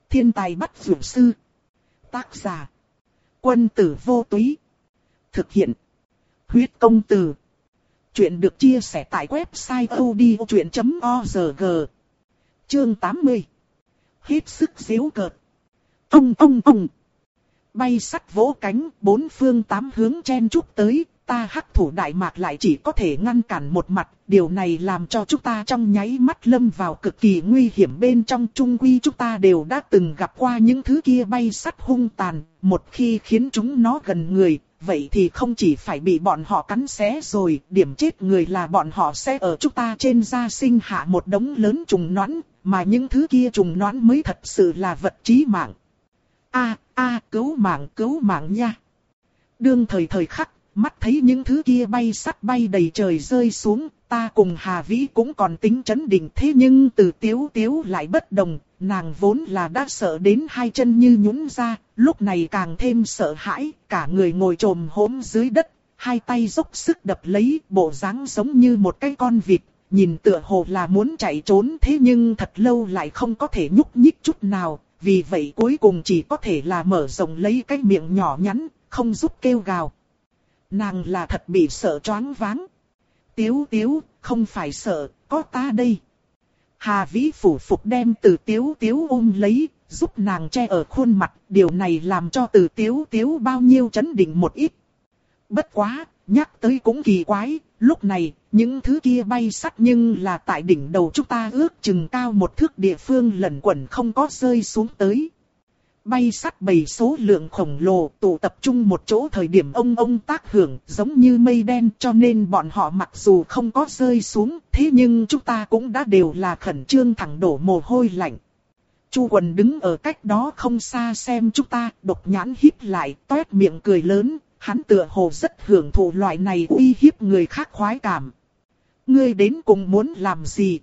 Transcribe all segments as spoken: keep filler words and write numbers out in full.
Thiên tài bắt dược sư. Tác giả. Quân tử vô túy. Thực hiện. Huyết công từ. Chuyện được chia sẻ tại website odchuyện chấm org. Chương tám mươi. Hết sức giễu cợt. Ông ông ông. Bay sắt vỗ cánh, bốn phương tám hướng chen chúc tới, ta hắc thủ Đại Mạc lại chỉ có thể ngăn cản một mặt, điều này làm cho chúng ta trong nháy mắt lâm vào cực kỳ nguy hiểm bên trong. Chung quy chúng ta đều đã từng gặp qua những thứ kia bay sắt hung tàn, một khi khiến chúng nó gần người, vậy thì không chỉ phải bị bọn họ cắn xé rồi, điểm chết người là bọn họ sẽ ở chúng ta trên da sinh hạ một đống lớn trùng nõn, mà những thứ kia trùng nõn mới thật sự là vật chí mạng. A a cứu mạng cứu mạng nha. Đương thời thời khắc, mắt thấy những thứ kia bay sắt bay đầy trời rơi xuống, ta cùng Hà Vĩ cũng còn tính trấn định, thế nhưng Từ Tiếu Tiếu lại bất đồng, nàng vốn là đã sợ đến hai chân như nhũn ra, lúc này càng thêm sợ hãi, cả người ngồi trồm hổm dưới đất, hai tay dốc sức đập lấy, bộ dáng giống như một cái con vịt, nhìn tựa hồ là muốn chạy trốn, thế nhưng thật lâu lại không có thể nhúc nhích chút nào, vì vậy cuối cùng chỉ có thể là mở rộng lấy cái miệng nhỏ nhắn, không giúp kêu gào. Nàng là thật bị sợ choáng váng. Tiếu Tiếu, không phải sợ, có ta đây. Hà Vĩ phủ phục đem Từ Tiếu Tiếu ôm lấy, giúp nàng che ở khuôn mặt, điều này làm cho Từ Tiếu Tiếu bao nhiêu chấn định một ít. Bất quá, nhắc tới cũng kỳ quái, lúc này, những thứ kia bay sắt nhưng là tại đỉnh đầu chúng ta ước chừng cao một thước địa phương lẩn quẩn không có rơi xuống tới. Bay sắt bầy số lượng khổng lồ tụ tập trung một chỗ thời điểm ông ông tác hưởng giống như mây đen, cho nên bọn họ mặc dù không có rơi xuống, thế nhưng chúng ta cũng đã đều là khẩn trương thẳng đổ mồ hôi lạnh. Chu Quần đứng ở cách đó không xa xem chúng ta, độc nhãn híp lại, toét miệng cười lớn, hắn tựa hồ rất hưởng thụ loại này uy hiếp người khác khoái cảm. Ngươi đến cùng muốn làm gì?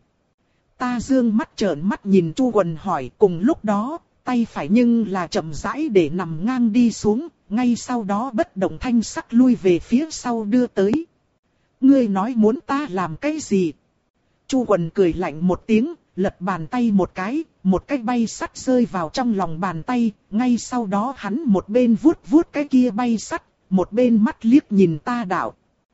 Ta dương mắt trợn mắt nhìn Chu Quần hỏi, cùng lúc đó, tay phải nhưng là chậm rãi để nằm ngang đi xuống, ngay sau đó bất động thanh sắc lui về phía sau đưa tới. Ngươi nói muốn ta làm cái gì? Chu Quần cười lạnh một tiếng, lật bàn tay một cái, một cái bay sắt rơi vào trong lòng bàn tay, ngay sau đó hắn một bên vuốt vuốt cái kia bay sắt, một bên mắt liếc nhìn ta đạo.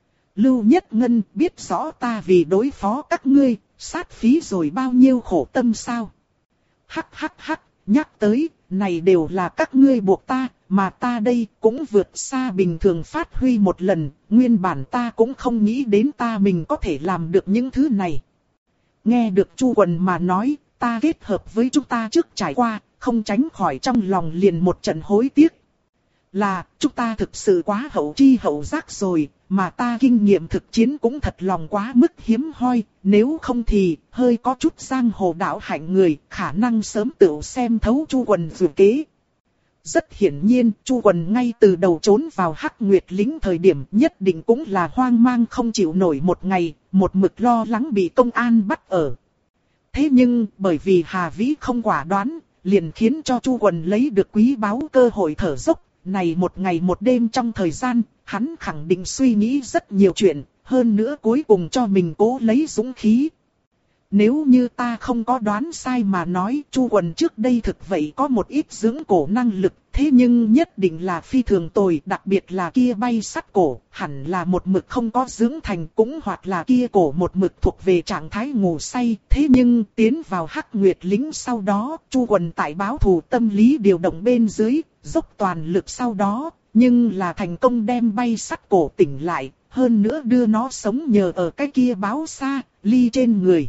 Lưu Nhất Ngân, biết rõ ta vì đối phó các ngươi, sát phí rồi bao nhiêu khổ tâm sao? Hắc hắc hắc, nhắc tới, này đều là các ngươi buộc ta, mà ta đây cũng vượt xa bình thường phát huy một lần, nguyên bản ta cũng không nghĩ đến ta mình có thể làm được những thứ này. Nghe được Chu Quần mà nói, ta kết hợp với chúng ta trước trải qua, không tránh khỏi trong lòng liền một trận hối tiếc. Là, chúng ta thực sự quá hậu chi hậu giác rồi, mà ta kinh nghiệm thực chiến cũng thật lòng quá mức hiếm hoi, nếu không thì, hơi có chút giang hồ đạo hạnh người, khả năng sớm tự xem thấu Chu Quần dự kế. Rất hiển nhiên, Chu Quần ngay từ đầu trốn vào Hắc Nguyệt Lĩnh thời điểm nhất định cũng là hoang mang không chịu nổi một ngày, một mực lo lắng bị công an bắt ở. Thế nhưng, bởi vì Hà Vĩ không quả đoán, liền khiến cho Chu Quần lấy được quý báu cơ hội thở dốc. Này một ngày một đêm trong thời gian, hắn khẳng định suy nghĩ rất nhiều chuyện, hơn nữa cuối cùng cho mình cố lấy dũng khí. Nếu như ta không có đoán sai mà nói, Chu Quần trước đây thực vậy có một ít dưỡng cổ năng lực, thế nhưng nhất định là phi thường tồi, đặc biệt là kia bay sắt cổ, hẳn là một mực không có dưỡng thành, cũng hoặc là kia cổ một mực thuộc về trạng thái ngủ say, thế nhưng tiến vào Hắc Nguyệt Lĩnh sau đó, Chu Quần tại báo thù tâm lý điều động bên dưới, dốc toàn lực sau đó, nhưng là thành công đem bay sắt cổ tỉnh lại, hơn nữa đưa nó sống nhờ ở cái kia báo xa, ly trên người.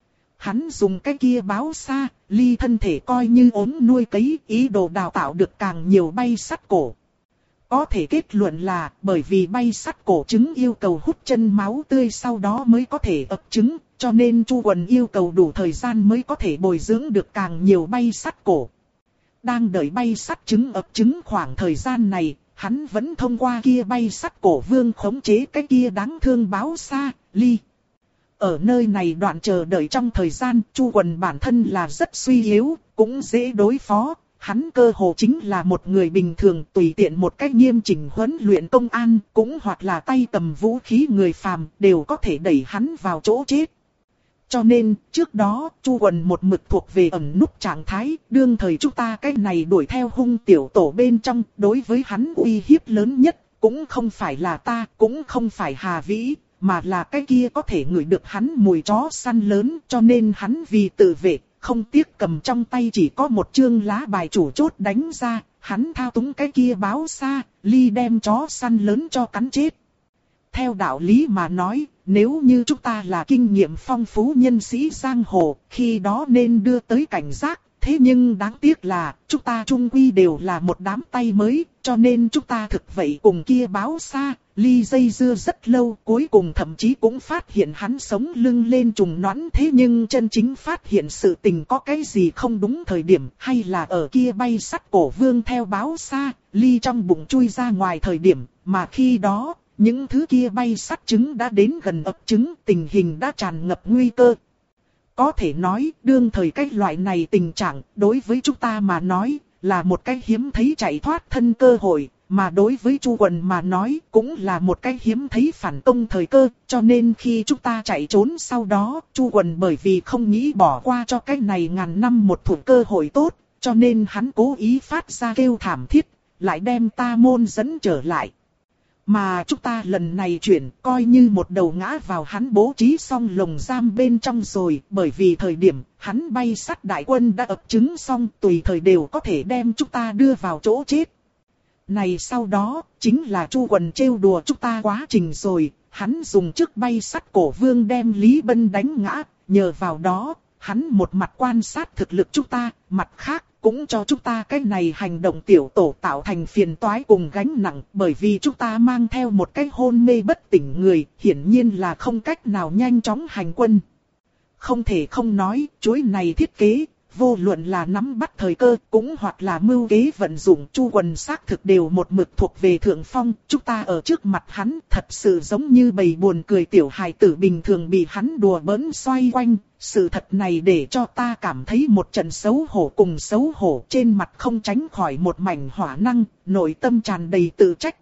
Hắn dùng cái kia báo xa, ly thân thể coi như ốm nuôi cấy, ý đồ đào tạo được càng nhiều bay sắt cổ. Có thể kết luận là bởi vì bay sắt cổ trứng yêu cầu hút chân máu tươi sau đó mới có thể ấp trứng, cho nên Chu Quần yêu cầu đủ thời gian mới có thể bồi dưỡng được càng nhiều bay sắt cổ. Đang đợi bay sắt trứng ấp trứng khoảng thời gian này, hắn vẫn thông qua kia bay sắt cổ vương khống chế cái kia đáng thương báo xa, ly. Ở nơi này đoạn chờ đợi trong thời gian, Chu Quần bản thân là rất suy yếu, cũng dễ đối phó. Hắn cơ hồ chính là một người bình thường, tùy tiện một cách nghiêm chỉnh huấn luyện công an, cũng hoặc là tay cầm vũ khí người phàm, đều có thể đẩy hắn vào chỗ chết. Cho nên, trước đó, Chu Quần một mực thuộc về ẩn núp trạng thái, đương thời chúng ta cái này đuổi theo hung tiểu tổ bên trong, đối với hắn uy hiếp lớn nhất, cũng không phải là ta, cũng không phải Hà Vĩ, mà là cái kia có thể ngửi được hắn mùi chó săn lớn, cho nên hắn vì tự vệ, không tiếc cầm trong tay chỉ có một chương lá bài chủ chốt đánh ra, hắn thao túng cái kia báo xa, Ly đem chó săn lớn cho cắn chết. Theo đạo lý mà nói, nếu như chúng ta là kinh nghiệm phong phú nhân sĩ giang hồ, khi đó nên đưa tới cảnh giác. Thế nhưng đáng tiếc là, chúng ta chung quy đều là một đám tay mới, cho nên chúng ta thực vậy cùng kia báo xa, Ly dây dưa rất lâu, cuối cùng thậm chí cũng phát hiện hắn sống lưng lên trùng nõn. Thế nhưng chân chính phát hiện sự tình có cái gì không đúng thời điểm, hay là ở kia bay sắt cổ vương theo báo xa, Ly trong bụng chui ra ngoài thời điểm, mà khi đó, những thứ kia bay sắt trứng đã đến gần ấp trứng, tình hình đã tràn ngập nguy cơ. Có thể nói, đương thời cái loại này tình trạng, đối với chúng ta mà nói, là một cái hiếm thấy chạy thoát thân cơ hội, mà đối với Chu Quần mà nói, cũng là một cái hiếm thấy phản công thời cơ, cho nên khi chúng ta chạy trốn sau đó, Chu Quần bởi vì không nghĩ bỏ qua cho cái này ngàn năm một thủa cơ hội tốt, cho nên hắn cố ý phát ra kêu thảm thiết, lại đem ta môn dẫn trở lại. Mà chúng ta lần này chuyển coi như một đầu ngã vào hắn bố trí xong lồng giam bên trong rồi, bởi vì thời điểm hắn bay sắt đại quân đã ập trứng xong, tùy thời đều có thể đem chúng ta đưa vào chỗ chết. Này sau đó, chính là Chu Quần trêu đùa chúng ta quá trình rồi, hắn dùng chiếc bay sắt cổ vương đem Lý Bân đánh ngã, nhờ vào đó, hắn một mặt quan sát thực lực chúng ta, mặt khác, cũng cho chúng ta cái này hành động tiểu tổ tạo thành phiền toái cùng gánh nặng, bởi vì chúng ta mang theo một cái hôn mê bất tỉnh người, hiển nhiên là không cách nào nhanh chóng hành quân. Không thể không nói, chuỗi này thiết kế, vô luận là nắm bắt thời cơ, cũng hoặc là mưu kế vận dụng, Chu Quần xác thực đều một mực thuộc về thượng phong, chúng ta ở trước mặt hắn thật sự giống như bầy buồn cười tiểu hài tử bình thường bị hắn đùa bỡn xoay quanh. Sự thật này để cho ta cảm thấy một trận xấu hổ cùng xấu hổ, trên mặt không tránh khỏi một mảnh hỏa năng, nội tâm tràn đầy tự trách.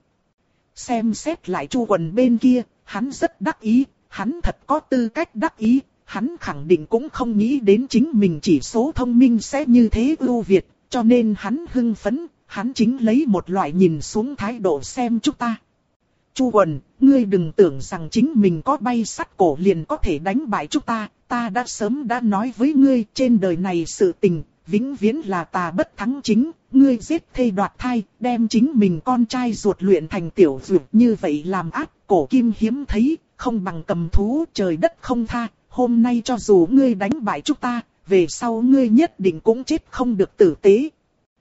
Xem xét lại Chu Quần bên kia, hắn rất đắc ý, hắn thật có tư cách đắc ý, hắn khẳng định cũng không nghĩ đến chính mình chỉ số thông minh sẽ như thế ưu việt, cho nên hắn hưng phấn, hắn chính lấy một loại nhìn xuống thái độ xem chúng ta. Chu Quần, ngươi đừng tưởng rằng chính mình có bay sắt cổ liền có thể đánh bại chúng ta, ta đã sớm đã nói với ngươi, trên đời này sự tình, vĩnh viễn là tà bất thắng chính, ngươi giết thê đoạt thai, đem chính mình con trai ruột luyện thành tiểu dược, như vậy làm ác, cổ kim hiếm thấy, không bằng cầm thú, trời đất không tha, hôm nay cho dù ngươi đánh bại chúng ta, về sau ngươi nhất định cũng chết không được tử tế.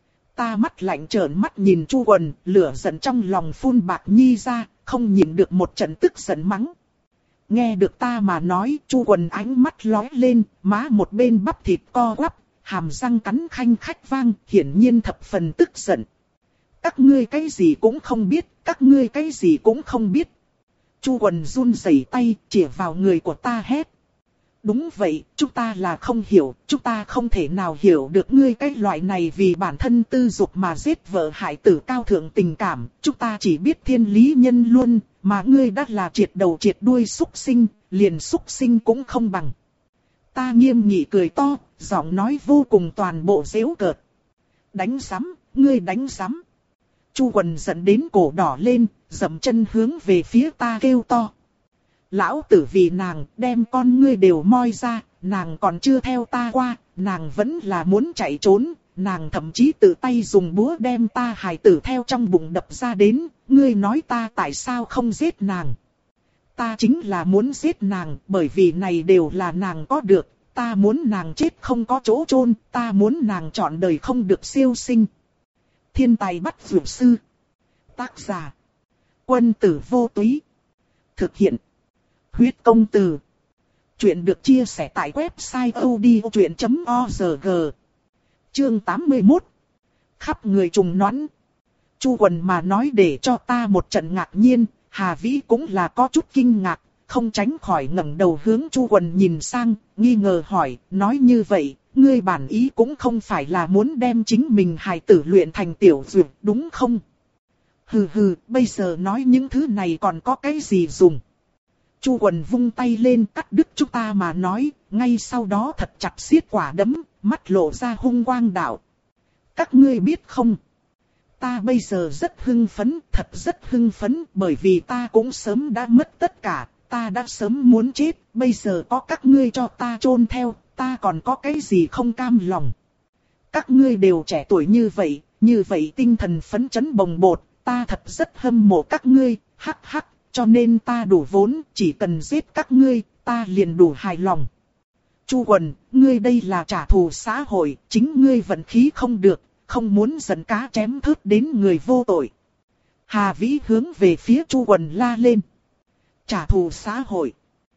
Ta mắt lạnh trợn mắt nhìn Chu Quần, lửa giận trong lòng phun bạc nhi ra, không nhìn được một trận tức giận mắng. Nghe được ta mà nói, Chu Quần ánh mắt lóe lên, má một bên bắp thịt co quắp, hàm răng cắn khanh khách vang, hiển nhiên thập phần tức giận. Các ngươi cái gì cũng không biết, các ngươi cái gì cũng không biết. Chu Quần run rẩy tay, chĩa vào người của ta hét. Đúng vậy, chúng ta là không hiểu, chúng ta không thể nào hiểu được ngươi cái loại này vì bản thân tư dục mà giết vợ hại tử cao thượng tình cảm, chúng ta chỉ biết thiên lý nhân luân, mà ngươi đã là triệt đầu triệt đuôi súc sinh, liền súc sinh cũng không bằng. Ta nghiêm nghị cười to, giọng nói vô cùng toàn bộ giễu cợt. Đánh sắm, ngươi đánh sắm. Chu Quần giận đến cổ đỏ lên, dậm chân hướng về phía ta kêu to. Lão tử vì nàng đem con ngươi đều moi ra, nàng còn chưa theo ta qua, nàng vẫn là muốn chạy trốn, nàng thậm chí tự tay dùng búa đem ta hài tử theo trong bụng đập ra đến, ngươi nói ta tại sao không giết nàng. Ta chính là muốn giết nàng, bởi vì này đều là nàng có được, ta muốn nàng chết không có chỗ chôn, ta muốn nàng trọn đời không được siêu sinh. Thiên tài bắt vượt sư. Tác giả. Quân tử vô túy. Thực hiện. Huyết công từ. Chuyện được chia sẻ tại website odchuyện chấm org. Chương tám mươi mốt. Khắp người trùng nõn. Chu Quần mà nói để cho ta một trận ngạc nhiên, Hà Vĩ cũng là có chút kinh ngạc, không tránh khỏi ngẩng đầu hướng Chu Quần nhìn sang, nghi ngờ hỏi, nói như vậy, ngươi bản ý cũng không phải là muốn đem chính mình hài tử luyện thành tiểu dược, đúng không? Hừ hừ, bây giờ nói những thứ này còn có cái gì dùng? Chu Quần vung tay lên cắt đứt chúng ta mà nói, ngay sau đó thật chặt siết quả đấm, mắt lộ ra hung quang đạo. Các ngươi biết không? Ta bây giờ rất hưng phấn, thật rất hưng phấn, bởi vì ta cũng sớm đã mất tất cả, ta đã sớm muốn chết, bây giờ có các ngươi cho ta chôn theo, ta còn có cái gì không cam lòng. Các ngươi đều trẻ tuổi như vậy, như vậy tinh thần phấn chấn bồng bột, ta thật rất hâm mộ các ngươi, hắc hắc, cho nên ta đủ vốn, chỉ cần giết các ngươi, ta liền đủ hài lòng. Chu Quần, ngươi đây là trả thù xã hội, chính ngươi vận khí không được, không muốn giận cá chém thớt đến người vô tội. Hà Vĩ hướng về phía Chu Quần la lên. Trả thù xã hội.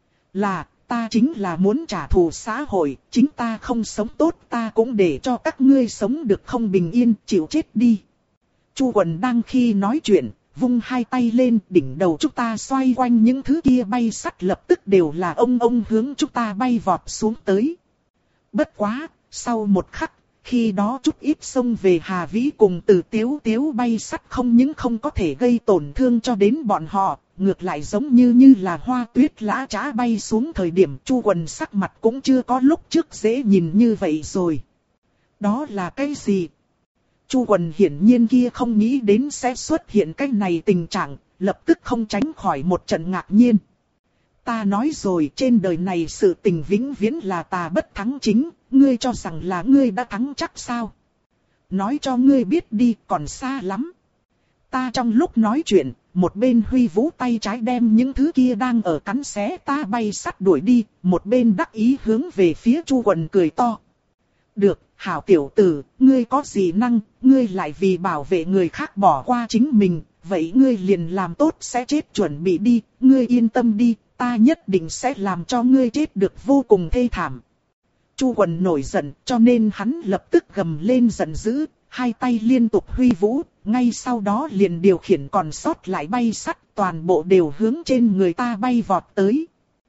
Là, ta chính là muốn trả thù xã hội, chính ta không sống tốt ta cũng để cho các ngươi sống được không bình yên, chịu chết đi. Chu Quần đang khi nói chuyện, vung hai tay lên, đỉnh đầu chúng ta xoay quanh những thứ kia bay sắt lập tức đều là ông ông hướng chúng ta bay vọt xuống tới. Bất quá, sau một khắc, khi đó chút ít xông về Hà Vĩ cùng Từ Tiếu Tiếu bay sắt không những không có thể gây tổn thương cho đến bọn họ, ngược lại giống như như là hoa tuyết lã chã bay xuống thời điểm Chu Quần sắc mặt cũng chưa có lúc trước dễ nhìn như vậy rồi. Đó là cái gì? Chu Quần hiển nhiên kia không nghĩ đến sẽ xuất hiện cái này tình trạng, lập tức không tránh khỏi một trận ngạc nhiên. Ta nói rồi, trên đời này sự tình vĩnh viễn là tà bất thắng chính, ngươi cho rằng là ngươi đã thắng chắc sao? Nói cho ngươi biết đi, còn xa lắm. Ta trong lúc nói chuyện, một bên huy vũ tay trái đem những thứ kia đang ở cắn xé ta bay sắt đuổi đi, một bên đắc ý hướng về phía Chu Quần cười to. Được, hảo tiểu tử, ngươi có gì năng, ngươi lại vì bảo vệ người khác bỏ qua chính mình, vậy ngươi liền làm tốt sẽ chết chuẩn bị đi, ngươi yên tâm đi, ta nhất định sẽ làm cho ngươi chết được vô cùng thê thảm. Chu Quần nổi giận, cho nên hắn lập tức gầm lên giận dữ, hai tay liên tục huy vũ, ngay sau đó liền điều khiển còn sót lại bay sắt, toàn bộ đều hướng trên người ta bay vọt tới.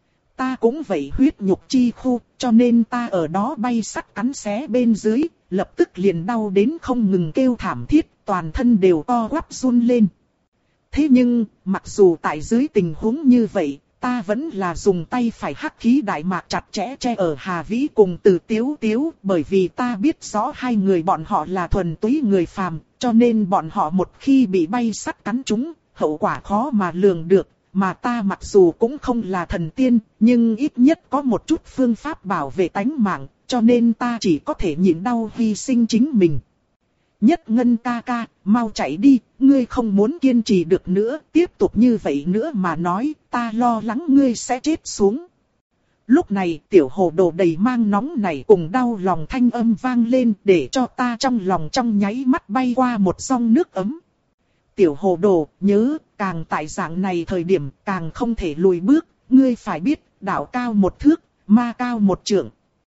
Ta cũng vậy huyết nhục chi khu, cho nên ta ở đó bay sắt cắn xé bên dưới, lập tức liền đau đến không ngừng kêu thảm thiết, toàn thân đều co quắp run lên. Thế nhưng, mặc dù tại dưới tình huống như vậy, ta vẫn là dùng tay phải hắc khí đại mạc chặt chẽ che ở Hà Vĩ cùng Từ Tiếu Tiếu, bởi vì ta biết rõ hai người bọn họ là thuần túy người phàm, cho nên bọn họ một khi bị bay sắt cắn trúng, hậu quả khó mà lường được, mà ta mặc dù cũng không là thần tiên, nhưng ít nhất có một chút phương pháp bảo vệ tánh mạng, cho nên ta chỉ có thể nhịn đau hy sinh chính mình. Nhất Ngân ca ca, mau chạy đi, ngươi không muốn kiên trì được nữa, tiếp tục như vậy nữa mà nói, ta lo lắng ngươi sẽ chết xuống. Lúc này tiểu hồ đồ đầy mang nóng này cùng đau lòng thanh âm vang lên để cho ta trong lòng trong nháy mắt bay qua một dòng nước ấm. Tiểu hồ đồ, nhớ, càng tại dạng này thời điểm càng không thể lùi bước, ngươi phải biết, đạo cao một thước, ma cao một trượng.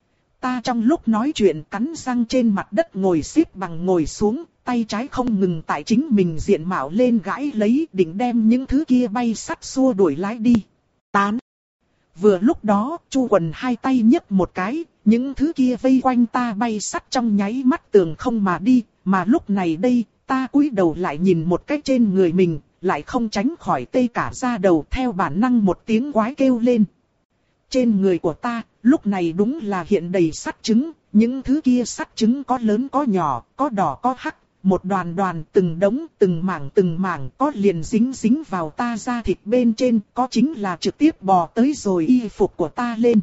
Ta trong lúc nói chuyện cắn răng trên mặt đất ngồi xếp bằng ngồi xuống, tay trái không ngừng tại chính mình diện mạo lên gãi lấy định đem những thứ kia bay sắt xua đuổi lái đi. Tán. Vừa lúc đó, Chu Quần hai tay nhấc một cái, những thứ kia vây quanh ta bay sắt trong nháy mắt tường không mà đi, mà lúc này đây, ta cúi đầu lại nhìn một cái trên người mình, lại không tránh khỏi tê cả da đầu theo bản năng một tiếng quái kêu lên. Trên người của ta, lúc này đúng là hiện đầy sắt trứng, những thứ kia sắt trứng có lớn có nhỏ, có đỏ có hắc, một đoàn đoàn từng đống từng mảng từng mảng có liền dính dính vào ta da thịt bên trên, có chính là trực tiếp bò tới rồi y phục của ta lên.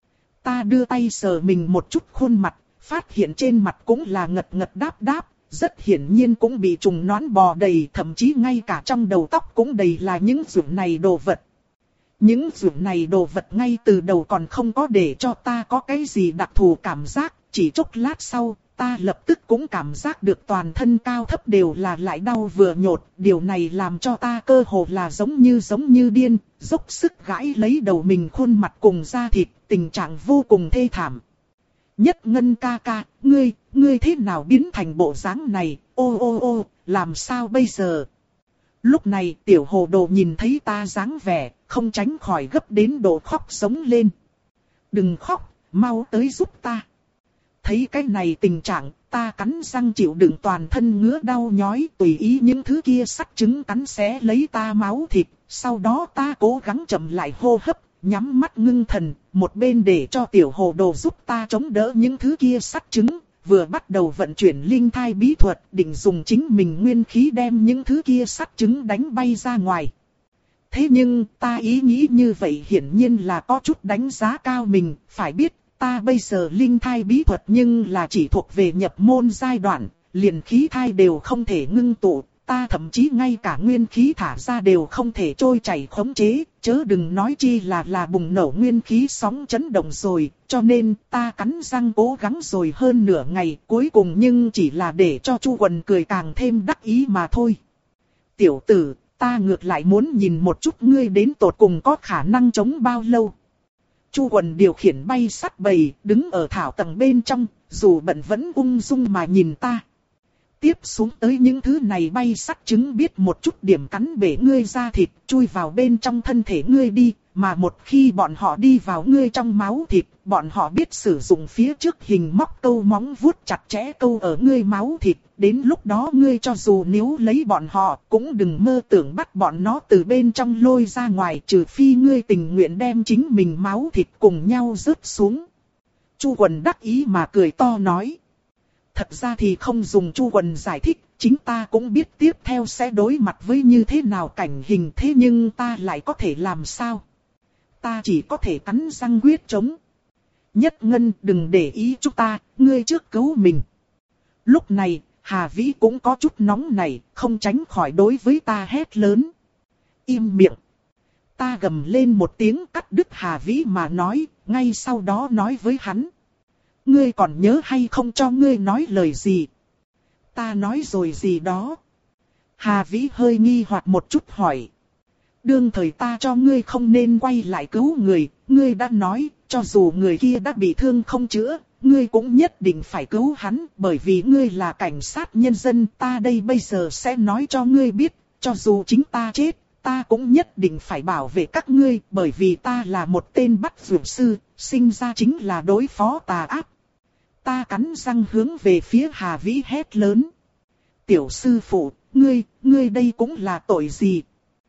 Ta đưa tay sờ mình một chút khuôn mặt, phát hiện trên mặt cũng là ngật ngật đáp đáp, rất hiển nhiên cũng bị trùng nón bò đầy, thậm chí ngay cả trong đầu tóc cũng đầy là những ruộng này đồ vật. Những ruộng này đồ vật ngay từ đầu còn không có để cho ta có cái gì đặc thù cảm giác, chỉ chốc lát sau, ta lập tức cũng cảm giác được toàn thân cao thấp đều là lại đau vừa nhột, điều này làm cho ta cơ hồ là giống như giống như điên, dốc sức gãi lấy đầu mình khuôn mặt cùng da thịt, tình trạng vô cùng thê thảm. Nhất Ngân ca ca, ngươi, ngươi thế nào biến thành bộ dáng này, ô ô ô, làm sao bây giờ? Lúc này tiểu hồ đồ nhìn thấy ta dáng vẻ, không tránh khỏi gấp đến độ khóc sống lên. Đừng khóc, mau tới giúp ta. Thấy cái này tình trạng, ta cắn răng chịu đựng toàn thân ngứa đau nhói, tùy ý những thứ kia sắt trứng cắn xé lấy ta máu thịt. Sau đó ta cố gắng chậm lại hô hấp, nhắm mắt ngưng thần, một bên để cho tiểu hồ đồ giúp ta chống đỡ những thứ kia sắt trứng. Vừa bắt đầu vận chuyển linh thai bí thuật, định dùng chính mình nguyên khí đem những thứ kia sắt trứng đánh bay ra ngoài. Thế nhưng, ta ý nghĩ như vậy hiển nhiên là có chút đánh giá cao mình, phải biết, ta bây giờ linh thai bí thuật nhưng là chỉ thuộc về nhập môn giai đoạn, liền khí thai đều không thể ngưng tụ, ta thậm chí ngay cả nguyên khí thả ra đều không thể trôi chảy khống chế, chớ đừng nói chi là là bùng nổ nguyên khí sóng chấn động rồi, cho nên ta cắn răng cố gắng rồi hơn nửa ngày, cuối cùng nhưng chỉ là để cho Chu Quần cười càng thêm đắc ý mà thôi. Tiểu tử, ta ngược lại muốn nhìn một chút ngươi đến tột cùng có khả năng chống bao lâu. Chu Quần điều khiển bay sắt bầy, đứng ở thảo tầng bên trong, dù bận vẫn ung dung mà nhìn ta. Tiếp xuống tới những thứ này bay sắt trứng biết một chút điểm cắn bể ngươi ra thịt, chui vào bên trong thân thể ngươi đi, mà một khi bọn họ đi vào ngươi trong máu thịt, bọn họ biết sử dụng phía trước hình móc câu móng vuốt chặt chẽ câu ở ngươi máu thịt, đến lúc đó ngươi cho dù nếu lấy bọn họ, cũng đừng mơ tưởng bắt bọn nó từ bên trong lôi ra ngoài, trừ phi ngươi tình nguyện đem chính mình máu thịt cùng nhau rớt xuống. Chu Quần đắc ý mà cười to nói. Thật ra thì không dùng Chu Quần giải thích, chính ta cũng biết tiếp theo sẽ đối mặt với như thế nào cảnh hình, thế nhưng ta lại có thể làm sao? Ta chỉ có thể cắn răng quyết chống. Nhất Ngân, đừng để ý chúng ta, ngươi trước cứu mình. Lúc này, Hà Vĩ cũng có chút nóng nảy, không tránh khỏi đối với ta hét lớn. Im miệng. Ta gầm lên một tiếng cắt đứt Hà Vĩ mà nói, ngay sau đó nói với hắn. Ngươi còn nhớ hay không cho ngươi nói lời gì? Ta nói rồi gì đó? Hà Vĩ hơi nghi hoặc một chút hỏi. Đương thời ta cho ngươi không nên quay lại cứu người, ngươi đã nói, cho dù người kia đã bị thương không chữa, ngươi cũng nhất định phải cứu hắn, bởi vì ngươi là cảnh sát nhân dân, ta đây bây giờ sẽ nói cho ngươi biết, cho dù chính ta chết, ta cũng nhất định phải bảo vệ các ngươi, bởi vì ta là một tên bắt dược sư, sinh ra chính là đối phó tà ác. Ta cắn răng hướng về phía Hà Vĩ hét lớn. Tiểu sư phụ, ngươi, ngươi đây cũng là tội gì?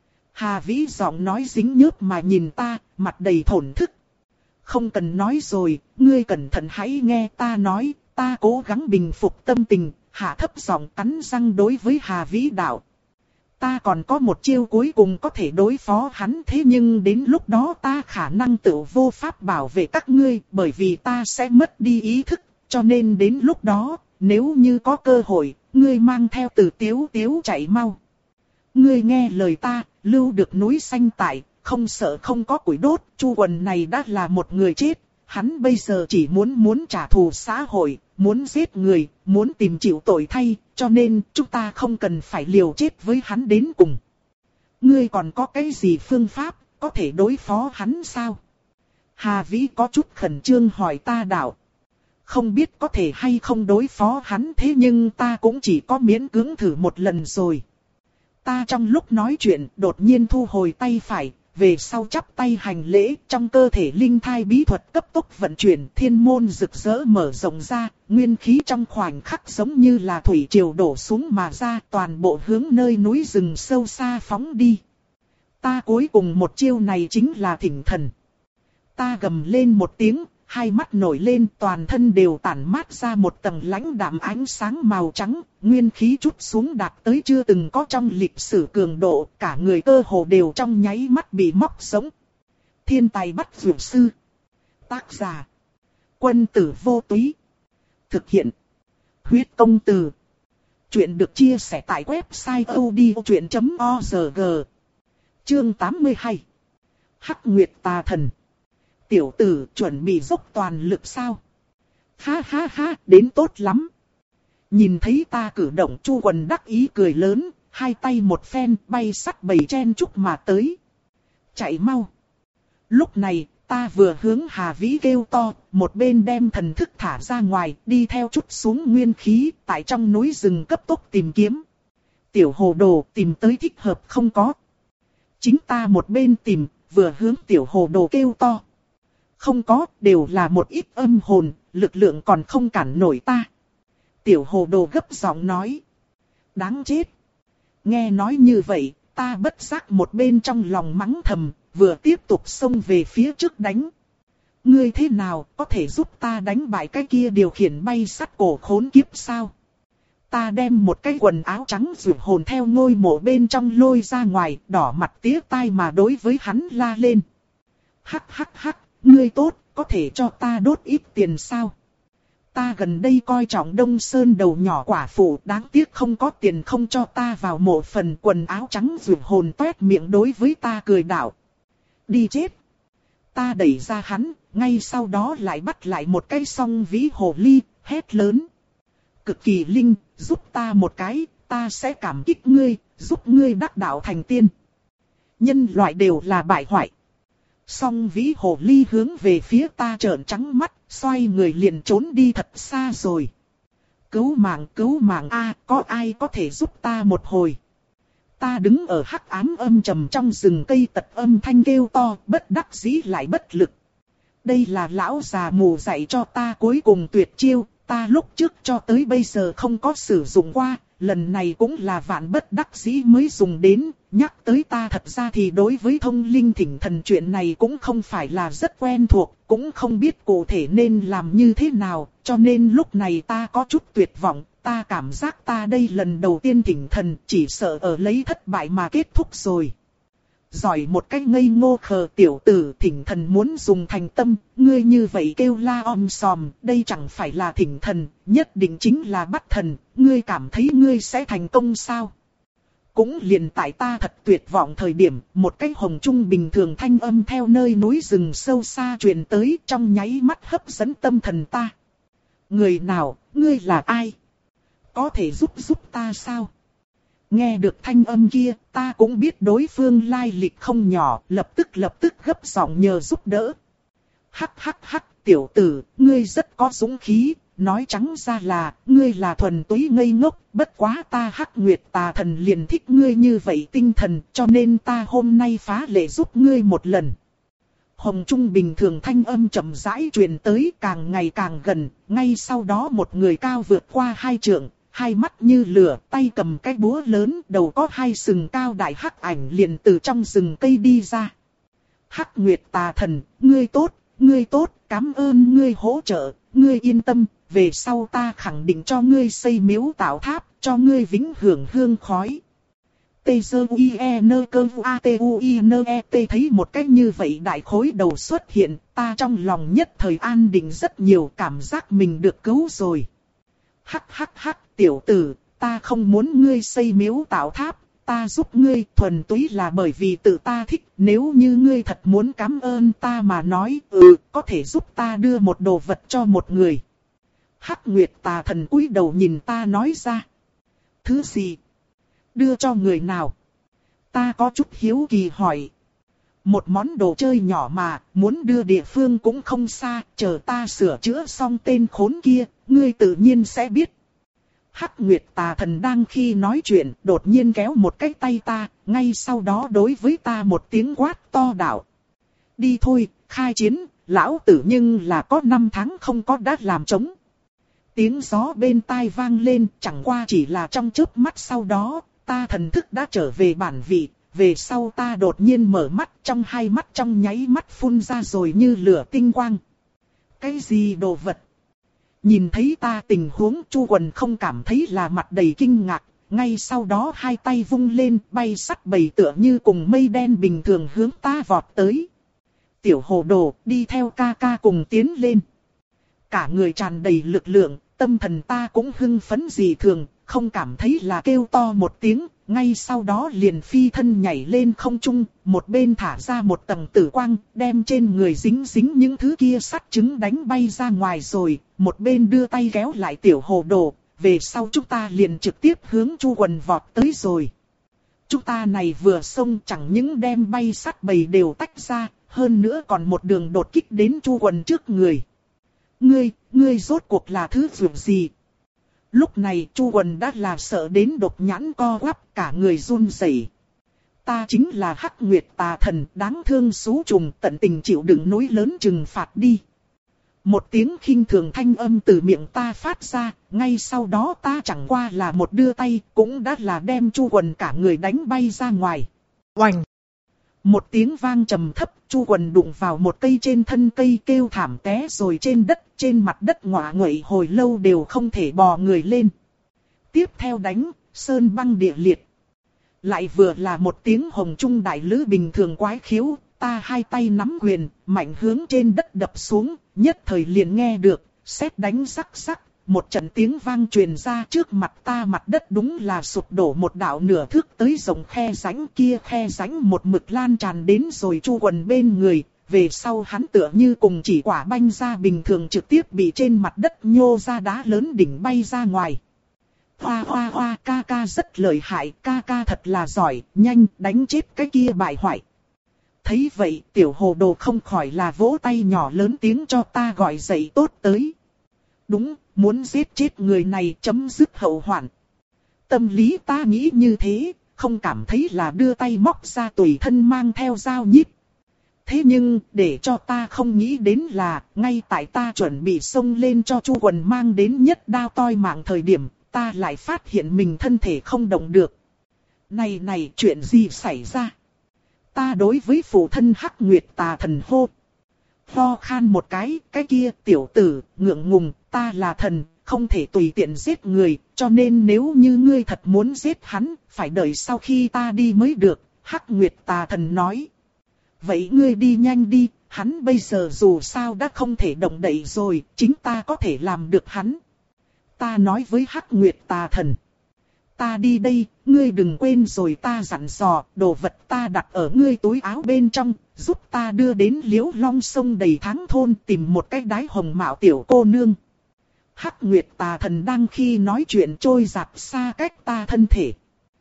Hà Vĩ giọng nói dính nhớp mà nhìn ta, mặt đầy thổn thức. Không cần nói rồi, ngươi cẩn thận hãy nghe ta nói, ta cố gắng bình phục tâm tình, hạ thấp giọng cắn răng đối với Hà Vĩ đạo. Ta còn có một chiêu cuối cùng có thể đối phó hắn, thế nhưng đến lúc đó ta khả năng tự vô pháp bảo vệ các ngươi, bởi vì ta sẽ mất đi ý thức, cho nên đến lúc đó, nếu như có cơ hội, ngươi mang theo Từ Tiếu Tiếu chạy mau. Ngươi nghe lời ta, lưu được núi xanh tại, không sợ không có củi đốt. Chu Quần này đã là một người chết, hắn bây giờ chỉ muốn muốn trả thù xã hội, muốn giết người, muốn tìm chịu tội thay, cho nên chúng ta không cần phải liều chết với hắn đến cùng. Ngươi còn có cái gì phương pháp, có thể đối phó hắn sao? Hà Vĩ có chút khẩn trương hỏi ta đạo. Không biết có thể hay không đối phó hắn, thế nhưng ta cũng chỉ có miễn cưỡng thử một lần rồi. Ta trong lúc nói chuyện đột nhiên thu hồi tay phải, về sau chắp tay hành lễ, trong cơ thể linh thai bí thuật cấp tốc vận chuyển, thiên môn rực rỡ mở rộng ra, nguyên khí trong khoảnh khắc giống như là thủy triều đổ xuống mà ra, toàn bộ hướng nơi núi rừng sâu xa phóng đi. Ta cuối cùng một chiêu này chính là thỉnh thần. Ta gầm lên một tiếng, hai mắt nổi lên, toàn thân đều tản mát ra một tầng lãnh đạm ánh sáng màu trắng, nguyên khí trút xuống đạt tới chưa từng có trong lịch sử cường độ, cả người cơ hồ đều trong nháy mắt bị móc sống. Thiên tài bắt dược sư. Tác giả: Quân tử vô túy. Thực hiện: Huyết công từ. Chuyện được chia sẻ tại website odchuyện chấm org. Chương tám mươi hai. Hắc Nguyệt Tà Thần. Tiểu tử chuẩn bị dốc toàn lực sao? Ha ha ha, đến tốt lắm. Nhìn thấy ta cử động, Chu Quần đắc ý cười lớn, hai tay một phen bay sắt bầy chen chúc mà tới. Chạy mau. Lúc này, ta vừa hướng Hà Vĩ kêu to, một bên đem thần thức thả ra ngoài, đi theo chút xuống nguyên khí, tại trong núi rừng cấp tốc tìm kiếm. Tiểu hồ đồ tìm tới thích hợp không có. Chính ta một bên tìm, vừa hướng tiểu hồ đồ kêu to. Không có, đều là một ít âm hồn, lực lượng còn không cản nổi ta. Tiểu hồ đồ gấp giọng nói. Đáng chết. Nghe nói như vậy, ta bất giác một bên trong lòng mắng thầm, vừa tiếp tục xông về phía trước đánh. Ngươi thế nào, có thể giúp ta đánh bại cái kia điều khiển bay sắt cổ khốn kiếp sao? Ta đem một cái quần áo trắng rượu hồn theo ngôi mộ bên trong lôi ra ngoài, đỏ mặt tía tai mà đối với hắn la lên. Hắc hắc hắc, ngươi tốt, có thể cho ta đốt ít tiền sao? Ta gần đây coi trọng Đông Sơn đầu nhỏ quả phụ, đáng tiếc không có tiền không cho ta vào mộ phần. Quần áo trắng rượu hồn toét miệng đối với ta cười đạo. Đi chết! Ta đẩy ra hắn, ngay sau đó lại bắt lại một cái song vĩ hồ ly, hét lớn. Cực kỳ linh, giúp ta một cái, ta sẽ cảm kích ngươi, giúp ngươi đắc đạo thành tiên. Nhân loại đều là bại hoại. Song vĩ hồ ly hướng về phía ta trợn trắng mắt, xoay người liền trốn đi thật xa rồi. Cứu mạng, cứu mạng a, có ai có thể giúp ta một hồi? Ta đứng ở hắc ám âm trầm trong rừng cây, tật âm thanh kêu to, bất đắc dĩ lại bất lực. Đây là lão già mù dạy cho ta cuối cùng tuyệt chiêu, ta lúc trước cho tới bây giờ không có sử dụng qua, lần này cũng là vạn bất đắc dĩ mới dùng đến. Nhắc tới ta thật ra thì đối với thông linh thỉnh thần chuyện này cũng không phải là rất quen thuộc, cũng không biết cụ thể nên làm như thế nào, cho nên lúc này ta có chút tuyệt vọng. Ta cảm giác ta đây lần đầu tiên thỉnh thần chỉ sợ ở lấy thất bại mà kết thúc rồi. Giỏi một cách ngây ngô khờ tiểu tử, thỉnh thần muốn dùng thành tâm, ngươi như vậy kêu la om sòm, đây chẳng phải là thỉnh thần, nhất định chính là bắt thần, ngươi cảm thấy ngươi sẽ thành công sao? Cũng liền tại ta thật tuyệt vọng thời điểm, một cái hồng trung bình thường thanh âm theo nơi núi rừng sâu xa truyền tới, trong nháy mắt hấp dẫn tâm thần ta. Người nào, ngươi là ai? Có thể giúp giúp ta sao? Nghe được thanh âm kia, ta cũng biết đối phương lai lịch không nhỏ, lập tức lập tức gấp giọng nhờ giúp đỡ. Hắc hắc hắc, tiểu tử, ngươi rất có dũng khí, nói trắng ra là, ngươi là thuần túy ngây ngốc, bất quá ta Hắc Nguyệt Tà Thần liền thích ngươi như vậy tinh thần, cho nên ta hôm nay phá lệ giúp ngươi một lần. Hồng trung bình thường thanh âm chậm rãi truyền tới, càng ngày càng gần, ngay sau đó một người cao vượt qua hai trượng. Hai mắt như lửa, tay cầm cái búa lớn, đầu có hai sừng cao đại hắc ảnh liền từ trong rừng cây đi ra. Hắc Nguyệt Tà Thần, ngươi tốt, ngươi tốt, cảm ơn ngươi hỗ trợ, ngươi yên tâm, về sau ta khẳng định cho ngươi xây miếu tạo tháp, cho ngươi vĩnh hưởng hương khói. Tê sơ uy e nơ cơ a tê u i nơ e tê thấy một cách như vậy đại khối đầu xuất hiện, ta trong lòng nhất thời an định rất nhiều, cảm giác mình được cứu rồi. Hắc hắc hắc, tiểu tử, ta không muốn ngươi xây miếu tạo tháp, ta giúp ngươi thuần túy là bởi vì tự ta thích, nếu như ngươi thật muốn cảm ơn ta mà nói, ừ, có thể giúp ta đưa một đồ vật cho một người. Hắc Nguyệt Tà Thần cúi đầu nhìn ta nói ra. Thứ gì? Đưa cho người nào? Ta có chút hiếu kỳ hỏi. Một món đồ chơi nhỏ mà, muốn đưa địa phương cũng không xa, chờ ta sửa chữa xong tên khốn kia, ngươi tự nhiên sẽ biết. Hắc Nguyệt Tà Thần đang khi nói chuyện, đột nhiên kéo một cái tay ta, ngay sau đó đối với ta một tiếng quát to đạo. Đi thôi, khai chiến, lão tử nhưng là có năm tháng không có đã làm trống. Tiếng gió bên tai vang lên, chẳng qua chỉ là trong chớp mắt sau đó, ta thần thức đã trở về bản vị. Về sau ta đột nhiên mở mắt, trong hai mắt trong nháy mắt phun ra rồi như lửa tinh quang. Cái gì đồ vật? Nhìn thấy ta tình huống, Chu Quần không cảm thấy là mặt đầy kinh ngạc, ngay sau đó hai tay vung lên, bay sắt bầy tựa như cùng mây đen bình thường hướng ta vọt tới. Tiểu hồ đồ, đi theo ca ca cùng tiến lên. Cả người tràn đầy lực lượng, tâm thần ta cũng hưng phấn dị thường, không cảm thấy là kêu to một tiếng, ngay sau đó liền phi thân nhảy lên không trung, một bên thả ra một tầng tử quang, đem trên người dính dính những thứ kia sắt trứng đánh bay ra ngoài rồi, một bên đưa tay kéo lại tiểu hồ đồ, về sau chúng ta liền trực tiếp hướng Chu Quần vọt tới rồi. Chúng ta này vừa xông chẳng những đem bay sắt bầy đều tách ra, hơn nữa còn một đường đột kích đến Chu Quần trước người. Ngươi, ngươi rốt cuộc là thứ dường gì? Lúc này Chu Quần đã là sợ đến đột nhãn co quắp, cả người run rẩy. Ta chính là Hắc Nguyệt Tà Thần, đáng thương xú trùng, tận tình chịu đựng núi lớn trừng phạt đi. Một tiếng khinh thường thanh âm từ miệng ta phát ra, ngay sau đó ta chẳng qua là một đưa tay, cũng đã là đem Chu Quần cả người đánh bay ra ngoài. Oành! Một tiếng vang trầm thấp, Chu Quần đụng vào một cây trên thân cây kêu thảm té rồi trên đất, trên mặt đất ngọa nguậy hồi lâu đều không thể bò người lên. Tiếp theo đánh, sơn băng địa liệt. Lại vừa là một tiếng hồng trung đại lữ bình thường quái khiếu, ta hai tay nắm quyền, mạnh hướng trên đất đập xuống, nhất thời liền nghe được, sét đánh rắc rắc, một trận tiếng vang truyền ra trước mặt ta, mặt đất đúng là sụp đổ một đạo nửa thước tới rộng khe rãnh, kia khe rãnh một mực lan tràn đến rồi Chu Quần bên người, về sau hắn tựa như cùng chỉ quả banh ra bình thường trực tiếp bị trên mặt đất nhô ra đá lớn đỉnh bay ra ngoài. Hoa hoa hoa, ca ca rất lợi hại, ca ca thật là giỏi, nhanh đánh chết cái kia bại hoại. Thấy vậy tiểu hồ đồ không khỏi là vỗ tay nhỏ lớn tiếng cho ta gọi dậy tốt tới. Đúng, muốn giết chết người này chấm dứt hậu hoạn. Tâm lý ta nghĩ như thế, không cảm thấy là đưa tay móc ra tùy thân mang theo dao nhíp. Thế nhưng, để cho ta không nghĩ đến là, ngay tại ta chuẩn bị xông lên cho Chu Quần mang đến nhất đao toi mạng thời điểm, ta lại phát hiện mình thân thể không động được. Này này, chuyện gì xảy ra? Ta đối với phụ thân Hắc Nguyệt Tà Thần hô. Ho khan một cái, cái kia tiểu tử, ngượng ngùng, ta là thần, không thể tùy tiện giết người, cho nên nếu như ngươi thật muốn giết hắn, phải đợi sau khi ta đi mới được, Hắc Nguyệt Tà Thần nói. Vậy ngươi đi nhanh đi, hắn bây giờ dù sao đã không thể động đậy rồi, chính ta có thể làm được hắn. Ta nói với Hắc Nguyệt Tà Thần. Ta đi đây, ngươi đừng quên rồi ta dặn dò, đồ vật ta đặt ở ngươi túi áo bên trong, giúp ta đưa đến Liễu Long sông đầy tháng thôn tìm một cái đái hồng mạo tiểu cô nương. Hắc Nguyệt Tà Thần đang khi nói chuyện trôi dạt xa cách ta thân thể.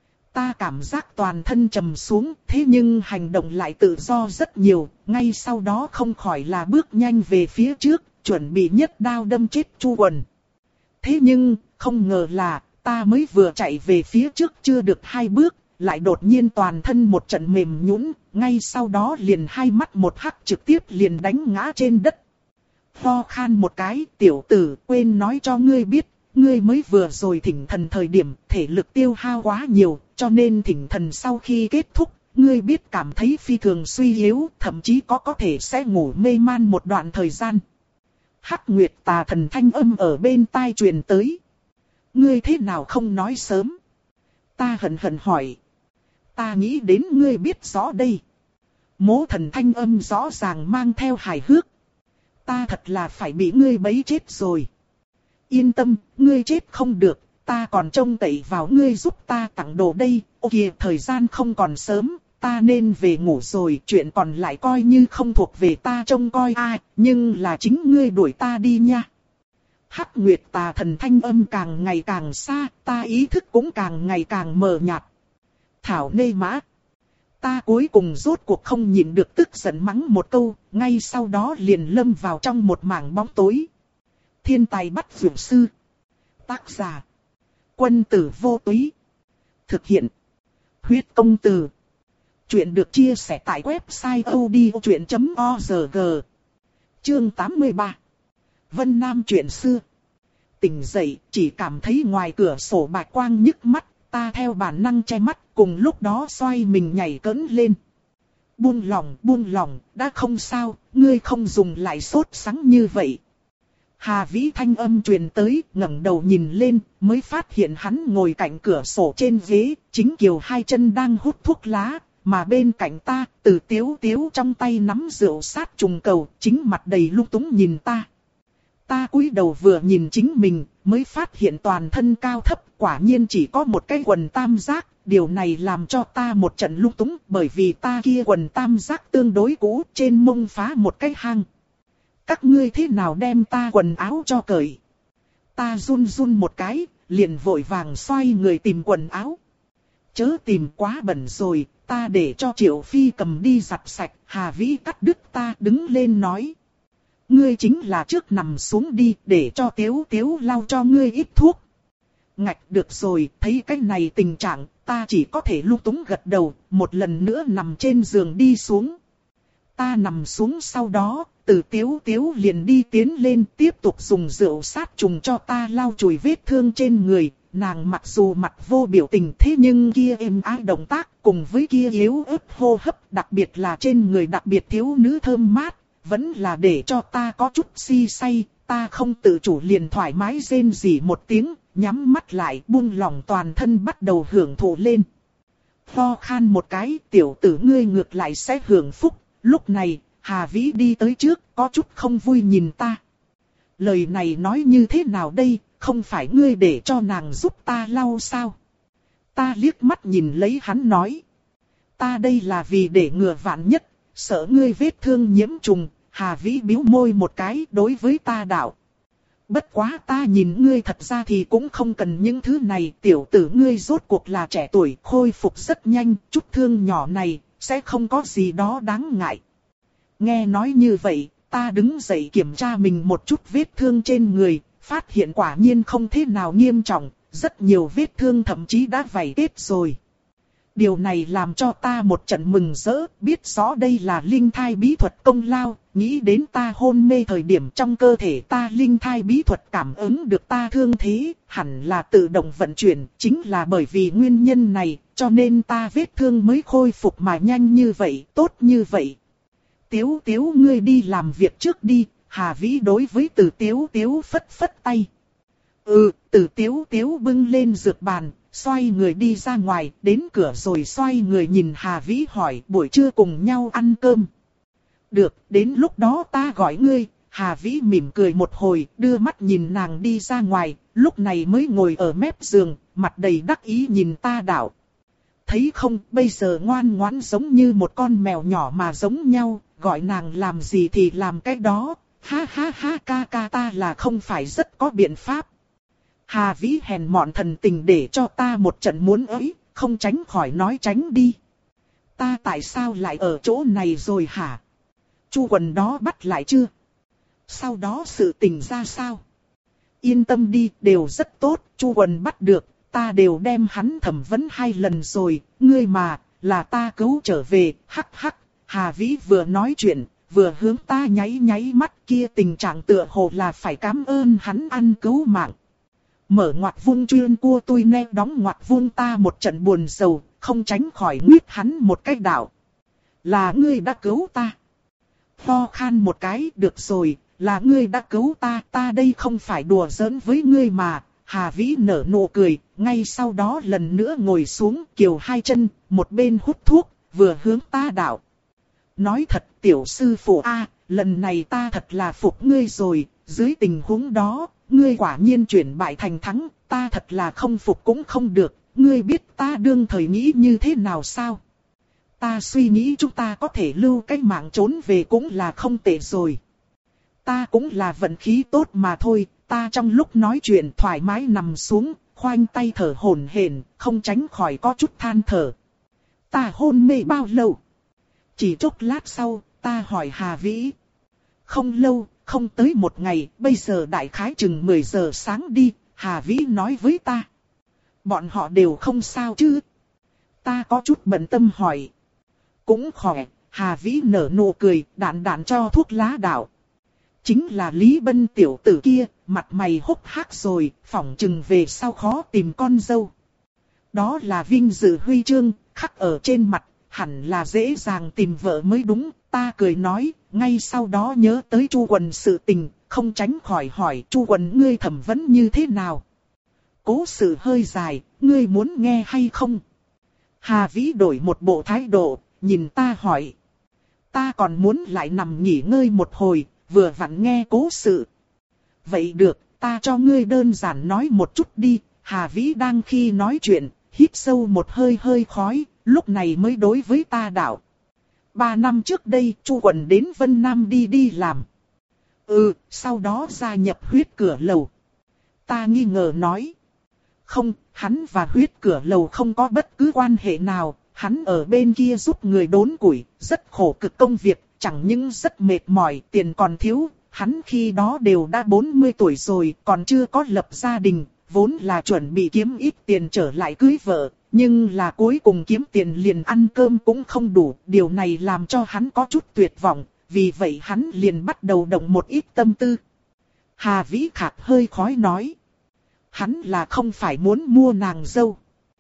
Ta cảm giác toàn thân trầm xuống, thế nhưng hành động lại tự do rất nhiều, ngay sau đó không khỏi là bước nhanh về phía trước, chuẩn bị nhất đao đâm chết Chu Quần. Thế nhưng, không ngờ là, ta mới vừa chạy về phía trước chưa được hai bước, lại đột nhiên toàn thân một trận mềm nhũn, ngay sau đó liền hai mắt một hắc trực tiếp liền đánh ngã trên đất. Ho khan một cái, tiểu tử, quên nói cho ngươi biết, ngươi mới vừa rồi thỉnh thần thời điểm thể lực tiêu hao quá nhiều, cho nên thỉnh thần sau khi kết thúc, ngươi biết cảm thấy phi thường suy yếu, thậm chí có có thể sẽ ngủ mê man một đoạn thời gian. Hắc Nguyệt Tà Thần thanh âm ở bên tai truyền tới. Ngươi thế nào không nói sớm? Ta hận hận hỏi. Ta nghĩ đến ngươi biết rõ đây. Mỗ Thần thanh âm rõ ràng mang theo hài hước. Ta thật là phải bị ngươi bấy chết rồi. Yên tâm, ngươi chết không được, ta còn trông cậy vào ngươi giúp ta tặng đồ đây. Ô kìa, thời gian không còn sớm, ta nên về ngủ rồi, chuyện còn lại coi như không thuộc về ta trông coi ai, nhưng là chính ngươi đuổi ta đi nha. Hắc Nguyệt Tà Thần thanh âm càng ngày càng xa, ta ý thức cũng càng ngày càng mờ nhạt. Thảo nê mã. Ta cuối cùng rốt cuộc không nhịn được tức giận mắng một câu, ngay sau đó liền lâm vào trong một mảng bóng tối. Thiên tài bắt dược sư. Tác giả. Quân tử vô túy. Thực hiện. Huyết công từ. Chuyện được chia sẻ tại website odchuyện chấm org. Chương tám mươi ba. Vân Nam chuyện xưa. Tỉnh dậy, chỉ cảm thấy ngoài cửa sổ bạch quang nhức mắt, ta theo bản năng che mắt, cùng lúc đó xoay mình nhảy cẫng lên. Buông lòng, buông lòng, đã không sao, ngươi không dùng lại sốt sắng như vậy. Hà Vĩ thanh âm truyền tới, ngẩng đầu nhìn lên, mới phát hiện hắn ngồi cạnh cửa sổ trên ghế, chính Kiều hai chân đang hút thuốc lá, mà bên cạnh ta, Từ Tiếu Tiếu trong tay nắm rượu sát trùng cầu, chính mặt đầy lung túng nhìn ta. Ta cúi đầu vừa nhìn chính mình, mới phát hiện toàn thân cao thấp, quả nhiên chỉ có một cái quần tam giác, điều này làm cho ta một trận lung túng, bởi vì ta kia quần tam giác tương đối cũ, trên mông phá một cái hang. Các ngươi thế nào đem ta quần áo cho cởi? Ta run run một cái, liền vội vàng xoay người tìm quần áo. Chớ tìm quá bẩn rồi, ta để cho Triệu Phi cầm đi giặt sạch. Hà Vĩ cắt đứt ta đứng lên nói. Ngươi chính là trước nằm xuống đi, để cho Tiếu Tiếu lau cho ngươi ít thuốc. Ngạch được rồi, thấy cái này tình trạng, ta chỉ có thể lung túng gật đầu, một lần nữa nằm trên giường đi xuống. ta nằm xuống sau đó, Từ Tiếu Tiếu liền đi tiến lên tiếp tục dùng rượu sát trùng cho ta lau chùi vết thương trên người. Nàng mặc dù mặt vô biểu tình thế nhưng kia êm ái động tác cùng với kia yếu ớt hô hấp, đặc biệt là trên người đặc biệt thiếu nữ thơm mát, vẫn là để cho ta có chút si say. Ta không tự chủ liền thoải mái rên rỉ một tiếng, nhắm mắt lại buông lỏng toàn thân bắt đầu hưởng thụ lên. Ho khan một cái, tiểu tử ngươi ngược lại sẽ hưởng phúc. Lúc này, Hà Vĩ đi tới trước, có chút không vui nhìn ta. Lời này nói như thế nào đây, không phải ngươi để cho nàng giúp ta lau sao? Ta liếc mắt nhìn lấy hắn nói. Ta đây là vì để ngừa vạn nhất, sợ ngươi vết thương nhiễm trùng. Hà Vĩ bĩu môi một cái đối với ta đạo. Bất quá ta nhìn ngươi thật ra thì cũng không cần những thứ này, tiểu tử ngươi rốt cuộc là trẻ tuổi, khôi phục rất nhanh, chút thương nhỏ này, sẽ không có gì đó đáng ngại. Nghe nói như vậy, ta đứng dậy kiểm tra mình một chút vết thương trên người, phát hiện quả nhiên không thế nào nghiêm trọng, rất nhiều vết thương thậm chí đã vảy tết rồi. Điều này làm cho ta một trận mừng rỡ, biết rõ đây là linh thai bí thuật công lao, nghĩ đến ta hôn mê thời điểm trong cơ thể ta linh thai bí thuật cảm ứng được ta thương thế, hẳn là tự động vận chuyển, chính là bởi vì nguyên nhân này, cho nên ta vết thương mới khôi phục mà nhanh như vậy, tốt như vậy. Tiếu Tiếu ngươi đi làm việc trước đi, Hà Vĩ đối với Từ Tiếu Tiếu phất phất tay. Ừ, Từ Tiếu Tiếu bưng lên dược bàn. Xoay người đi ra ngoài, đến cửa rồi xoay người nhìn Hà Vĩ hỏi buổi trưa cùng nhau ăn cơm. Được, đến lúc đó ta gọi ngươi. Hà Vĩ mỉm cười một hồi, đưa mắt nhìn nàng đi ra ngoài, lúc này mới ngồi ở mép giường, mặt đầy đắc ý nhìn ta đạo. Thấy không, bây giờ ngoan ngoãn giống như một con mèo nhỏ mà giống nhau, gọi nàng làm gì thì làm cái đó. Ha ha ha, ca ca ta là không phải rất có biện pháp. Hà Vĩ hèn mọn thần tình để cho ta một trận muốn ấy, không tránh khỏi nói tránh đi. Ta tại sao lại ở chỗ này rồi hả? Chu Quần đó bắt lại chưa? Sau đó sự tình ra sao? Yên tâm đi, đều rất tốt, Chu Quần bắt được, ta đều đem hắn thẩm vấn hai lần rồi, ngươi mà, là ta cứu trở về, hắc hắc. Hà Vĩ vừa nói chuyện, vừa hướng ta nháy nháy mắt, kia tình trạng tựa hồ là phải cảm ơn hắn ăn cứu mạng. Mở ngoặc vuông chuyên cua tôi ne đóng ngoặc vuông ta một trận buồn sầu, không tránh khỏi nguyết hắn một cái đạo. Là ngươi đã cứu ta. Ho khan một cái, được rồi, là ngươi đã cứu ta, ta đây không phải đùa giỡn với ngươi mà. Hà Vĩ nở nụ cười, ngay sau đó lần nữa ngồi xuống, kiều hai chân, một bên hút thuốc, vừa hướng ta đạo. Nói thật tiểu sư phụ a, lần này ta thật là phục ngươi rồi, dưới tình huống đó, ngươi quả nhiên chuyển bại thành thắng, ta thật là không phục cũng không được, ngươi biết ta đương thời nghĩ như thế nào sao? Ta suy nghĩ chúng ta có thể lưu cái mạng trốn về cũng là không tệ rồi. Ta cũng là vận khí tốt mà thôi, ta trong lúc nói chuyện thoải mái nằm xuống, khoanh tay thở hổn hển, không tránh khỏi có chút than thở. Ta hôn mê bao lâu? Chỉ chốc lát sau, ta hỏi Hà Vĩ. Không lâu, không tới một ngày, bây giờ đại khái chừng mười giờ sáng đi, Hà Vĩ nói với ta. Bọn họ đều không sao chứ? Ta có chút bận tâm hỏi. Cũng khỏe, Hà Vĩ nở nụ cười, đạn đạn cho thuốc lá đạo. Chính là Lý Bân tiểu tử kia, mặt mày hốc hác rồi, phỏng chừng về sau khó tìm con dâu. Đó là vinh dự huy chương, khắc ở trên mặt, hẳn là dễ dàng tìm vợ mới đúng. Ta cười nói, ngay sau đó nhớ tới Chu Quần sự tình, không tránh khỏi hỏi Chu Quần ngươi thẩm vấn như thế nào. Cố sự hơi dài, ngươi muốn nghe hay không? Hà Vĩ đổi một bộ thái độ, nhìn ta hỏi. Ta còn muốn lại nằm nghỉ ngơi một hồi, vừa vặn nghe cố sự. Vậy được, ta cho ngươi đơn giản nói một chút đi. Hà Vĩ đang khi nói chuyện, hít sâu một hơi hơi khói, lúc này mới đối với ta đạo. Ba năm trước đây, Chu Quần đến Vân Nam đi đi làm. Ừ, sau đó gia nhập huyết cửa lầu. Ta nghi ngờ nói. Không, hắn và huyết cửa lầu không có bất cứ quan hệ nào. Hắn ở bên kia giúp người đốn củi, rất khổ cực công việc, chẳng những rất mệt mỏi, tiền còn thiếu. Hắn khi đó đều đã bốn mươi tuổi rồi, còn chưa có lập gia đình, vốn là chuẩn bị kiếm ít tiền trở lại cưới vợ. Nhưng là cuối cùng kiếm tiền liền ăn cơm cũng không đủ, điều này làm cho hắn có chút tuyệt vọng, vì vậy hắn liền bắt đầu động một ít tâm tư. Hà Vĩ Khạc hơi khói nói. Hắn là không phải muốn mua nàng dâu.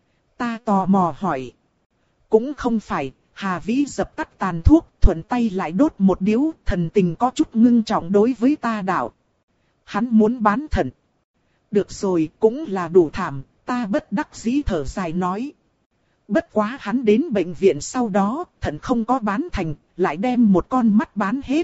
Ta tò mò hỏi. Cũng không phải, Hà Vĩ dập tắt tàn thuốc, thuận tay lại đốt một điếu, thần tình có chút ngưng trọng đối với ta đạo. Hắn muốn bán thận. Được rồi, cũng là đủ thảm, ta bất đắc dĩ thở dài nói. Bất quá hắn đến bệnh viện sau đó, thận không có bán thành, lại đem một con mắt bán hết.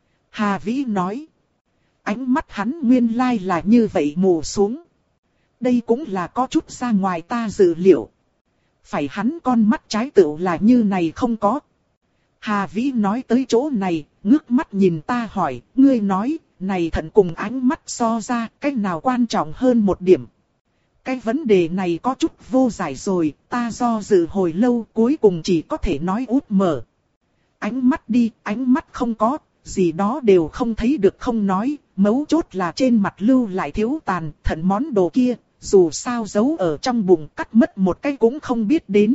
Hà Vĩ nói. Ánh mắt hắn nguyên lai là như vậy mù xuống. Đây cũng là có chút ra ngoài ta dự liệu. Phải hắn con mắt trái tựu là như này không có. Hà Vĩ nói tới chỗ này, ngước mắt nhìn ta hỏi, ngươi nói, này thận cùng ánh mắt so ra, cái nào quan trọng hơn một điểm. Cái vấn đề này có chút vô giải rồi, ta do dự hồi lâu cuối cùng chỉ có thể nói út mở. Ánh mắt đi, ánh mắt không có, gì đó đều không thấy được không nói, mấu chốt là trên mặt lưu lại thiếu tàn, thận món đồ kia, dù sao giấu ở trong bụng cắt mất một cái cũng không biết đến.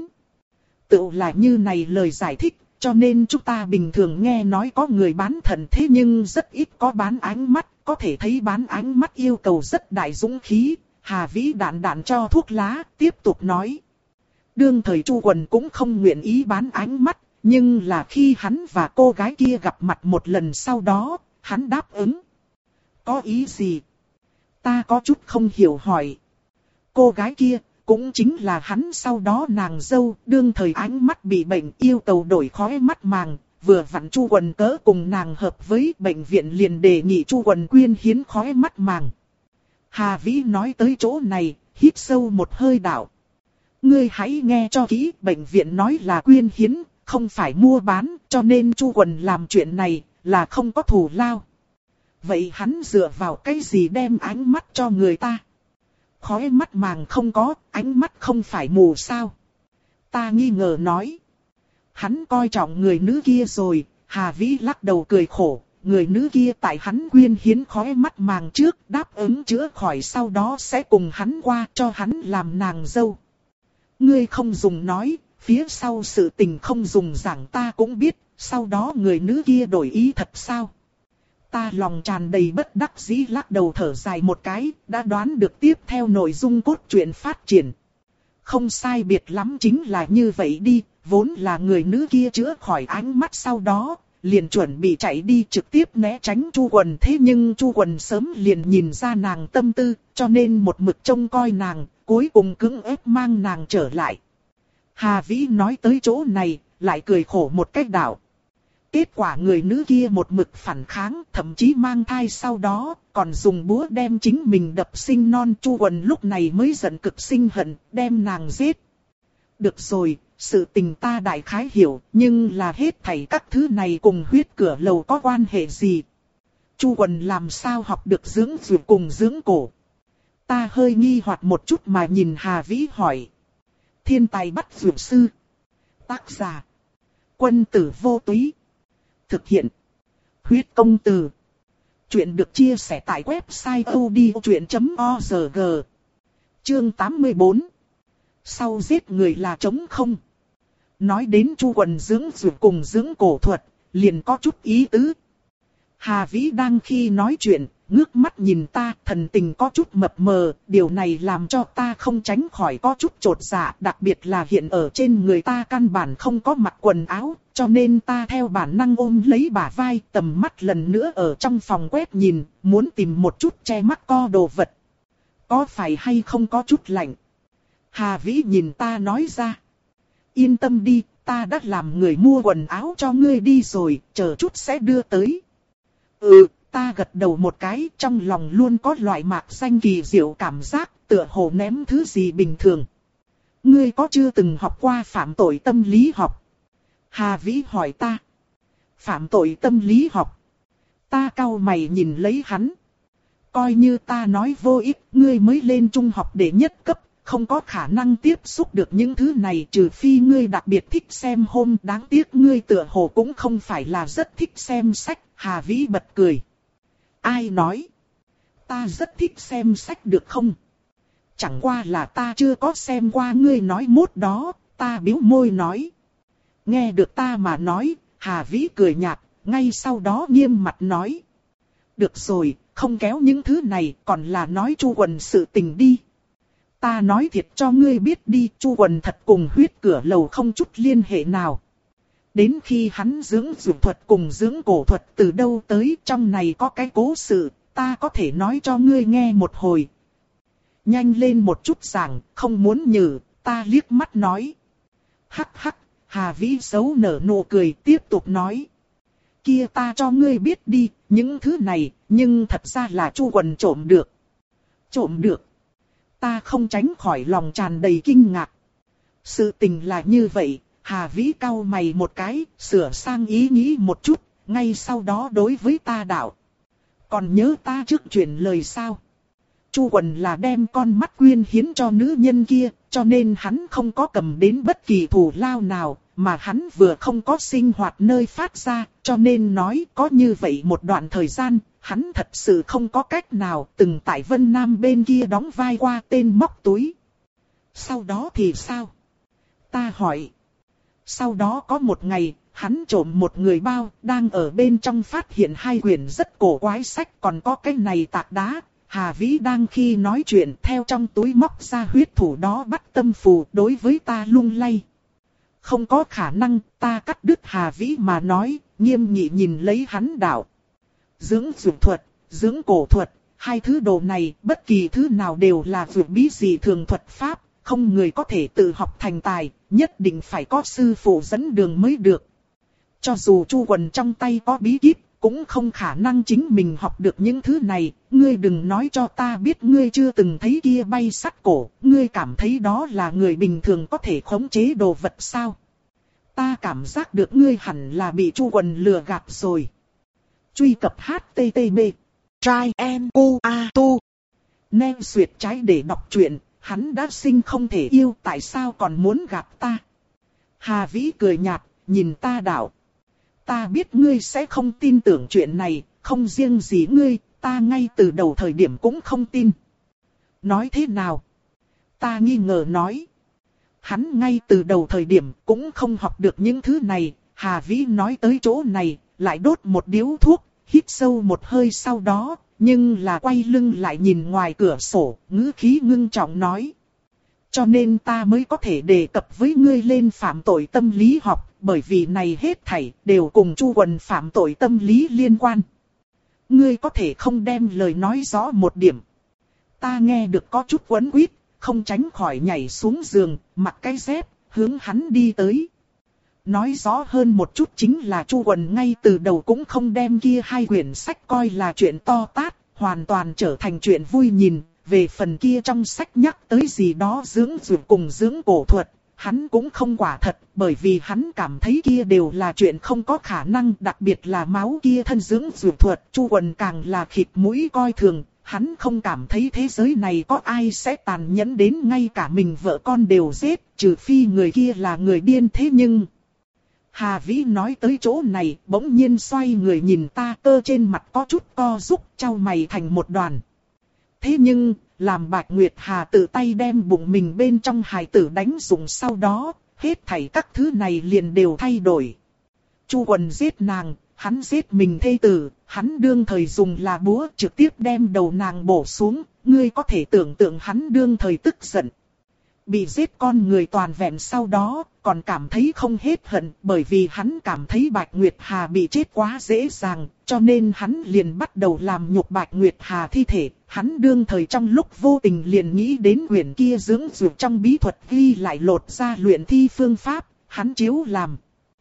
Tự là như này lời giải thích, cho nên chúng ta bình thường nghe nói có người bán thận thế nhưng rất ít có bán ánh mắt, có thể thấy bán ánh mắt yêu cầu rất đại dũng khí. Hà Vĩ đạn đạn cho thuốc lá, tiếp tục nói. Đương thời Chu Quần cũng không nguyện ý bán ánh mắt, nhưng là khi hắn và cô gái kia gặp mặt một lần sau đó, hắn đáp ứng. Có ý gì? Ta có chút không hiểu hỏi. Cô gái kia, cũng chính là hắn sau đó nàng dâu, đương thời ánh mắt bị bệnh yêu cầu đổi khói mắt màng, vừa vặn Chu Quần cỡ cùng nàng hợp với bệnh viện liền đề nghị Chu Quần quyên hiến khói mắt màng. Hà Vĩ nói tới chỗ này, hít sâu một hơi đạo. Ngươi hãy nghe cho kỹ, bệnh viện nói là quyên hiến, không phải mua bán, cho nên Chu Quần làm chuyện này, là không có thù lao. Vậy hắn dựa vào cái gì đem ánh mắt cho người ta? Khói mắt màng không có, ánh mắt không phải mù sao? Ta nghi ngờ nói. Hắn coi trọng người nữ kia rồi, Hà Vĩ lắc đầu cười khổ. Người nữ kia tại hắn quyên hiến khói mắt màng trước, đáp ứng chữa khỏi sau đó sẽ cùng hắn qua cho hắn làm nàng dâu. Ngươi không dùng nói, phía sau sự tình không dùng giảng ta cũng biết, sau đó người nữ kia đổi ý thật sao? Ta lòng tràn đầy bất đắc dĩ lắc đầu thở dài một cái, đã đoán được tiếp theo nội dung cốt truyện phát triển. Không sai biệt lắm chính là như vậy đi, vốn là người nữ kia chữa khỏi ánh mắt sau đó. Liền chuẩn bị chạy đi trực tiếp né tránh Chu Quần, thế nhưng Chu Quần sớm liền nhìn ra nàng tâm tư, cho nên một mực trông coi nàng, cuối cùng cưỡng ép mang nàng trở lại. Hà Vĩ nói tới chỗ này, lại cười khổ một cách đạo. Kết quả người nữ kia một mực phản kháng, thậm chí mang thai sau đó, còn dùng búa đem chính mình đập sinh non. Chu Quần lúc này mới giận cực sinh hận, đem nàng giết. Được rồi. Sự tình ta đại khái hiểu, nhưng là hết thảy các thứ này cùng huyết cửa lầu có quan hệ gì? Chu Quần làm sao học được dưỡng dược cùng dưỡng cổ? Ta hơi nghi hoặc một chút mà nhìn Hà Vĩ hỏi. Thiên tài bắt dược sư. Tác giả. Quân tử vô túy. Thực hiện. Huyết công từ. Chuyện được chia sẻ tại website odchuyện chấm org. Chương tám mươi bốn. Sau giết người là trống không. Nói đến Chu Quần dưỡng dược cùng dưỡng cổ thuật, liền có chút ý tứ. Hà Vĩ đang khi nói chuyện, ngước mắt nhìn ta, thần tình có chút mập mờ, điều này làm cho ta không tránh khỏi có chút chột dạ, đặc biệt là hiện ở trên người ta căn bản không có mặc quần áo, cho nên ta theo bản năng ôm lấy bả vai, tầm mắt lần nữa ở trong phòng quét nhìn, muốn tìm một chút che mắt co đồ vật. Có phải hay không có chút lạnh? Hà Vĩ nhìn ta nói ra. Yên tâm đi, ta đã làm người mua quần áo cho ngươi đi rồi, chờ chút sẽ đưa tới. Ừ, ta gật đầu một cái, trong lòng luôn có loại mạc xanh kỳ diệu cảm giác, tựa hồ ném thứ gì bình thường. Ngươi có chưa từng học qua phạm tội tâm lý học? Hà Vĩ hỏi ta. Phạm tội tâm lý học? Ta cau mày nhìn lấy hắn. Coi như ta nói vô ích, ngươi mới lên trung học để nhất cấp. Không có khả năng tiếp xúc được những thứ này trừ phi ngươi đặc biệt thích xem hôm, đáng tiếc ngươi tựa hồ cũng không phải là rất thích xem sách. Hà Vĩ bật cười. Ai nói? Ta rất thích xem sách được không? Chẳng qua là ta chưa có xem qua ngươi nói mốt đó, ta bĩu môi nói. Nghe được ta mà nói, Hà Vĩ cười nhạt, ngay sau đó nghiêm mặt nói. Được rồi, không kéo những thứ này, còn là nói Chu Quần sự tình đi. Ta nói thiệt cho ngươi biết đi, Chu Quần thật cùng huyết cửa lầu không chút liên hệ nào. Đến khi hắn dưỡng dưỡng thuật cùng dưỡng cổ thuật từ đâu tới, trong này có cái cố sự, ta có thể nói cho ngươi nghe một hồi. Nhanh lên một chút giảng, không muốn nhử, ta liếc mắt nói. Hắc hắc, Hà Vĩ xấu nở nụ cười tiếp tục nói. Kia ta cho ngươi biết đi, những thứ này, nhưng thật ra là Chu Quần trộm được. Trộm được. Ta không tránh khỏi lòng tràn đầy kinh ngạc. Sự tình là như vậy, Hà Vĩ cau mày một cái, sửa sang ý nghĩ một chút, ngay sau đó đối với ta đạo. Còn nhớ ta trước chuyện lời sao? Chu Quần là đem con mắt quyên hiến cho nữ nhân kia, cho nên hắn không có cầm đến bất kỳ thù lao nào, mà hắn vừa không có sinh hoạt nơi phát ra, cho nên nói có như vậy một đoạn thời gian, hắn thật sự không có cách nào từng tại Vân Nam bên kia đóng vai qua tên móc túi. Sau đó thì sao? Ta hỏi. Sau đó có một ngày, hắn trộm một người bao, đang ở bên trong phát hiện hai quyển rất cổ quái sách, còn có cái này tạc đá. Hà Vĩ đang khi nói chuyện theo trong túi móc ra huyết thủ đó bắt tâm phù đối với ta lung lay. Không có khả năng, ta cắt đứt Hà Vĩ mà nói, nghiêm nghị nhìn lấy hắn đạo. Dưỡng dưỡng thuật, dưỡng cổ thuật, hai thứ đồ này, bất kỳ thứ nào đều là vượt bí dị thường thuật pháp, không người có thể tự học thành tài, nhất định phải có sư phụ dẫn đường mới được. Cho dù Chu Quần trong tay có bí kíp, cũng không khả năng chính mình học được những thứ này, ngươi đừng nói cho ta biết ngươi chưa từng thấy kia bay sắt cổ, ngươi cảm thấy đó là người bình thường có thể khống chế đồ vật sao? Ta cảm giác được ngươi hẳn là bị Chu Quần lừa gạt rồi. Truy cập H T T P Trai Em U A Tu Nên duyệt trái để đọc truyện, hắn đã sinh không thể yêu tại sao còn muốn gạt ta? Hà Vĩ cười nhạt, nhìn ta đạo. Ta biết ngươi sẽ không tin tưởng chuyện này, không riêng gì ngươi, ta ngay từ đầu thời điểm cũng không tin. Nói thế nào? Ta nghi ngờ nói. Hắn ngay từ đầu thời điểm cũng không học được những thứ này, Hà Vĩ nói tới chỗ này, lại đốt một điếu thuốc, hít sâu một hơi sau đó, nhưng là quay lưng lại nhìn ngoài cửa sổ, ngữ khí ngưng trọng nói. Cho nên ta mới có thể đề cập với ngươi lên phạm tội tâm lý học, bởi vì này hết thảy đều cùng Chu Quần phạm tội tâm lý liên quan. Ngươi có thể không đem lời nói rõ một điểm. Ta nghe được có chút quấn quýt, không tránh khỏi nhảy xuống giường, mặc cái dép, hướng hắn đi tới. Nói rõ hơn một chút chính là Chu Quần ngay từ đầu cũng không đem kia hai quyển sách coi là chuyện to tát, hoàn toàn trở thành chuyện vui nhìn. Về phần kia trong sách nhắc tới gì đó dưỡng dưỡng cùng dưỡng cổ thuật, hắn cũng không quả thật, bởi vì hắn cảm thấy kia đều là chuyện không có khả năng, đặc biệt là máu kia thân dưỡng dưỡng thuật, Chu Quần càng là khịt mũi coi thường, hắn không cảm thấy thế giới này có ai sẽ tàn nhẫn đến ngay cả mình vợ con đều giết, trừ phi người kia là người điên thế nhưng... Hà Vĩ nói tới chỗ này, bỗng nhiên xoay người nhìn ta, cơ trên mặt có chút co rúc, chau mày thành một đoàn. Thế nhưng, làm Bạch Nguyệt Hà tự tay đem bụng mình bên trong hài tử đánh dụng sau đó, hết thảy các thứ này liền đều thay đổi. Chu Quần giết nàng, hắn giết mình thê tử, hắn đương thời dùng là búa trực tiếp đem đầu nàng bổ xuống, ngươi có thể tưởng tượng hắn đương thời tức giận. Bị giết con người toàn vẹn sau đó, còn cảm thấy không hết hận, bởi vì hắn cảm thấy Bạch Nguyệt Hà bị chết quá dễ dàng, cho nên hắn liền bắt đầu làm nhục Bạch Nguyệt Hà thi thể. Hắn đương thời trong lúc vô tình liền nghĩ đến quyển kia dưỡng dưỡng trong bí thuật ghi lại lột ra luyện thi phương pháp, hắn chiếu làm.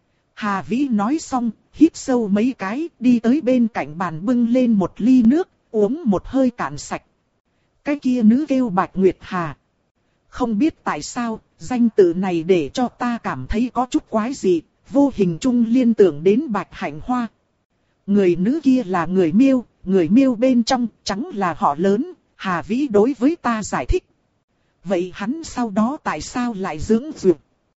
Hà Vĩ nói xong, hít sâu mấy cái, đi tới bên cạnh bàn bưng lên một ly nước, uống một hơi cạn sạch. Cái kia nữ kêu Bạch Nguyệt Hà. Không biết tại sao, danh tự này để cho ta cảm thấy có chút quái dị, vô hình chung liên tưởng đến Bạch Hạnh Hoa. Người nữ kia là người Miêu, người Miêu bên trong trắng là họ lớn, Hà Vĩ đối với ta giải thích. Vậy hắn sau đó tại sao lại dưỡng dưỡng?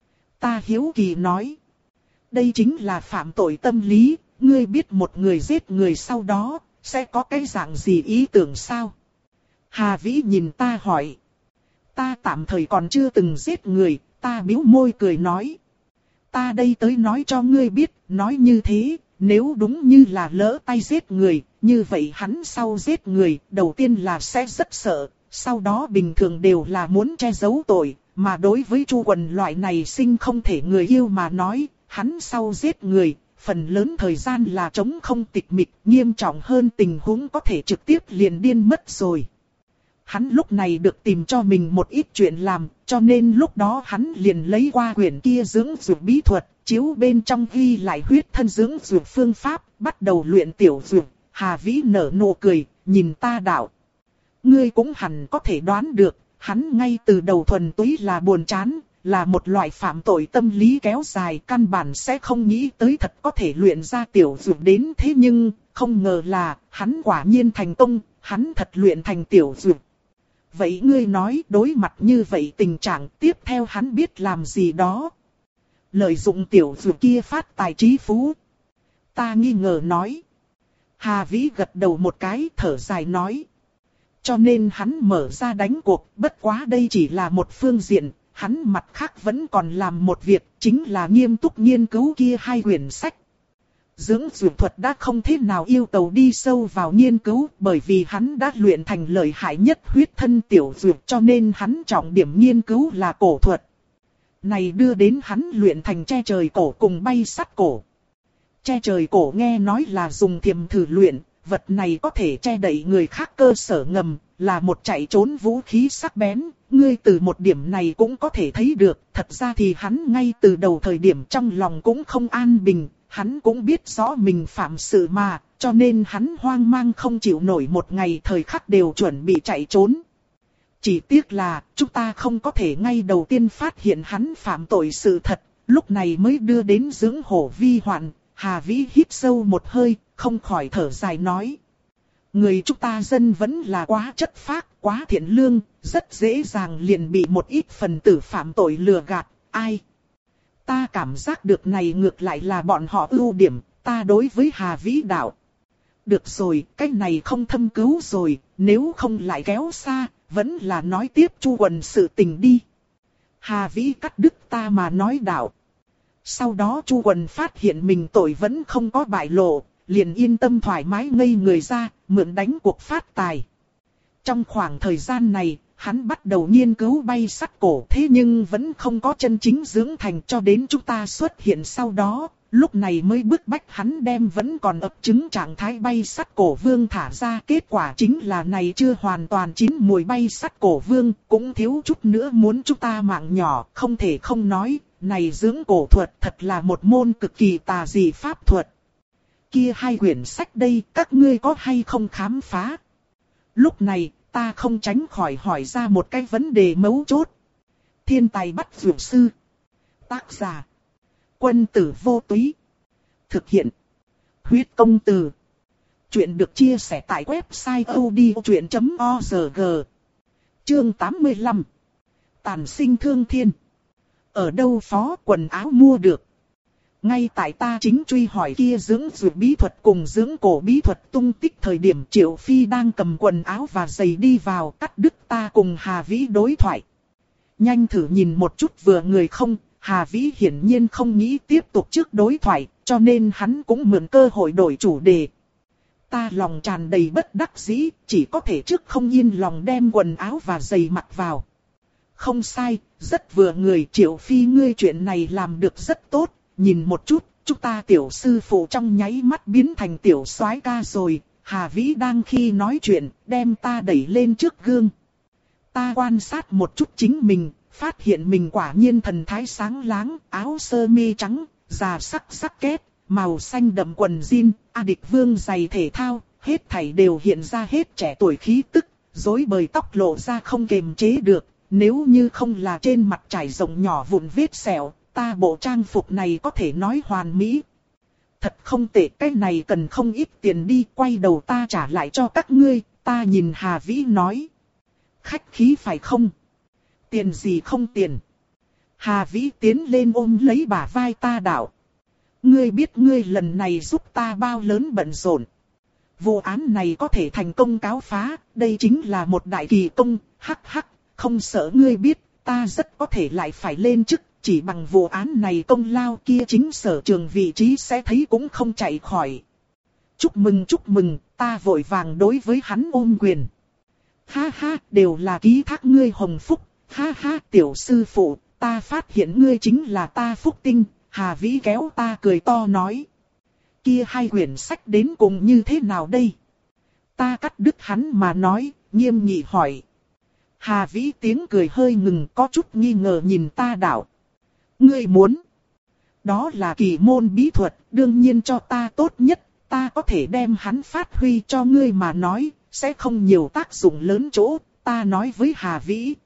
Ta hiếu kỳ nói. Đây chính là phạm tội tâm lý, ngươi biết một người giết người sau đó, sẽ có cái dạng gì ý tưởng sao? Hà Vĩ nhìn ta hỏi. Ta tạm thời còn chưa từng giết người, ta bĩu môi cười nói. Ta đây tới nói cho ngươi biết, nói như thế, nếu đúng như là lỡ tay giết người, như vậy hắn sau giết người, đầu tiên là sẽ rất sợ, sau đó bình thường đều là muốn che giấu tội, mà đối với Chu Quần loại này sinh không thể người yêu mà nói, hắn sau giết người, phần lớn thời gian là trống không tịch mịch, nghiêm trọng hơn tình huống có thể trực tiếp liền điên mất rồi. Hắn lúc này được tìm cho mình một ít chuyện làm, cho nên lúc đó hắn liền lấy qua quyển kia dưỡng dược bí thuật, chiếu bên trong ghi lại huyết thân dưỡng dược phương pháp, bắt đầu luyện tiểu dược. Hà Vĩ nở nụ cười, nhìn ta đạo. Ngươi cũng hẳn có thể đoán được, hắn ngay từ đầu thuần túy là buồn chán, là một loại phạm tội tâm lý kéo dài, căn bản sẽ không nghĩ tới thật có thể luyện ra tiểu dược đến. Thế nhưng, không ngờ là, hắn quả nhiên thành công, hắn thật luyện thành tiểu dược. Vậy ngươi nói đối mặt như vậy tình trạng tiếp theo hắn biết làm gì đó? Lợi dụng tiểu dược kia phát tài trí phú. Ta nghi ngờ nói. Hà Vĩ gật đầu một cái thở dài nói. Cho nên hắn mở ra đánh cuộc, bất quá đây chỉ là một phương diện, hắn mặt khác vẫn còn làm một việc, chính là nghiêm túc nghiên cứu kia hai quyển sách. Dưỡng dược thuật đã không thế nào yêu cầu đi sâu vào nghiên cứu, bởi vì hắn đã luyện thành lợi hại nhất huyết thân tiểu dược, cho nên hắn trọng điểm nghiên cứu là cổ thuật. Này đưa đến hắn luyện thành che trời cổ cùng bay sắt cổ. Che trời cổ nghe nói là dùng thiềm thử luyện, vật này có thể che đậy người khác cơ sở ngầm, là một chạy trốn vũ khí sắc bén. Ngươi từ một điểm này cũng có thể thấy được, thật ra thì hắn ngay từ đầu thời điểm trong lòng cũng không an bình. Hắn cũng biết rõ mình phạm sự mà, cho nên hắn hoang mang không chịu nổi một ngày thời khắc đều chuẩn bị chạy trốn. Chỉ tiếc là, chúng ta không có thể ngay đầu tiên phát hiện hắn phạm tội sự thật, lúc này mới đưa đến dưỡng hổ vi hoạn. Hà Vĩ hít sâu một hơi, không khỏi thở dài nói. Người chúng ta dân vẫn là quá chất phác, quá thiện lương, rất dễ dàng liền bị một ít phần tử phạm tội lừa gạt, ai? Ta cảm giác được này ngược lại là bọn họ ưu điểm, ta đối với Hà Vĩ đạo. Được rồi, cái này không thâm cứu rồi, nếu không lại kéo xa, vẫn là nói tiếp Chu Quần sự tình đi. Hà Vĩ cắt đứt ta mà nói đạo. Sau đó Chu Quần phát hiện mình tội vẫn không có bại lộ, liền yên tâm thoải mái ngây người ra, mượn đánh cuộc phát tài. Trong khoảng thời gian này, hắn bắt đầu nghiên cứu bay sắt cổ, thế nhưng vẫn không có chân chính dưỡng thành, cho đến chúng ta xuất hiện sau đó, lúc này mới bức bách hắn đem vẫn còn ấp trứng trạng thái bay sắt cổ vương thả ra. Kết quả chính là này chưa hoàn toàn chín mùi bay sắt cổ vương, cũng thiếu chút nữa muốn chúng ta mạng nhỏ. Không thể không nói, này dưỡng cổ thuật thật là một môn cực kỳ tà dị pháp thuật. Kia hai quyển sách đây, các ngươi có hay không khám phá? Lúc này, ta không tránh khỏi hỏi ra một cái vấn đề mấu chốt. Thiên tài bắt dược sư. Tác giả. Quân tử vô túy. Thực hiện. Huyết công từ. Chuyện được chia sẻ tại website odchuyện chấm org. Chương tám mươi lăm. Tàn sinh thương thiên. Ở đâu phó quần áo mua được? Ngay tại ta chính truy hỏi kia dưỡng dược bí thuật cùng dưỡng cổ bí thuật tung tích thời điểm Triệu Phi đang cầm quần áo và giày đi vào, cắt đứt ta cùng Hà Vĩ đối thoại. Nhanh thử nhìn một chút vừa người không, Hà Vĩ hiển nhiên không nghĩ tiếp tục trước đối thoại, cho nên hắn cũng mượn cơ hội đổi chủ đề. Ta lòng tràn đầy bất đắc dĩ, chỉ có thể trước không yên lòng đem quần áo và giày mặc vào. Không sai, rất vừa người. Triệu Phi, ngươi chuyện này làm được rất tốt. Nhìn một chút, chúng ta tiểu sư phụ trong nháy mắt biến thành tiểu soái ca rồi. Hà Vĩ đang khi nói chuyện, đem ta đẩy lên trước gương. Ta quan sát một chút chính mình, phát hiện mình quả nhiên thần thái sáng láng, áo sơ mi trắng, già sắc sắc kết, màu xanh đậm quần jean, A Địch Vương giày thể thao, hết thảy đều hiện ra hết trẻ tuổi khí tức, rối bời tóc lộ ra không kềm chế được. Nếu như không là trên mặt trải rộng nhỏ vụn vết sẹo, ta bộ trang phục này có thể nói hoàn mỹ. Thật không tệ, cái này cần không ít tiền đi, quay đầu ta trả lại cho các ngươi. Ta nhìn Hà Vĩ nói. Khách khí phải không? Tiền gì không tiền? Hà Vĩ tiến lên ôm lấy bả vai ta đạo. Ngươi biết ngươi lần này giúp ta bao lớn bận rộn. Vụ án này có thể thành công cáo phá, đây chính là một đại kỳ công, hắc hắc. không sợ ngươi biết, ta rất có thể lại phải lên chức, chỉ bằng vụ án này công lao kia chính sở trường vị trí sẽ thấy cũng không chạy khỏi. Chúc mừng chúc mừng, ta vội vàng đối với hắn ôm quyền. Ha ha, đều là ký thác ngươi hồng phúc, ha ha tiểu sư phụ, ta phát hiện ngươi chính là ta phúc tinh, Hà Vĩ kéo ta cười to nói. Kia hai quyển sách đến cùng như thế nào đây? Ta cắt đứt hắn mà nói, nghiêm nghị hỏi. Hà Vĩ tiếng cười hơi ngừng có chút nghi ngờ nhìn ta đạo. Ngươi muốn? Đó là kỳ môn bí thuật, đương nhiên cho ta tốt nhất, ta có thể đem hắn phát huy cho ngươi mà nói, sẽ không nhiều tác dụng lớn chỗ, ta nói với Hà Vĩ.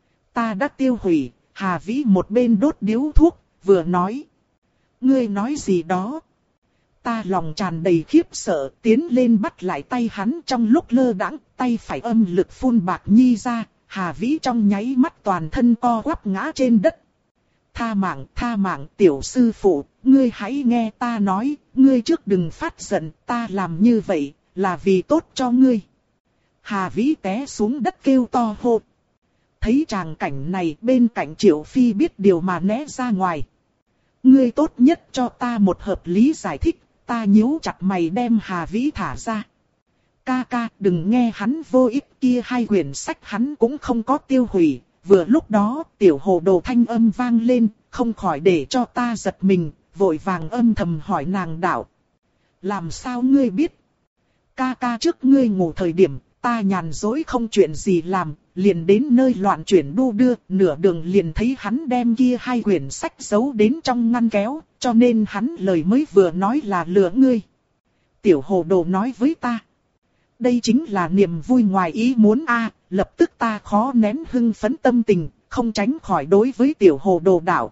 Ta đã tiêu hủy, Hà Vĩ một bên đốt điếu thuốc, vừa nói. Ngươi nói gì đó? Ta lòng tràn đầy khiếp sợ, tiến lên bắt lại tay hắn trong lúc lơ đãng, tay phải âm lực phun bạc nhi ra, Hà Vĩ trong nháy mắt toàn thân co quắp ngã trên đất. Tha mạng, tha mạng, tiểu sư phụ, ngươi hãy nghe ta nói, ngươi trước đừng phát giận, ta làm như vậy, là vì tốt cho ngươi. Hà Vĩ té xuống đất kêu to hô. Thấy tràng cảnh này bên cạnh Triệu Phi biết điều mà né ra ngoài. Ngươi tốt nhất cho ta một hợp lý giải thích, ta nhíu chặt mày đem Hà Vĩ thả ra. Ca ca đừng nghe hắn vô ích kia hai quyển sách hắn cũng không có tiêu hủy. Vừa lúc đó tiểu hồ đồ thanh âm vang lên, không khỏi để cho ta giật mình, vội vàng âm thầm hỏi nàng đạo. Làm sao ngươi biết? Ca ca trước ngươi ngủ thời điểm, ta nhàn dối không chuyện gì làm, liền đến nơi loạn chuyển đu đưa, nửa đường liền thấy hắn đem kia hai quyển sách giấu đến trong ngăn kéo, cho nên hắn lời mới vừa nói là lừa ngươi. Tiểu hồ đồ nói với ta. Đây chính là niềm vui ngoài ý muốn a, lập tức ta khó nén hưng phấn tâm tình, không tránh khỏi đối với tiểu hồ đồ đạo.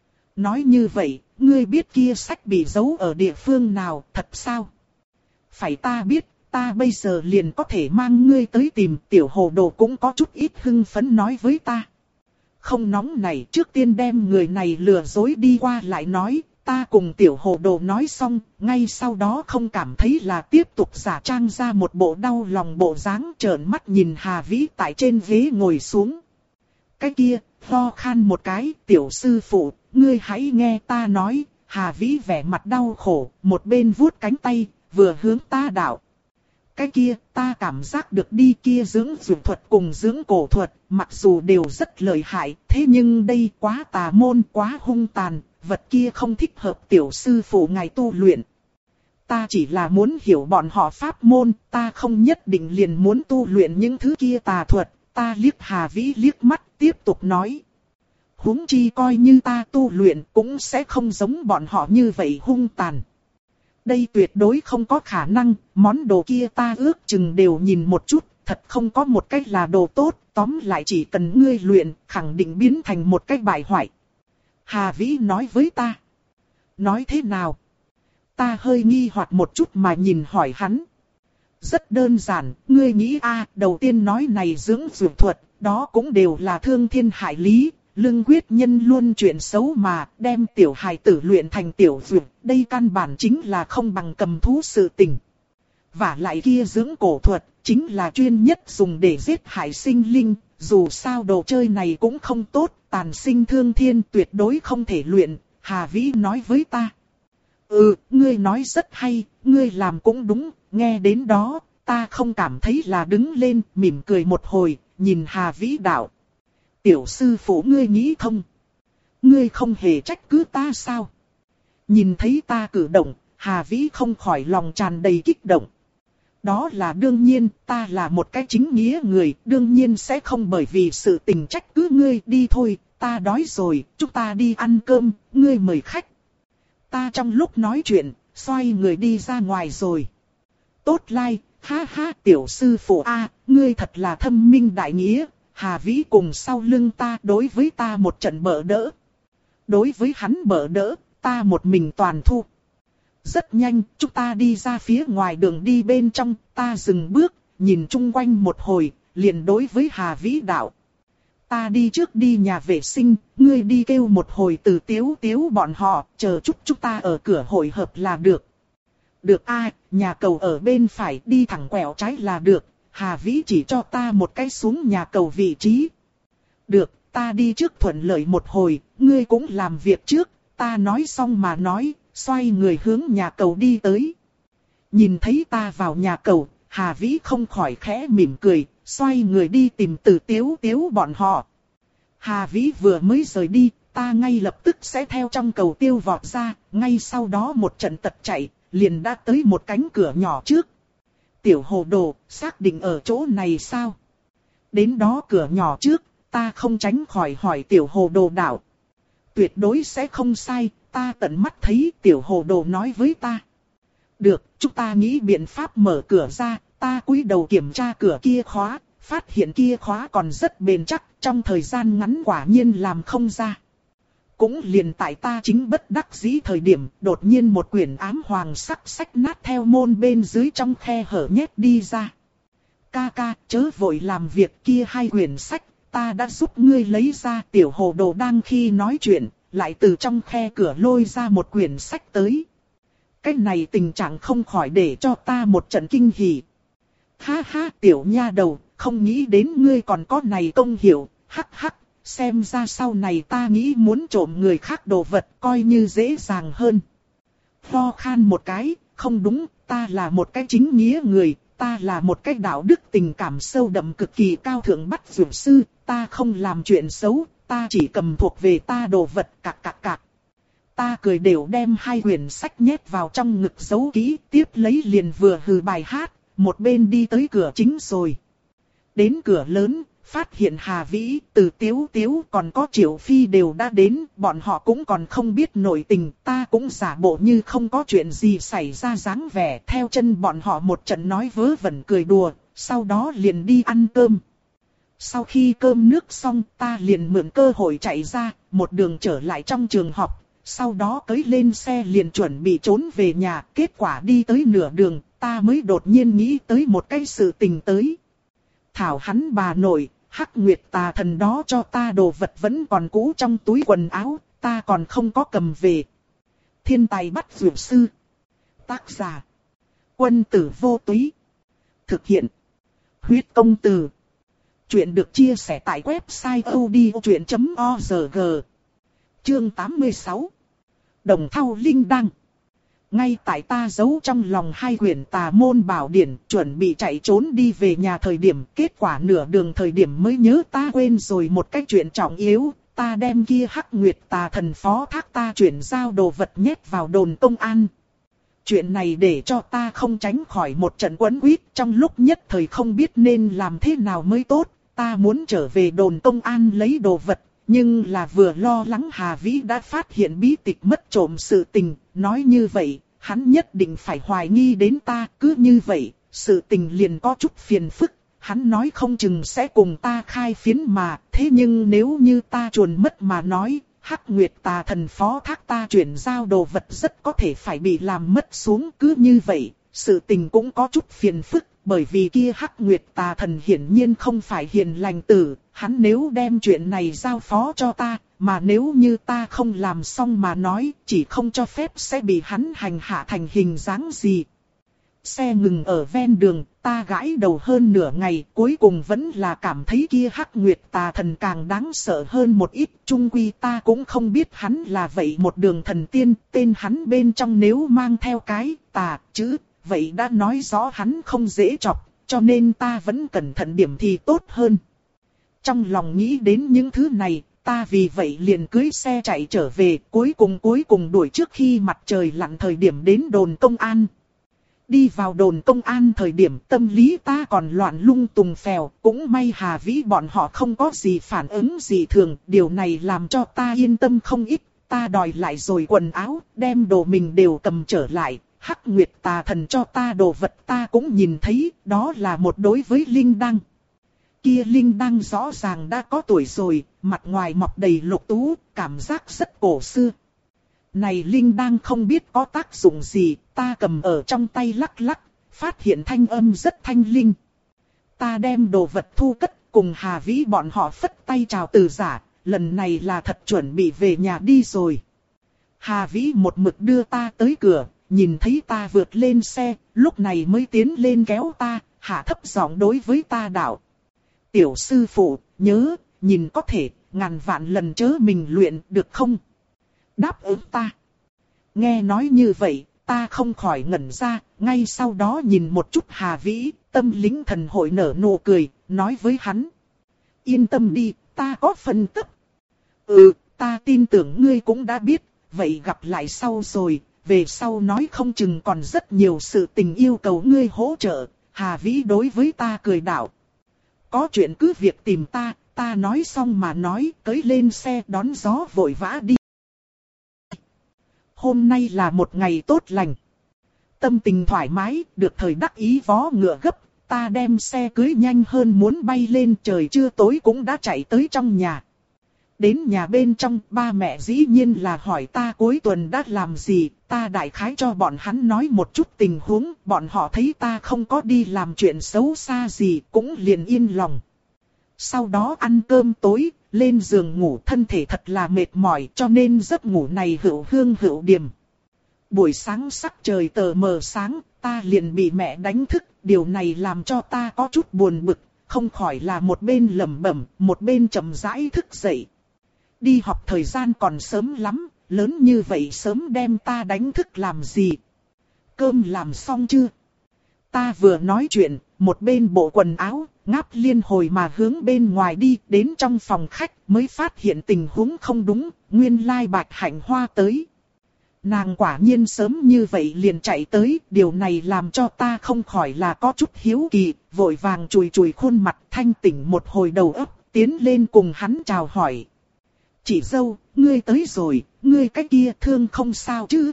Nói như vậy, ngươi biết kia sách bị giấu ở địa phương nào, thật sao? Phải ta biết, ta bây giờ liền có thể mang ngươi tới tìm, tiểu hồ đồ cũng có chút ít hưng phấn nói với ta. Không nóng này, trước tiên đem người này lừa dối đi qua lại nói. Ta cùng tiểu hồ đồ nói xong, ngay sau đó không cảm thấy là tiếp tục giả trang ra một bộ đau lòng bộ dáng trợn mắt nhìn Hà Vĩ tại trên ghế ngồi xuống. Cái kia, ho khan một cái, tiểu sư phụ, ngươi hãy nghe ta nói, Hà Vĩ vẻ mặt đau khổ, một bên vuốt cánh tay, vừa hướng ta đạo. Cái kia, ta cảm giác được đi kia dưỡng dược thuật cùng dưỡng cổ thuật, mặc dù đều rất lợi hại, thế nhưng đây quá tà môn, quá hung tàn. Vật kia không thích hợp tiểu sư phụ ngài tu luyện. Ta chỉ là muốn hiểu bọn họ pháp môn, ta không nhất định liền muốn tu luyện những thứ kia tà thuật. Ta liếc Hà Vĩ liếc mắt tiếp tục nói. Huống chi coi như ta tu luyện cũng sẽ không giống bọn họ như vậy hung tàn. Đây tuyệt đối không có khả năng, món đồ kia ta ước chừng đều nhìn một chút, thật không có một cách là đồ tốt, tóm lại chỉ cần ngươi luyện, khẳng định biến thành một cách bại hoại. Hà Vĩ nói với ta. Nói thế nào? Ta hơi nghi hoặc một chút mà nhìn hỏi hắn. Rất đơn giản, ngươi nghĩ a, đầu tiên nói này dưỡng dược thuật, đó cũng đều là thương thiên hại lý, lương quyết nhân luôn chuyện xấu mà, đem tiểu hài tử luyện thành tiểu dược, đây căn bản chính là không bằng cầm thú sự tình. Và lại kia dưỡng cổ thuật, chính là chuyên nhất dùng để giết hại sinh linh, dù sao đồ chơi này cũng không tốt, tàn sinh thương thiên tuyệt đối không thể luyện, Hà Vĩ nói với ta. Ừ, ngươi nói rất hay, ngươi làm cũng đúng, nghe đến đó, ta không cảm thấy là đứng lên, mỉm cười một hồi, nhìn Hà Vĩ đạo. Tiểu sư phụ ngươi nghĩ thông. Ngươi không hề trách cứ ta sao? Nhìn thấy ta cử động, Hà Vĩ không khỏi lòng tràn đầy kích động. Đó là đương nhiên, ta là một cái chính nghĩa người, đương nhiên sẽ không bởi vì sự tình trách cứ ngươi đi thôi, ta đói rồi, chúng ta đi ăn cơm, ngươi mời khách. Ta trong lúc nói chuyện, xoay người đi ra ngoài rồi. Tốt lai, ha ha tiểu sư phụ a, ngươi thật là thâm minh đại nghĩa, Hà Vĩ cùng sau lưng ta đối với ta một trận bỡ đỡ. Đối với hắn bỡ đỡ, ta một mình toàn thu. Rất nhanh, chúng ta đi ra phía ngoài đường đi bên trong, ta dừng bước, nhìn chung quanh một hồi, liền đối với Hà Vĩ đạo. Ta đi trước đi nhà vệ sinh, ngươi đi kêu một hồi từ tiếu tiếu bọn họ, chờ chút chúng ta ở cửa hội hợp là được. Được a, nhà cầu ở bên phải, đi thẳng quẹo trái là được, Hà Vĩ chỉ cho ta một cái xuống nhà cầu vị trí. được, ta đi trước thuận lợi một hồi, ngươi cũng làm việc trước, ta nói xong mà nói, xoay người hướng nhà cầu đi tới. Nhìn thấy ta vào nhà cầu, Hà Vĩ không khỏi khẽ mỉm cười, xoay người đi tìm Từ Tiếu Tiếu bọn họ. Hà Vĩ vừa mới rời đi, ta ngay lập tức sẽ theo trong cầu tiêu vọt ra, ngay sau đó một trận tật chạy, liền đã tới một cánh cửa nhỏ trước. Tiểu hồ đồ, xác định ở chỗ này sao? Đến đó cửa nhỏ trước, ta không tránh khỏi hỏi tiểu hồ đồ đạo. Tuyệt đối sẽ không sai, ta tận mắt thấy tiểu hồ đồ nói với ta. Được, chúng ta nghĩ biện pháp mở cửa ra, ta cúi đầu kiểm tra cửa kia khóa, phát hiện kia khóa còn rất bền chắc, trong thời gian ngắn quả nhiên làm không ra. Cũng liền tại ta chính bất đắc dĩ thời điểm, đột nhiên một quyển ám hoàng sắc sách nát theo môn bên dưới trong khe hở nhét đi ra. Ca ca, chớ vội làm việc, kia hai quyển sách, ta đã giúp ngươi lấy ra. Tiểu hồ đồ đang khi nói chuyện, lại từ trong khe cửa lôi ra một quyển sách tới. Cái này tình trạng không khỏi để cho ta một trận kinh hỉ. Ha ha, tiểu nha đầu, không nghĩ đến ngươi còn có này công hiểu, hắc hắc, xem ra sau này ta nghĩ muốn trộm người khác đồ vật coi như dễ dàng hơn. Ho khan một cái, không đúng, ta là một cái chính nghĩa người, ta là một cái đạo đức tình cảm sâu đậm cực kỳ cao thượng bắt dược sư, ta không làm chuyện xấu, ta chỉ cầm thuộc về ta đồ vật cạc cạc cạc. Ta cười đều đem hai quyển sách nhét vào trong ngực giấu kỹ, tiếp lấy liền vừa hừ bài hát, một bên đi tới cửa chính rồi. Đến cửa lớn, phát hiện Hà Vĩ, Từ Tiếu Tiếu còn có Triệu Phi đều đã đến, bọn họ cũng còn không biết nội tình, ta cũng giả bộ như không có chuyện gì xảy ra dáng vẻ, theo chân bọn họ một trận nói vớ vẩn cười đùa, sau đó liền đi ăn cơm. Sau khi cơm nước xong, ta liền mượn cơ hội chạy ra, một đường trở lại trong trường học, sau đó cưỡi lên xe liền chuẩn bị trốn về nhà, kết quả đi tới nửa đường, ta mới đột nhiên nghĩ tới một cái sự tình tới. Thảo hắn bà nội, Hắc Nguyệt tà thần đó cho ta đồ vật vẫn còn cũ trong túi quần áo, ta còn không có cầm về. Thiên tài bắt dược sư. Tác giả: Quân tử vô túy. Thực hiện: Huyết công từ. Chuyện được chia sẻ tại website odchuyện chấm org. Chương tám mươi sáu. Đồng thau linh đăng. Ngay tại ta giấu trong lòng hai quyển tà môn bảo điển, chuẩn bị chạy trốn đi về nhà thời điểm, kết quả nửa đường thời điểm mới nhớ ta quên rồi một cái chuyện trọng yếu, ta đem kia Hắc Nguyệt tà thần phó thác ta chuyển giao đồ vật nhét vào đồn công an. Chuyện này để cho ta không tránh khỏi một trận quấn quýt, trong lúc nhất thời không biết nên làm thế nào mới tốt, ta muốn trở về đồn công an lấy đồ vật. Nhưng là vừa lo lắng Hà Vĩ đã phát hiện bí tịch mất trộm sự tình, nói như vậy, hắn nhất định phải hoài nghi đến ta, cứ như vậy, sự tình liền có chút phiền phức, hắn nói không chừng sẽ cùng ta khai phiến mà, thế nhưng nếu như ta chuồn mất mà nói, Hắc Nguyệt tà thần phó thác ta chuyển giao đồ vật rất có thể phải bị làm mất xuống, cứ như vậy, sự tình cũng có chút phiền phức. Bởi vì kia Hắc Nguyệt tà thần hiển nhiên không phải hiền lành tử, hắn nếu đem chuyện này giao phó cho ta, mà nếu như ta không làm xong mà nói, chỉ không cho phép sẽ bị hắn hành hạ thành hình dáng gì. Xe ngừng ở ven đường, ta gãi đầu hơn nửa ngày, cuối cùng vẫn là cảm thấy kia Hắc Nguyệt tà thần càng đáng sợ hơn một ít, chung quy ta cũng không biết hắn là vậy một đường thần tiên, tên hắn bên trong nếu mang theo cái tà chữ. Vậy đã nói rõ hắn không dễ chọc, cho nên ta vẫn cẩn thận điểm thì tốt hơn. Trong lòng nghĩ đến những thứ này, ta vì vậy liền cưỡi xe chạy trở về, cuối cùng cuối cùng đuổi trước khi mặt trời lặn thời điểm đến đồn công an. Đi vào đồn công an thời điểm tâm lý ta còn loạn lung tung phèo, cũng may Hà Vĩ bọn họ không có gì phản ứng gì thường, điều này làm cho ta yên tâm không ít, ta đòi lại rồi quần áo, đem đồ mình đều cầm trở lại. Hắc Nguyệt tà thần cho ta đồ vật ta cũng nhìn thấy, đó là một đối với linh đăng. Kia linh đăng rõ ràng đã có tuổi rồi, mặt ngoài mọc đầy lục tú, cảm giác rất cổ xưa. Này linh đăng không biết có tác dụng gì, ta cầm ở trong tay lắc lắc, phát hiện thanh âm rất thanh linh. Ta đem đồ vật thu cất, cùng Hà Vĩ bọn họ phất tay chào từ giả, lần này là thật chuẩn bị về nhà đi rồi. Hà Vĩ một mực đưa ta tới cửa. Nhìn thấy ta vượt lên xe, lúc này mới tiến lên kéo ta, hạ thấp giọng đối với ta đạo. Tiểu sư phụ, nhớ, nhìn có thể, ngàn vạn lần chớ mình luyện được không? Đáp ứng ta. Nghe nói như vậy, ta không khỏi ngẩn ra, ngay sau đó nhìn một chút Hà Vĩ, tâm lính thần hội nở nụ cười, nói với hắn. Yên tâm đi, ta có phân cấp. Ừ, ta tin tưởng ngươi cũng đã biết, vậy gặp lại sau rồi, về sau nói không chừng còn rất nhiều sự tình yêu cầu ngươi hỗ trợ. Hà Vĩ đối với ta cười đạo. Có chuyện cứ việc tìm ta, ta nói xong mà nói, cưỡi lên xe đón gió vội vã đi. Hôm nay là một ngày tốt lành. Tâm tình thoải mái, được thời đắc ý vó ngựa gấp, ta đem xe cưới nhanh hơn muốn bay lên, trời chưa tối cũng đã chạy tới trong nhà. Đến nhà bên trong, ba mẹ dĩ nhiên là hỏi ta cuối tuần đã làm gì, ta đại khái cho bọn hắn nói một chút tình huống, bọn họ thấy ta không có đi làm chuyện xấu xa gì, cũng liền yên lòng. Sau đó ăn cơm tối, lên giường ngủ, thân thể thật là mệt mỏi cho nên giấc ngủ này hữu hương hữu điềm. Buổi sáng sắc trời tờ mờ sáng, ta liền bị mẹ đánh thức, điều này làm cho ta có chút buồn bực, không khỏi là một bên lẩm bẩm, một bên chậm rãi thức dậy. Đi học thời gian còn sớm lắm, lớn như vậy sớm đem ta đánh thức làm gì? Cơm làm xong chưa? Ta vừa nói chuyện, một bên bộ quần áo, ngáp liên hồi mà hướng bên ngoài đi, đến trong phòng khách mới phát hiện tình huống không đúng, nguyên lai Bạch Hạnh Hoa tới. Nàng quả nhiên sớm như vậy liền chạy tới, điều này làm cho ta không khỏi là có chút hiếu kỳ, vội vàng chùi chùi khuôn mặt thanh tỉnh một hồi đầu óc, tiến lên cùng hắn chào hỏi. Chị dâu, ngươi tới rồi, ngươi cái kia thương không sao chứ?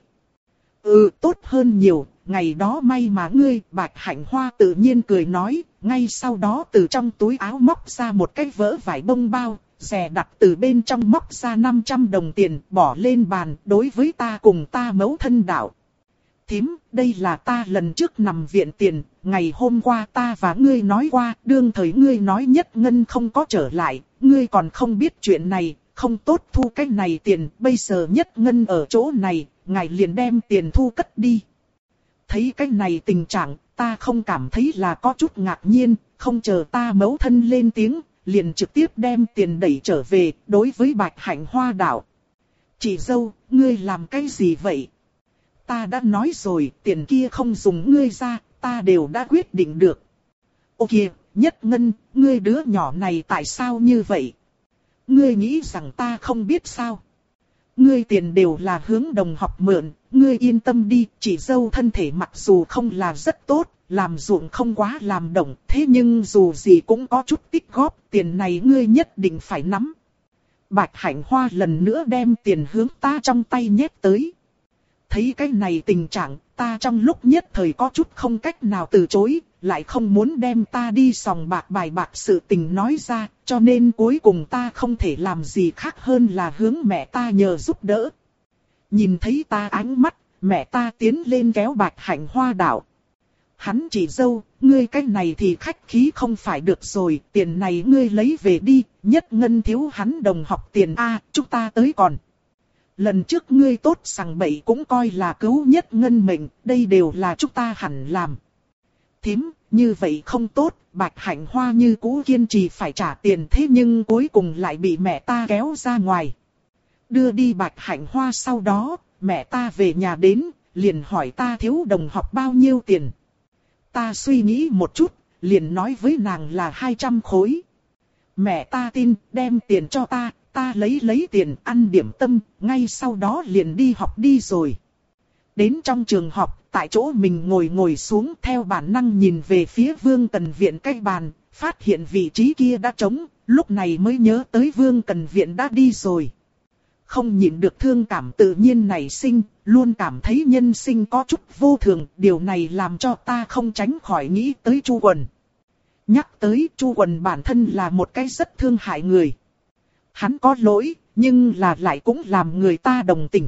Ừ, tốt hơn nhiều, ngày đó may mà ngươi. Bạch Hạnh Hoa tự nhiên cười nói, ngay sau đó từ trong túi áo móc ra một cái vỡ vải bông bao, dè đặt từ bên trong móc ra năm trăm đồng tiền, bỏ lên bàn, đối với ta cùng ta mẫu thân đạo. Thím, đây là ta lần trước nằm viện tiền, ngày hôm qua ta và ngươi nói qua, đương thời ngươi nói Nhất Ngân không có trở lại, ngươi còn không biết chuyện này, không tốt thu cái này tiền, bây giờ Nhất Ngân ở chỗ này, ngài liền đem tiền thu cất đi. Thấy cái này tình trạng, ta không cảm thấy là có chút ngạc nhiên, không chờ ta mẫu thân lên tiếng, liền trực tiếp đem tiền đẩy trở về, đối với Bạch Hạnh Hoa đạo. Chị dâu, ngươi làm cái gì vậy? Ta đã nói rồi, tiền kia không dùng ngươi ra, ta đều đã quyết định được. Ô kìa, Nhất Ngân, ngươi đứa nhỏ này tại sao như vậy? Ngươi nghĩ rằng ta không biết sao? Ngươi tiền đều là hướng đồng học mượn, ngươi yên tâm đi, chị dâu thân thể mặc dù không là rất tốt, làm ruộng không quá làm đồng, thế nhưng dù gì cũng có chút tích góp, tiền này ngươi nhất định phải nắm. Bạch Hạnh Hoa lần nữa đem tiền hướng ta trong tay nhét tới. Thấy cái này tình trạng, ta trong lúc nhất thời có chút không cách nào từ chối, lại không muốn đem ta đi sòng bạc bài bạc sự tình nói ra, cho nên cuối cùng ta không thể làm gì khác hơn là hướng mẹ ta nhờ giúp đỡ. Nhìn thấy ta ánh mắt, mẹ ta tiến lên kéo Bạch Hạnh Hoa đạo. Hắn chị dâu, ngươi cái này thì khách khí không phải được rồi, tiền này ngươi lấy về đi, Nhất Ngân thiếu hắn đồng học tiền A, chúng ta tới còn. Lần trước ngươi tốt sằng bậy cũng coi là cứu Nhất Ngân mệnh, đây đều là chúng ta hẳn làm. Thím, như vậy không tốt, Bạch Hạnh Hoa như cũ kiên trì phải trả tiền, thế nhưng cuối cùng lại bị mẹ ta kéo ra ngoài. Đưa đi Bạch Hạnh Hoa sau đó, mẹ ta về nhà đến, liền hỏi ta thiếu đồng học bao nhiêu tiền. Ta suy nghĩ một chút, liền nói với nàng là hai trăm khối. Mẹ ta tin, đem tiền cho ta, ta lấy lấy tiền ăn điểm tâm, ngay sau đó liền đi học đi rồi. Đến trong trường học, tại chỗ mình ngồi ngồi xuống theo bản năng nhìn về phía Vương Cần Viện cái bàn, phát hiện vị trí kia đã trống, lúc này mới nhớ tới Vương Cần Viện đã đi rồi. Không nhịn được thương cảm tự nhiên nảy sinh, luôn cảm thấy nhân sinh có chút vô thường, điều này làm cho ta không tránh khỏi nghĩ tới Chu Quần. Nhắc tới Chu Quần bản thân là một cái rất thương hại người. Hắn có lỗi, nhưng là lại cũng làm người ta đồng tình.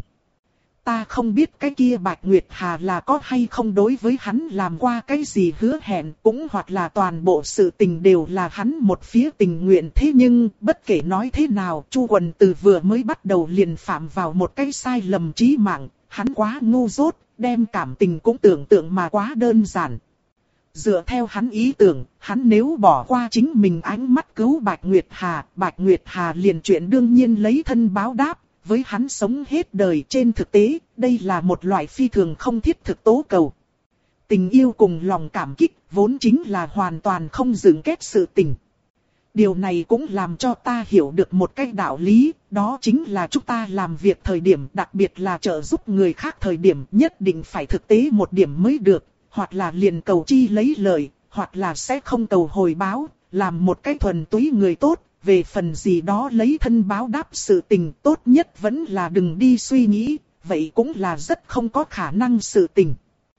Ta không biết cái kia Bạch Nguyệt Hà là có hay không đối với hắn làm qua cái gì hứa hẹn, cũng hoặc là toàn bộ sự tình đều là hắn một phía tình nguyện. Thế nhưng, bất kể nói thế nào, Chu Quần từ vừa mới bắt đầu liền phạm vào một cái sai lầm chí mạng, hắn quá ngu dốt, đem cảm tình cũng tưởng tượng mà quá đơn giản. Dựa theo hắn ý tưởng, hắn nếu bỏ qua chính mình ánh mắt cứu Bạch Nguyệt Hà, Bạch Nguyệt Hà liền chuyện đương nhiên lấy thân báo đáp, với hắn sống hết đời. Trên thực tế, đây là một loại phi thường không thiết thực tố cầu. Tình yêu cùng lòng cảm kích, vốn chính là hoàn toàn không dựng kết sự tình. Điều này cũng làm cho ta hiểu được một cái đạo lý, đó chính là chúng ta làm việc thời điểm, đặc biệt là trợ giúp người khác thời điểm, nhất định phải thực tế một điểm mới được, hoặc là liền cầu chi lấy lợi, hoặc là sẽ không cầu hồi báo, làm một cái thuần túy người tốt. Về phần gì đó lấy thân báo đáp sự tình, tốt nhất vẫn là đừng đi suy nghĩ, vậy cũng là rất không có khả năng sự tình.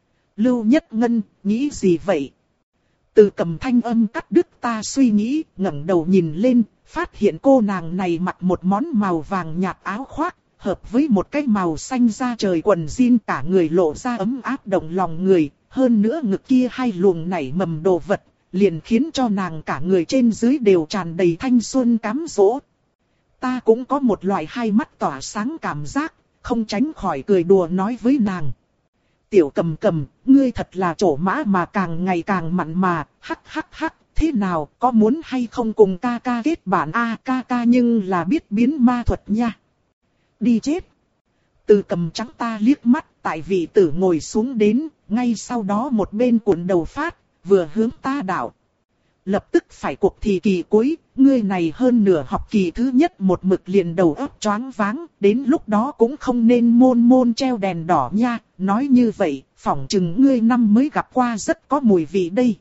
Lưu Nhất Ngân, nghĩ gì vậy? Từ Cầm thanh âm cắt đứt ta suy nghĩ, ngẩng đầu nhìn lên, phát hiện cô nàng này mặc một món màu vàng nhạt áo khoác, hợp với một cái màu xanh da trời quần jean, cả người lộ ra ấm áp động lòng người, hơn nữa ngực kia hai luồng nảy mầm đồ vật, liền khiến cho nàng cả người trên dưới đều tràn đầy thanh xuân cám dỗ. Ta cũng có một loại hai mắt tỏa sáng cảm giác, không tránh khỏi cười đùa nói với nàng. Tiểu Cầm Cầm, ngươi thật là trổ mã mà càng ngày càng mặn mà, hắc hắc hắc, thế nào, có muốn hay không cùng ca ca kết bạn a à, ca ca nhưng là biết biến ma thuật nha. Đi chết. Từ Cầm trắng ta liếc mắt, tại vị tử ngồi xuống đến, ngay sau đó một bên cuộn đầu phát, vừa hướng ta đạo. Lập tức phải cuộc thi kỳ cuối, ngươi này hơn nửa học kỳ thứ nhất một mực liền đầu óc choáng váng, đến lúc đó cũng không nên môn môn treo đèn đỏ nha, nói như vậy, phỏng chừng ngươi năm mới gặp qua rất có mùi vị đây.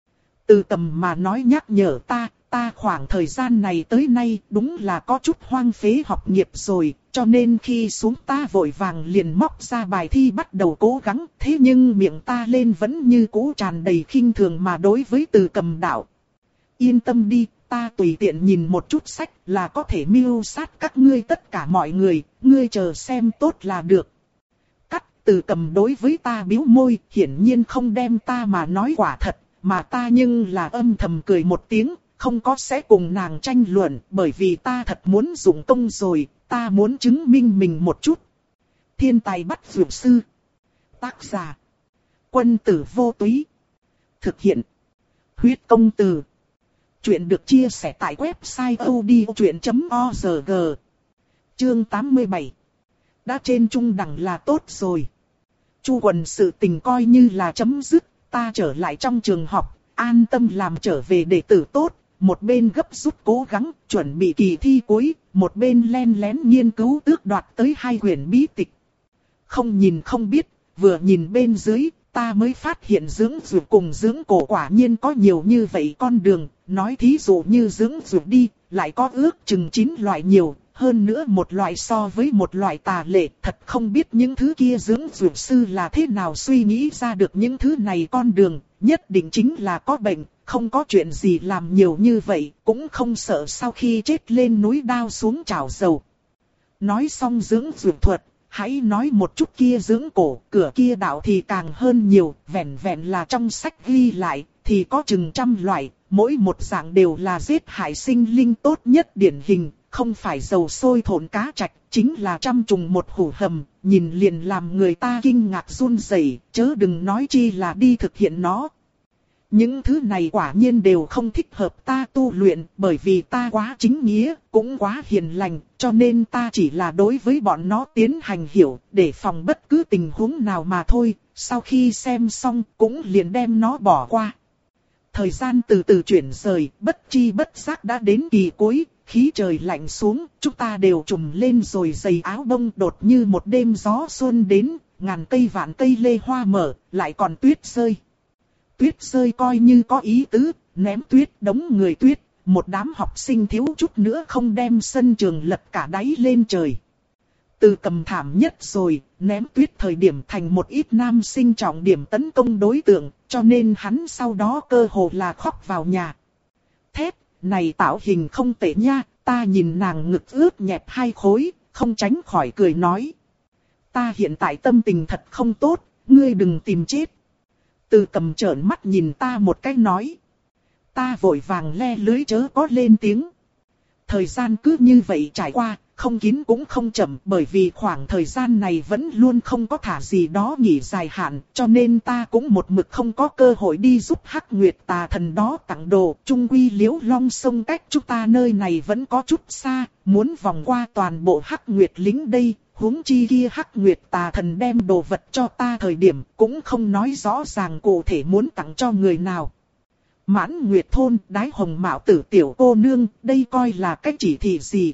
Từ Cầm mà nói nhắc nhở ta, ta khoảng thời gian này tới nay đúng là có chút hoang phế học nghiệp rồi, cho nên khi xuống ta vội vàng liền móc ra bài thi bắt đầu cố gắng, thế nhưng miệng ta lên vẫn như cũ tràn đầy khinh thường mà đối với Từ Cầm đạo. Yên tâm đi, ta tùy tiện nhìn một chút sách là có thể mưu sát các ngươi tất cả mọi người, ngươi chờ xem tốt là được. Cắt. Từ Cầm đối với ta bĩu môi, hiển nhiên không đem ta mà nói quả thật, mà ta nhưng là âm thầm cười một tiếng, không có sẽ cùng nàng tranh luận, bởi vì ta thật muốn dụng công rồi, ta muốn chứng minh mình một chút. Thiên tài bắt dược sư. Tác giả. Quân tử vô túy. Thực hiện. Huyết công từ. Chuyện được chia sẻ tại website odchuyện chấm org. Chương tám mươi bảy. Đã trên trung đẳng là tốt rồi. Chu Quần sự tình coi như là chấm dứt, ta trở lại trong trường học, an tâm làm trở về đệ tử tốt, một bên gấp rút cố gắng, chuẩn bị kỳ thi cuối, một bên len lén nghiên cứu tước đoạt tới hai quyển bí tịch. Không nhìn không biết, vừa nhìn bên dưới, ta mới phát hiện dưỡng dược cùng dưỡng cổ quả nhiên có nhiều như vậy con đường, nói thí dụ như dưỡng dược đi, lại có ước chừng chín loại nhiều, hơn nữa một loại so với một loại tà lệ, thật không biết những thứ kia dưỡng dược sư là thế nào suy nghĩ ra được những thứ này con đường, nhất định chính là có bệnh, không có chuyện gì làm nhiều như vậy, cũng không sợ sau khi chết lên núi đao xuống chảo dầu. Nói xong dưỡng dược thuật, hãy nói một chút kia dưỡng cổ, cửa kia đạo thì càng hơn nhiều, vẹn vẹn là trong sách ghi lại, thì có chừng trăm loại, mỗi một dạng đều là giết hại sinh linh tốt nhất điển hình, không phải dầu sôi thốn cá trạch, chính là trăm trùng một hủ hầm, nhìn liền làm người ta kinh ngạc run rẩy, chớ đừng nói chi là đi thực hiện nó. Những thứ này quả nhiên đều không thích hợp ta tu luyện, bởi vì ta quá chính nghĩa, cũng quá hiền lành, cho nên ta chỉ là đối với bọn nó tiến hành hiểu, để phòng bất cứ tình huống nào mà thôi, sau khi xem xong cũng liền đem nó bỏ qua. Thời gian từ từ chuyển rời, bất chi bất giác đã đến kỳ cuối, khí trời lạnh xuống, chúng ta đều trùm lên rồi giày áo bông, đột như một đêm gió xuân đến, ngàn cây vạn cây lê hoa mở, lại còn tuyết rơi. Tuyết rơi coi như có ý tứ, ném tuyết đống người tuyết, một đám học sinh thiếu chút nữa không đem sân trường lật cả đáy lên trời. Từ Cầm thảm nhất rồi, ném tuyết thời điểm thành một ít nam sinh trọng điểm tấn công đối tượng, cho nên hắn sau đó cơ hồ là khóc vào nhà. Thét, này tạo hình không tệ nha, ta nhìn nàng ngực ướt nhẹp hai khối, không tránh khỏi cười nói. Ta hiện tại tâm tình thật không tốt, ngươi đừng tìm chết. Từ Cầm trợn mắt nhìn ta một cái nói. Ta vội vàng le lưới chớ có lên tiếng. Thời gian cứ như vậy trải qua, không kín cũng không chậm, bởi vì khoảng thời gian này vẫn luôn không có thả gì đó nghỉ dài hạn, cho nên ta cũng một mực không có cơ hội đi giúp Hắc Nguyệt tà thần đó tặng đồ. Chung quy Liễu Long sông cách chúng ta nơi này vẫn có chút xa, muốn vòng qua toàn bộ Hắc Nguyệt lính đây. Huống chi kia Hắc Nguyệt tà thần đem đồ vật cho ta thời điểm cũng không nói rõ ràng cụ thể muốn tặng cho người nào. Mãn Nguyệt thôn, Đái Hồng Mạo Tử tiểu cô nương, đây coi là cái chỉ thị gì?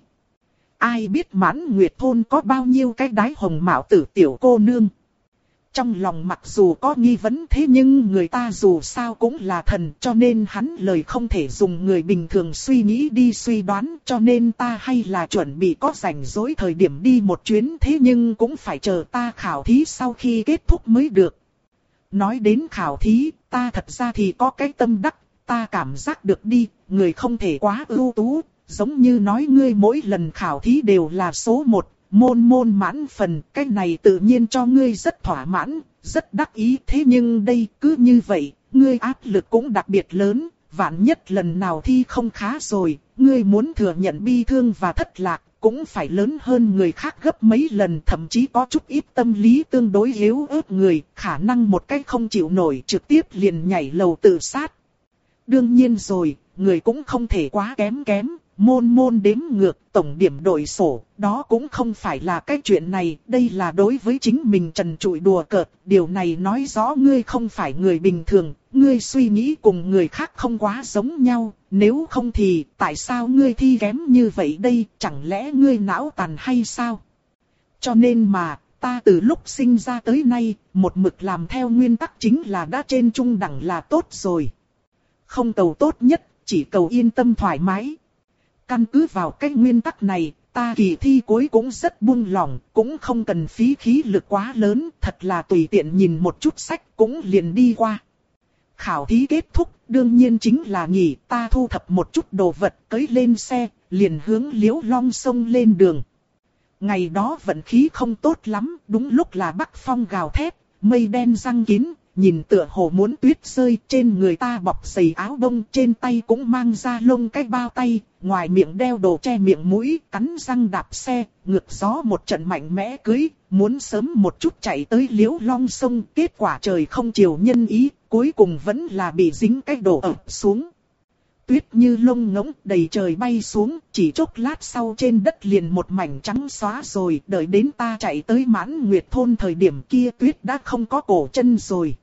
Ai biết Mãn Nguyệt thôn có bao nhiêu cái Đái Hồng Mạo Tử tiểu cô nương? Trong lòng mặc dù có nghi vấn thế nhưng người ta dù sao cũng là thần, cho nên hắn lời không thể dùng người bình thường suy nghĩ đi suy đoán, cho nên ta hay là chuẩn bị có rảnh rỗi thời điểm đi một chuyến, thế nhưng cũng phải chờ ta khảo thí sau khi kết thúc mới được. Nói đến khảo thí, ta thật ra thì có cái tâm đắc, ta cảm giác được đi, người không thể quá ưu tú, giống như nói ngươi mỗi lần khảo thí đều là số một. Môn môn mãn phần, cái này tự nhiên cho ngươi rất thỏa mãn, rất đắc ý. Thế nhưng đây cứ như vậy, ngươi áp lực cũng đặc biệt lớn, vạn nhất lần nào thi không khá rồi, ngươi muốn thừa nhận bi thương và thất lạc, cũng phải lớn hơn người khác gấp mấy lần, thậm chí có chút ít tâm lý tương đối yếu ớt người, khả năng một cách không chịu nổi trực tiếp liền nhảy lầu tự sát. Đương nhiên rồi, người cũng không thể quá kém kém. Môn môn đếm ngược, tổng điểm đổi sổ, đó cũng không phải là cái chuyện này, đây là đối với chính mình trần trụi đùa cợt, điều này nói rõ ngươi không phải người bình thường, ngươi suy nghĩ cùng người khác không quá giống nhau, nếu không thì tại sao ngươi thi kém như vậy đây, chẳng lẽ ngươi não tàn hay sao? Cho nên mà, ta từ lúc sinh ra tới nay, một mực làm theo nguyên tắc chính là đã trên trung đẳng là tốt rồi. Không cầu tốt nhất, chỉ cầu yên tâm thoải mái. Căn cứ vào cái nguyên tắc này, ta kỳ thi cuối cũng rất buông lỏng, cũng không cần phí khí lực quá lớn, thật là tùy tiện nhìn một chút sách cũng liền đi qua. Khảo thí kết thúc, đương nhiên chính là nghỉ, ta thu thập một chút đồ vật, cưỡi lên xe, liền hướng Liễu Long sông lên đường. Ngày đó vận khí không tốt lắm, đúng lúc là bắc phong gào thét, mây đen giăng kín. Nhìn tựa hồ muốn tuyết rơi, trên người ta bọc dày áo bông, trên tay cũng mang ra lông cái bao tay, ngoài miệng đeo đồ che miệng mũi, cắn răng đạp xe, ngược gió một trận mạnh mẽ cưới, muốn sớm một chút chạy tới Liễu Long sông, kết quả trời không chiều nhân ý, cuối cùng vẫn là bị dính cái đổ ập xuống. Tuyết như lông ngỗng đầy trời bay xuống, chỉ chốc lát sau trên đất liền một mảnh trắng xóa rồi, đợi đến ta chạy tới Mãn Nguyệt thôn thời điểm kia tuyết đã không có cổ chân rồi.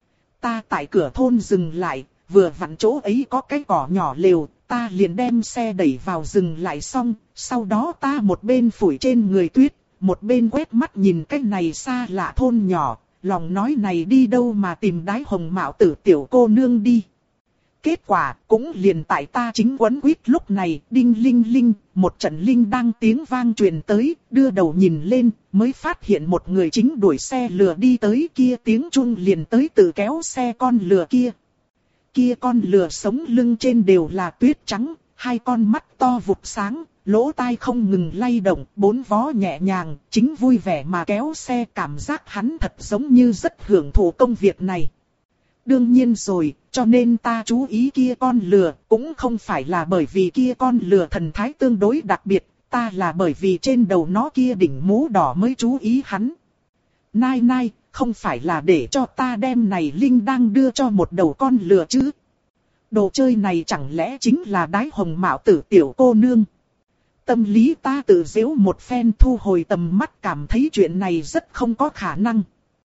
Ta tại cửa thôn dừng lại, vừa vặn chỗ ấy có cái cỏ nhỏ lều, ta liền đem xe đẩy vào dừng lại xong, sau đó ta một bên phủi trên người tuyết, một bên quét mắt nhìn cái này xa lạ thôn nhỏ, lòng nói này đi đâu mà tìm Đái Hồng Mạo Tử tiểu cô nương đi. Kết quả cũng liền tại ta chính quấn quýt lúc này, đinh linh linh, một trận linh đang tiếng vang truyền tới, đưa đầu nhìn lên, mới phát hiện một người chính đuổi xe lừa đi tới, kia tiếng chuông liền tới từ kéo xe con lừa kia. Kia con lừa sống lưng trên đều là tuyết trắng, hai con mắt to vụt sáng, lỗ tai không ngừng lay động, bốn vó nhẹ nhàng, chính vui vẻ mà kéo xe, cảm giác hắn thật giống như rất hưởng thụ công việc này. Đương nhiên rồi, cho nên ta chú ý kia con lừa, cũng không phải là bởi vì kia con lừa thần thái tương đối đặc biệt, ta là bởi vì trên đầu nó kia đỉnh mũ đỏ mới chú ý hắn. Nai nai, không phải là để cho ta đem này linh đang đưa cho một đầu con lừa chứ? Đồ chơi này chẳng lẽ chính là Đái Hồng Mạo Tử tiểu cô nương? Tâm lý ta tự giễu một phen, thu hồi tầm mắt, cảm thấy chuyện này rất không có khả năng.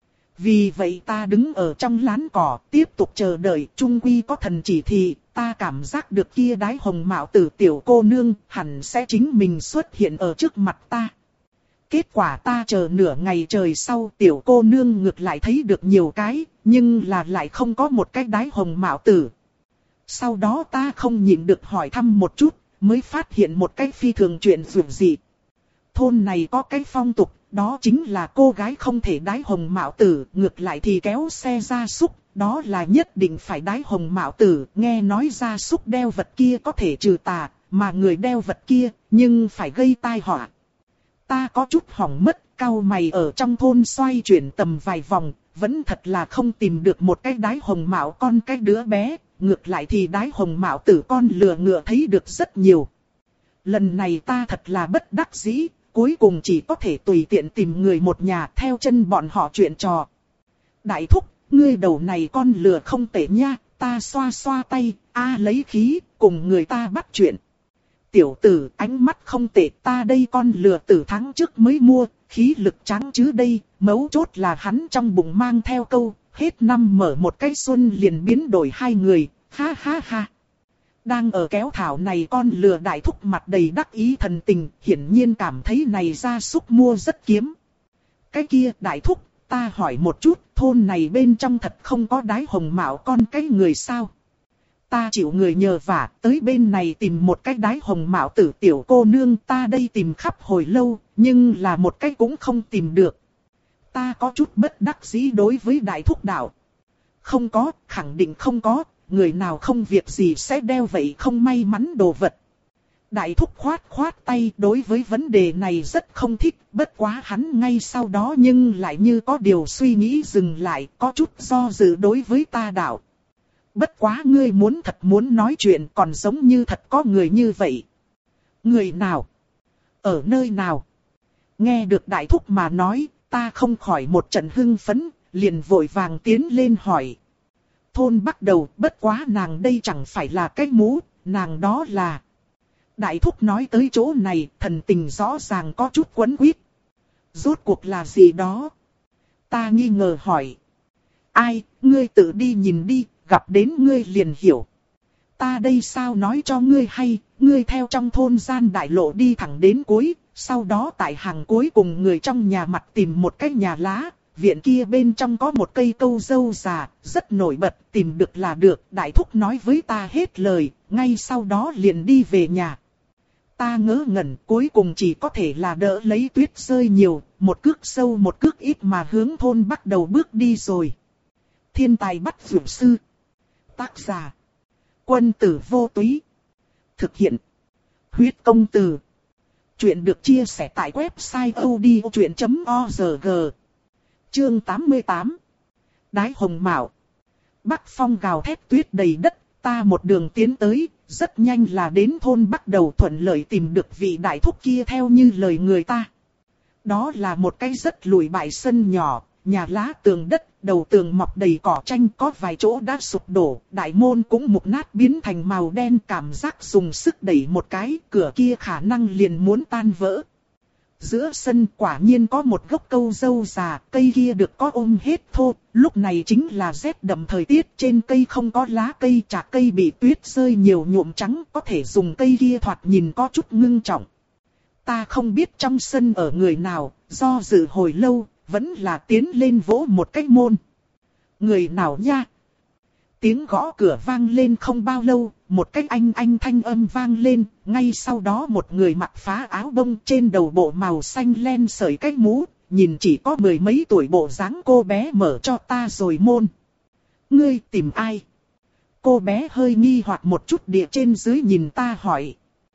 Vì vậy ta đứng ở trong lán cỏ, tiếp tục chờ đợi, chung quy có thần chỉ thị, ta cảm giác được kia Đái Hồng Mạo Tử tiểu cô nương, hẳn sẽ chính mình xuất hiện ở trước mặt ta. Kết quả ta chờ nửa ngày trời sau, tiểu cô nương ngược lại thấy được nhiều cái, nhưng là lại không có một cái Đái Hồng Mạo Tử. Sau đó ta không nhịn được hỏi thăm một chút, mới phát hiện một cái phi thường chuyện dường dị. Thôn này có cái phong tục, đó chính là cô gái không thể Đái Hồng Mạo Tử, ngược lại thì kéo xe gia súc, đó là nhất định phải Đái Hồng Mạo Tử. Nghe nói gia súc đeo vật kia có thể trừ tà, mà người đeo vật kia, nhưng phải gây tai họa. Ta có chút hỏng mất, cau mày ở trong thôn xoay chuyển tầm vài vòng, vẫn thật là không tìm được một cái Đái Hồng Mạo con cái đứa bé, ngược lại thì Đái Hồng Mạo Tử con lừa ngựa thấy được rất nhiều. Lần này ta thật là bất đắc dĩ, cuối cùng chỉ có thể tùy tiện tìm người một nhà theo chân bọn họ chuyện trò. Đại thúc, ngươi đầu này con lừa không tệ nha, ta xoa xoa tay, a lấy khí, cùng người ta bắt chuyện. Tiểu tử, ánh mắt không tệ, ta đây con lừa từ tháng trước mới mua, khí lực trắng chứ đây, mấu chốt là hắn trong bụng mang theo câu, hết năm mở một cái xuân liền biến đổi hai người, ha ha ha. Đang ở kéo thảo này con lừa đại thúc mặt đầy đắc ý thần tình, hiển nhiên cảm thấy này gia súc mua rất kiếm. Cái kia đại thúc, ta hỏi một chút, thôn này bên trong thật không có đái hồng mạo con cái người sao? Ta chịu người nhờ vả, tới bên này tìm một cái đái hồng mạo tử tiểu cô nương, ta đây tìm khắp hồi lâu, nhưng là một cái cũng không tìm được. Ta có chút bất đắc dĩ đối với đại thúc đạo. Không có, khẳng định không có, người nào không việc gì sẽ đeo vậy không may mắn đồ vật. Đại thúc khoát khoát tay, đối với vấn đề này rất không thích, bất quá hắn ngay sau đó nhưng lại như có điều suy nghĩ dừng lại, có chút do dự đối với ta đạo. Bất quá ngươi muốn thật muốn nói chuyện còn giống như thật có người như vậy. Người nào? Ở nơi nào? Nghe được đại thúc mà nói, ta không khỏi một trận hưng phấn, liền vội vàng tiến lên hỏi. Thôn bắt đầu, bất quá nàng đây chẳng phải là cái mũ, nàng đó là... Đại thúc nói tới chỗ này, thần tình rõ ràng có chút quấn quýt. Rốt cuộc là gì đó? Ta nghi ngờ hỏi. Ai, ngươi tự đi nhìn đi, gặp đến ngươi liền hiểu. Ta đây sao nói cho ngươi hay, ngươi theo trong thôn gian đại lộ đi thẳng đến cuối, sau đó tại hàng cuối cùng người trong nhà mặt tìm một cái nhà lá, viện kia bên trong có một cây câu dâu già, rất nổi bật, tìm được là được. Đại thúc nói với ta hết lời, ngay sau đó liền đi về nhà. Ta ngớ ngẩn, cuối cùng chỉ có thể là đỡ lấy tuyết rơi nhiều, một cước sâu một cước ít mà hướng thôn bắt đầu bước đi rồi. Thiên tài bắt dược sư. Tác giả. Quân tử vô túy. Thực hiện. Huyết công từ. Chuyện được chia sẻ tại website odchuyện chấm org. Chương tám mươi tám. Đái hồng mạo. Bắc phong gào thét tuyết đầy đất, ta một đường tiến tới, rất nhanh là đến thôn bắt đầu thuận lợi tìm được vị đại thúc kia theo như lời người ta. Đó là một cái rất lùi bại sân nhỏ, nhà lá tường đất, đầu tường mọc đầy cỏ tranh, có vài chỗ đã sụp đổ, đại môn cũng mục nát biến thành màu đen, cảm giác dùng sức đẩy một cái, cửa kia khả năng liền muốn tan vỡ. Giữa sân quả nhiên có một gốc câu dâu già, cây kia được có ôm hết thô, lúc này chính là rét đậm thời tiết, trên cây không có lá cây, chạc cây bị tuyết rơi nhiều nhuộm trắng, có thể dùng cây kia thoạt nhìn có chút ngưng trọng. Ta không biết trong sân ở người nào, do dự hồi lâu, vẫn là tiến lên vỗ một cái môn. Người nào nha? Tiếng gõ cửa vang lên không bao lâu, một cái anh anh thanh âm vang lên, ngay sau đó một người mặc phá áo bông trên đầu bộ màu xanh len sợi cái mũ, nhìn chỉ có mười mấy tuổi bộ dáng cô bé mở cho ta rồi môn. Ngươi tìm ai? Cô bé hơi nghi hoặc một chút địa trên dưới nhìn ta hỏi.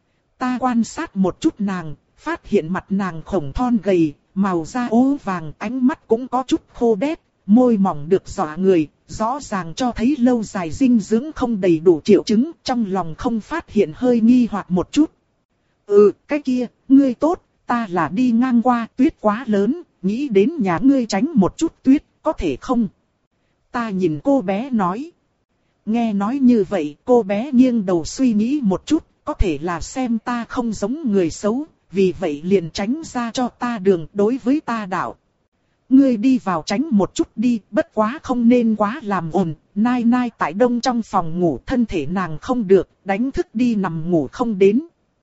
Ta quan sát một chút nàng, phát hiện mặt nàng khổng thon gầy, màu da ố vàng, ánh mắt cũng có chút khô đét, môi mỏng được dọa người, rõ ràng cho thấy lâu dài dinh dưỡng không đầy đủ triệu chứng, trong lòng không phát hiện hơi nghi hoặc một chút. Ừ, cái kia, ngươi tốt, ta là đi ngang qua, tuyết quá lớn, nghĩ đến nhà ngươi tránh một chút tuyết, có thể không? Ta nhìn cô bé nói. Nghe nói như vậy, cô bé nghiêng đầu suy nghĩ một chút, có thể là xem ta không giống người xấu, vì vậy liền tránh ra cho ta đường đối với ta đạo. Ngươi đi vào tránh một chút đi, bất quá không nên quá làm ồn, nai nai tại đông trong phòng ngủ thân thể nàng không được, đánh thức đi nằm ngủ không đến.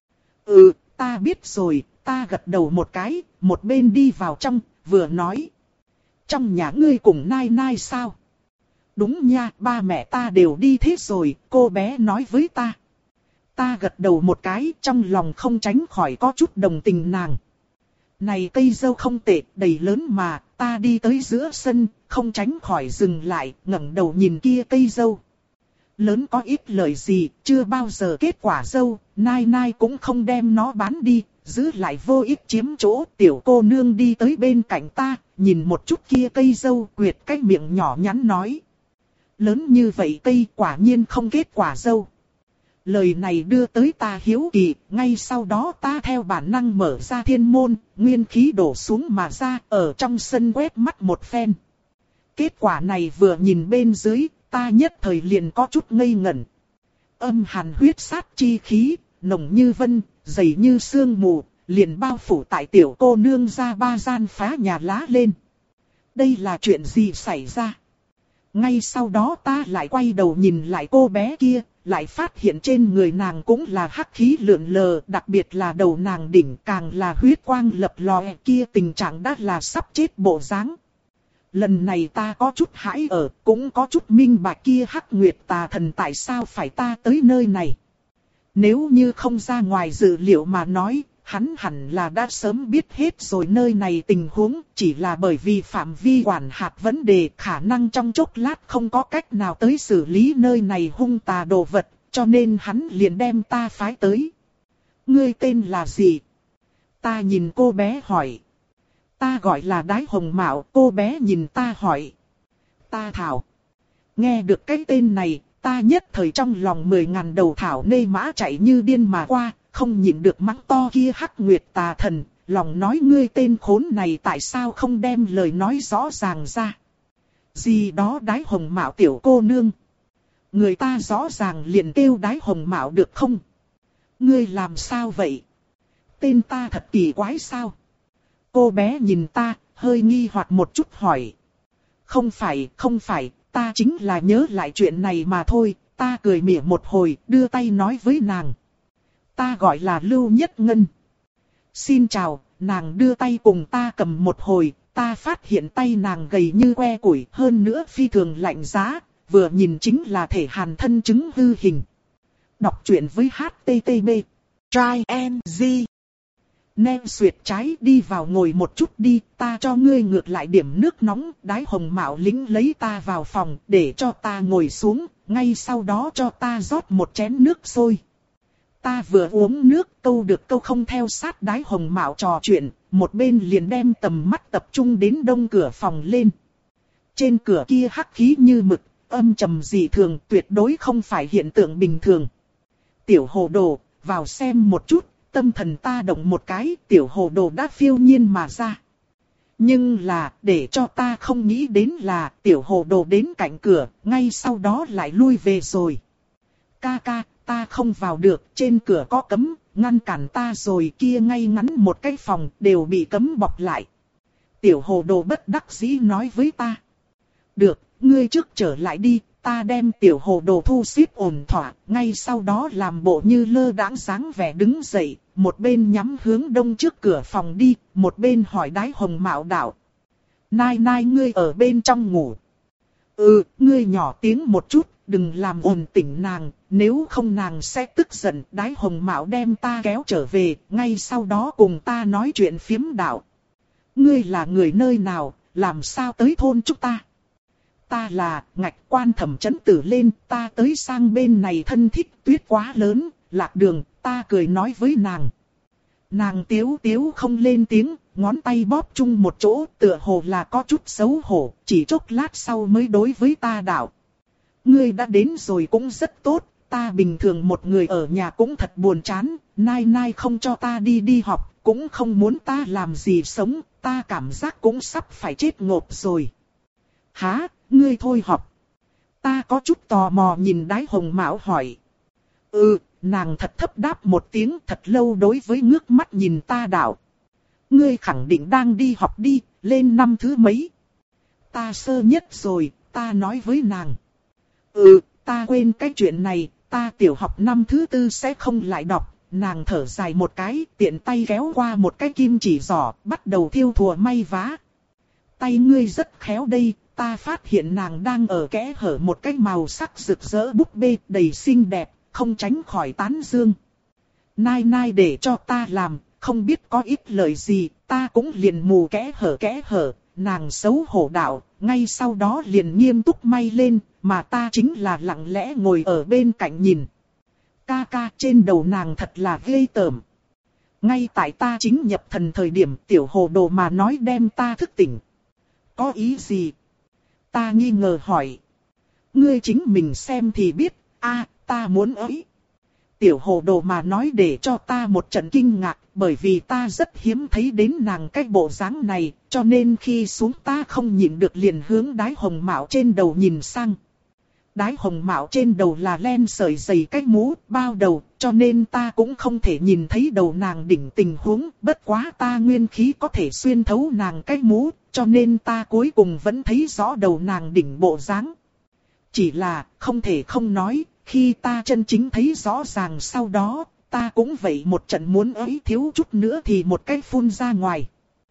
Ừ, ta biết rồi, ta gật đầu một cái, một bên đi vào trong, vừa nói. Trong nhà ngươi cùng nai nai sao? Đúng nha, ba mẹ ta đều đi thế rồi, cô bé nói với ta. Ta gật đầu một cái, trong lòng không tránh khỏi có chút đồng tình nàng. Này cây dâu không tệ, đầy lớn mà, ta đi tới giữa sân, không tránh khỏi dừng lại, ngẩng đầu nhìn kia cây dâu. Lớn có ít lời gì, chưa bao giờ kết quả dâu, nai nai cũng không đem nó bán đi, giữ lại vô ích chiếm chỗ. Tiểu cô nương đi tới bên cạnh ta, nhìn một chút kia cây dâu, quyệt cái miệng nhỏ nhắn nói. Lớn như vậy cây quả nhiên không kết quả dâu. Lời này đưa tới ta hiếu kỳ, ngay sau đó ta theo bản năng mở ra thiên môn, nguyên khí đổ xuống mà ra, ở trong sân quét mắt một phen. Kết quả này vừa nhìn bên dưới, ta nhất thời liền có chút ngây ngẩn. Âm hàn huyết sát chi khí, nồng như vân, dày như sương mù, liền bao phủ tại tiểu cô nương ra ba gian phá nhà lá lên. Đây là chuyện gì xảy ra? Ngay sau đó ta lại quay đầu nhìn lại cô bé kia, lại phát hiện trên người nàng cũng là hắc khí lượn lờ, đặc biệt là đầu nàng đỉnh càng là huyết quang lập lòe, kia tình trạng đã là sắp chết bộ dáng. Lần này ta có chút hãi ở, cũng có chút minh bạch kia hắc nguyệt tà thần tại sao phải ta tới nơi này. Nếu như không ra ngoài dự liệu mà nói, hắn hẳn là đã sớm biết hết rồi nơi này tình huống, chỉ là bởi vì phạm vi quản hạt vấn đề khả năng trong chốc lát không có cách nào tới xử lý nơi này hung tà đồ vật, cho nên hắn liền đem ta phái tới. Ngươi tên là gì? Ta nhìn cô bé hỏi. Ta gọi là Đái Hồng Mạo, cô bé nhìn ta hỏi. Ta thảo. Nghe được cái tên này, ta nhất thời trong lòng mười ngàn đầu thảo nê mã chạy như điên mà qua, không nhịn được mắng to kia hắc nguyệt tà thần, lòng nói ngươi tên khốn này tại sao không đem lời nói rõ ràng ra. Gì đó Đái Hồng Mạo tiểu cô nương. Người ta rõ ràng liền kêu Đái Hồng Mạo được không? Ngươi làm sao vậy? Tên ta thật kỳ quái sao? Cô bé nhìn ta, hơi nghi hoặc một chút hỏi. Không phải, không phải, ta chính là nhớ lại chuyện này mà thôi. Ta cười mỉa một hồi, đưa tay nói với nàng. Ta gọi là Lưu Nhất Ngân. Xin chào, nàng đưa tay cùng ta cầm một hồi, ta phát hiện tay nàng gầy như que củi, hơn nữa phi thường lạnh giá, vừa nhìn chính là thể hàn thân chứng hư hình. Đọc truyện với hát tê tê pê. Try and Z. Nem xuyệt trái đi vào ngồi một chút đi, ta cho ngươi ngược lại điểm nước nóng. Đái Hồng Mạo lính lấy ta vào phòng để cho ta ngồi xuống, ngay sau đó cho ta rót một chén nước sôi. Ta vừa uống nước câu được câu không theo sát Đái Hồng Mạo trò chuyện, một bên liền đem tầm mắt tập trung đến đông cửa phòng lên. Trên cửa kia hắc khí như mực, âm trầm dị thường, tuyệt đối không phải hiện tượng bình thường. Tiểu hồ đồ, vào xem một chút. Tâm thần ta động một cái, tiểu hồ đồ đã phiêu nhiên mà ra. Nhưng là, để cho ta không nghĩ đến là, tiểu hồ đồ đến cạnh cửa, ngay sau đó lại lui về rồi. Ca ca, ta không vào được, trên cửa có cấm, ngăn cản ta rồi, kia ngay ngắn một cái phòng, đều bị cấm bọc lại. Tiểu hồ đồ bất đắc dĩ nói với ta. Được, ngươi trước trở lại đi. Ta đem tiểu hồ đồ thu xếp ổn thỏa, ngay sau đó làm bộ như lơ đãng dáng vẻ đứng dậy, một bên nhắm hướng đông trước cửa phòng đi, một bên hỏi Đái Hồng Mạo đạo. Nai nai ngươi ở bên trong ngủ. Ừ, ngươi nhỏ tiếng một chút, đừng làm ồn tỉnh nàng, nếu không nàng sẽ tức giận. Đái Hồng Mạo đem ta kéo trở về, ngay sau đó cùng ta nói chuyện phiếm đạo. Ngươi là người nơi nào, làm sao tới thôn chúng ta? Ta là Ngạch Quan Thẩm Chấn Tử lên, ta tới sang bên này thân thích, tuyết quá lớn, lạc đường, ta cười nói với nàng. Nàng tiếu tiếu không lên tiếng, ngón tay bóp chung một chỗ, tựa hồ là có chút xấu hổ, chỉ chốc lát sau mới đối với ta đạo. Ngươi đã đến rồi cũng rất tốt, ta bình thường một người ở nhà cũng thật buồn chán, nai nai không cho ta đi đi học, cũng không muốn ta làm gì sống, ta cảm giác cũng sắp phải chết ngộp rồi. Hả? Ngươi thôi học. Ta có chút tò mò nhìn Đái Hồng Mạo hỏi. Ừ, nàng thật thấp đáp một tiếng, thật lâu đối với ngước mắt nhìn ta đạo. Ngươi khẳng định đang đi học đi, lên năm thứ mấy? Ta sơ nhất rồi, ta nói với nàng. Ừ, ta quên cái chuyện này, ta tiểu học năm thứ tư sẽ không lại đọc. Nàng thở dài một cái, tiện tay kéo qua một cái kim chỉ giỏ, bắt đầu thiêu thùa may vá. Tay ngươi rất khéo đây. Ta phát hiện nàng đang ở kẽ hở một cái màu sắc rực rỡ búp bê đầy xinh đẹp, không tránh khỏi tán dương. Nai nai để cho ta làm, không biết có ít lời gì, ta cũng liền mù kẽ hở kẽ hở, nàng xấu hổ đạo, ngay sau đó liền nghiêm túc may lên, mà ta chính là lặng lẽ ngồi ở bên cạnh nhìn. Ca ca trên đầu nàng thật là ghê tởm. Ngay tại ta chính nhập thần thời điểm tiểu hồ đồ mà nói đem ta thức tỉnh. Có ý gì? Ta nghi ngờ hỏi. Ngươi chính mình xem thì biết, a, ta muốn ấy. tiểu hồ đồ mà nói để cho ta một trận kinh ngạc, bởi vì ta rất hiếm thấy đến nàng cái bộ dáng này, cho nên khi xuống ta không nhịn được liền hướng đái hồng mạo trên đầu nhìn sang. Đái hồng mạo trên đầu là len sợi dày cái mũ, bao đầu, cho nên ta cũng không thể nhìn thấy đầu nàng đỉnh tình huống, bất quá ta nguyên khí có thể xuyên thấu nàng cái mũ, cho nên ta cuối cùng vẫn thấy rõ đầu nàng đỉnh bộ dáng. Chỉ là, không thể không nói, khi ta chân chính thấy rõ ràng sau đó, ta cũng vậy một trận muốn ấy thiếu chút nữa thì một cái phun ra ngoài.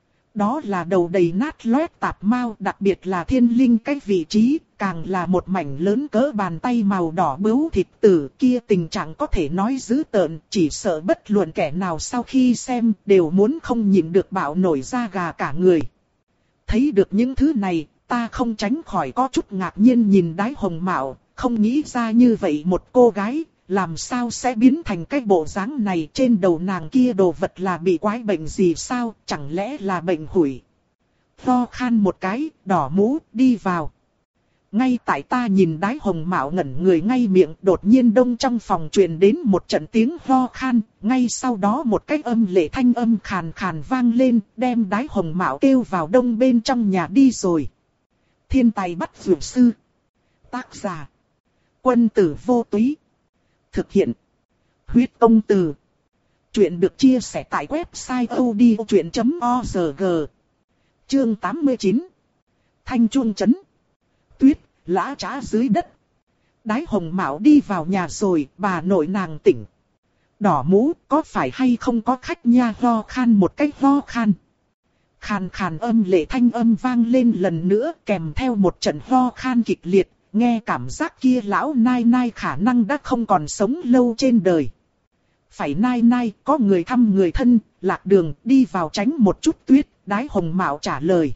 Đó là đầu đầy nát loét tạp mao, đặc biệt là thiên linh cái vị trí, càng là một mảnh lớn cỡ bàn tay màu đỏ bướu thịt tử, kia tình trạng có thể nói dữ tợn, chỉ sợ bất luận kẻ nào sau khi xem đều muốn không nhịn được bạo nổi da gà cả người. Thấy được những thứ này, ta không tránh khỏi có chút ngạc nhiên nhìn đái hồng mạo, không nghĩ ra như vậy một cô gái, làm sao sẽ biến thành cái bộ dáng này, trên đầu nàng kia đồ vật là bị quái bệnh gì sao, chẳng lẽ là bệnh hủi. Ho khan một cái, đỏ mũ, đi vào. Ngay tại ta nhìn đái hồng mạo ngẩn người ngay miệng, đột nhiên đông trong phòng truyền đến một trận tiếng ho khan, ngay sau đó một cái âm lệ thanh âm khàn khàn vang lên, đem đái hồng mạo kêu vào đông bên trong nhà đi rồi. Thiên tài bắt dược sư. Tác giả. Quân tử vô túy. Thực hiện. Huyết công từ. Chuyện được chia sẻ tại website odchuyện chấm org. Chương tám mươi chín. Thanh chuông chấn. Tuyết, lã trá dưới đất. Đái hồng mạo đi vào nhà rồi, bà nội nàng tỉnh. Đỏ mũ, có phải hay không có khách nha, ho khan một cái ho khan. Khàn khàn âm lệ thanh âm vang lên lần nữa, kèm theo một trận ho khan kịch liệt, nghe cảm giác kia lão nai nai khả năng đã không còn sống lâu trên đời. Phải nai nai, có người thăm người thân, lạc đường, đi vào tránh một chút tuyết, đái hồng mạo trả lời.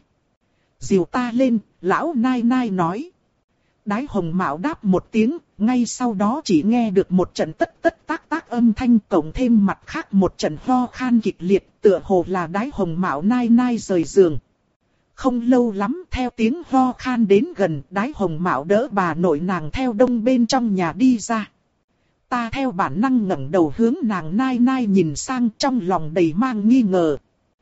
Dìu ta lên, lão nai nai nói. Đái hồng mạo đáp một tiếng, ngay sau đó chỉ nghe được một trận tất tất tác tác âm thanh, cộng thêm mặt khác một trận ho khan kịch liệt, tựa hồ là đái hồng mạo nai nai rời giường. Không lâu lắm, theo tiếng ho khan đến gần, đái hồng mạo đỡ bà nội nàng theo đông bên trong nhà đi ra. Ta theo bản năng ngẩng đầu hướng nàng nai nai nhìn sang, trong lòng đầy mang nghi ngờ.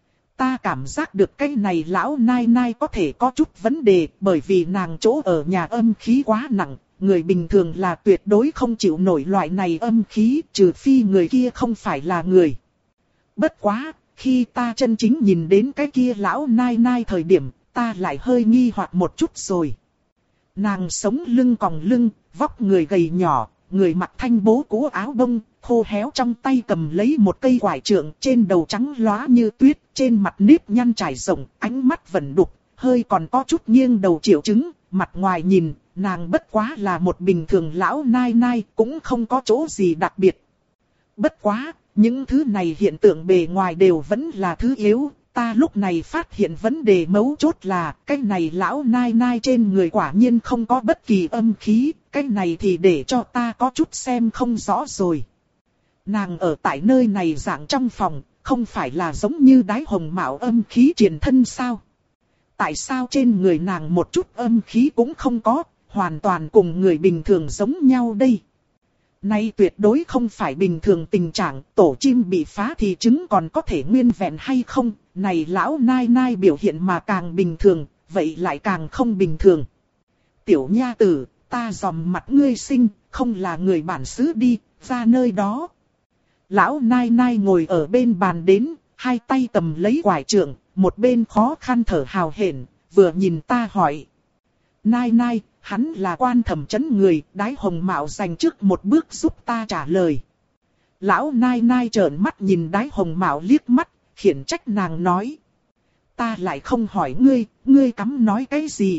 Ta cảm giác được cái này lão nai nai có thể có chút vấn đề, bởi vì nàng chỗ ở nhà âm khí quá nặng, người bình thường là tuyệt đối không chịu nổi loại này âm khí, trừ phi người kia không phải là người. Bất quá, khi ta chân chính nhìn đến cái kia lão nai nai thời điểm, ta lại hơi nghi hoặc một chút rồi. Nàng sống lưng còng lưng, vóc người gầy nhỏ, người mặc thanh bố cũ áo bông, khô héo, trong tay cầm lấy một cây quải trượng, trên đầu trắng lóa như tuyết, trên mặt nếp nhăn trải rộng, ánh mắt vẫn đục, hơi còn có chút nghiêng đầu triệu chứng, mặt ngoài nhìn, nàng bất quá là một bình thường lão nai nai, cũng không có chỗ gì đặc biệt. Bất quá, những thứ này hiện tượng bề ngoài đều vẫn là thứ yếu, ta lúc này phát hiện vấn đề mấu chốt là, cái này lão nai nai trên người quả nhiên không có bất kỳ âm khí, cái này thì để cho ta có chút xem không rõ rồi. Nàng ở tại nơi này dạng trong phòng, không phải là giống như đái hồng mạo âm khí truyền thân sao? Tại sao trên người nàng một chút âm khí cũng không có, hoàn toàn cùng người bình thường giống nhau đây? Nay tuyệt đối không phải bình thường tình trạng, tổ chim bị phá thì trứng còn có thể nguyên vẹn hay không? Này lão nai nai biểu hiện mà càng bình thường, vậy lại càng không bình thường. Tiểu nha tử, ta dòm mặt ngươi sinh, không là người bản xứ đi, ra nơi đó. Lão nai nai ngồi ở bên bàn đến, hai tay cầm lấy quải trượng, một bên khó khăn thở hào hển, vừa nhìn ta hỏi. Nai nai, hắn là quan thẩm trấn người, đái hồng mạo dành trước một bước giúp ta trả lời. Lão nai nai trợn mắt nhìn đái hồng mạo liếc mắt, khiển trách nàng nói. Ta lại không hỏi ngươi, ngươi cắm nói cái gì?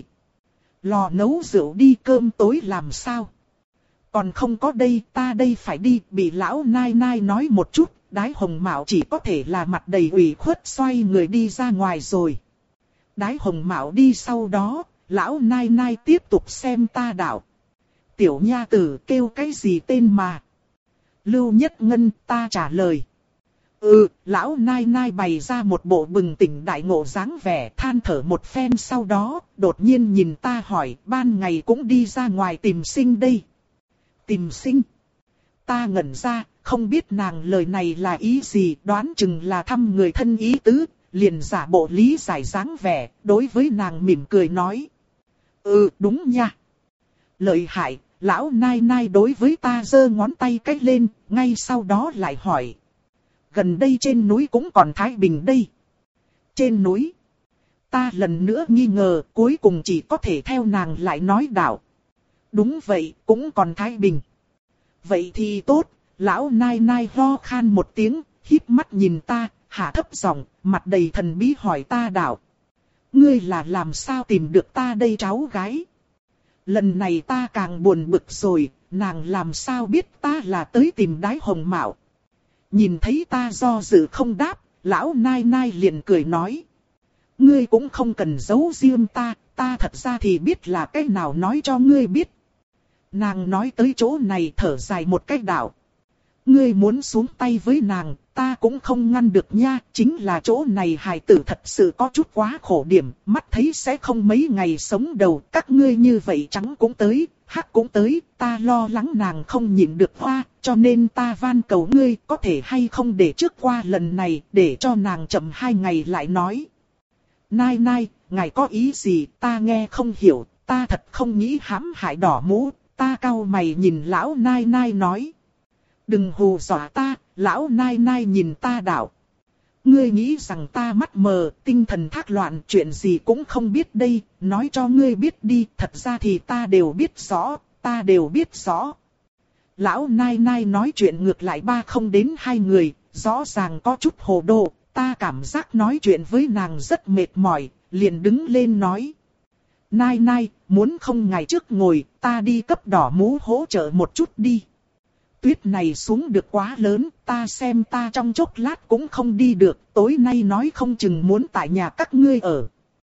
Lò nấu rượu đi, cơm tối làm sao? Còn không có đây, ta đây phải đi, bị lão nai nai nói một chút, đái hồng mạo chỉ có thể là mặt đầy ủy khuất xoay người đi ra ngoài rồi. Đái hồng mạo đi sau đó, lão nai nai tiếp tục xem ta đạo. Tiểu nha tử kêu cái gì tên mà? Lưu Nhất Ngân, ta trả lời. Ừ, lão nai nai bày ra một bộ bừng tỉnh đại ngộ dáng vẻ, than thở một phen sau đó, đột nhiên nhìn ta hỏi, ban ngày cũng đi ra ngoài tìm sinh đây. Tìm sinh? Ta ngẩn ra, không biết nàng lời này là ý gì, đoán chừng là thăm người thân ý tứ, liền giả bộ lý giải dáng vẻ, đối với nàng mỉm cười nói. Ừ, đúng nha. Lợi hại, lão nai nai đối với ta giơ ngón tay cách lên, ngay sau đó lại hỏi. Gần đây trên núi cũng còn thái bình đây. Trên núi. Ta lần nữa nghi ngờ, cuối cùng chỉ có thể theo nàng lại nói đạo. Đúng vậy, cũng còn thái bình. Vậy thì tốt, lão nai nai ho khan một tiếng, híp mắt nhìn ta, hạ thấp giọng, mặt đầy thần bí hỏi ta đạo. Ngươi là làm sao tìm được ta đây cháu gái? Lần này ta càng buồn bực rồi, nàng làm sao biết ta là tới tìm Đái Hồng Mạo. Nhìn thấy ta do dự không đáp, lão nai nai liền cười nói. Ngươi cũng không cần giấu riêng ta, ta thật ra thì biết là cái nào nói cho ngươi biết. Nàng nói tới chỗ này thở dài một cách đạo. Ngươi muốn xuống tay với nàng, ta cũng không ngăn được nha, chính là chỗ này hài tử thật sự có chút quá khổ điểm, mắt thấy sẽ không mấy ngày sống đầu, các ngươi như vậy trắng cũng tới, hắc cũng tới, ta lo lắng nàng không nhịn được hoa, cho nên ta van cầu ngươi có thể hay không để trước qua lần này, để cho nàng chậm hai ngày lại nói. Nai nai, ngài có ý gì, ta nghe không hiểu, ta thật không nghĩ hãm hại đỏ mũ, ta cau mày nhìn lão nai nai nói. Đừng hù dọa ta, lão nai nai nhìn ta đạo. Ngươi nghĩ rằng ta mắt mờ, tinh thần thác loạn, chuyện gì cũng không biết đây, nói cho ngươi biết đi, thật ra thì ta đều biết rõ, ta đều biết rõ. Lão nai nai nói chuyện ngược lại ba không đến hai người, rõ ràng có chút hồ đồ, ta cảm giác nói chuyện với nàng rất mệt mỏi, liền đứng lên nói. Nai nai, muốn không ngày trước ngồi, ta đi cấp đỏ mũ hỗ trợ một chút đi. Tuyết này xuống được quá lớn, ta xem ta trong chốc lát cũng không đi được, tối nay nói không chừng muốn tại nhà các ngươi ở.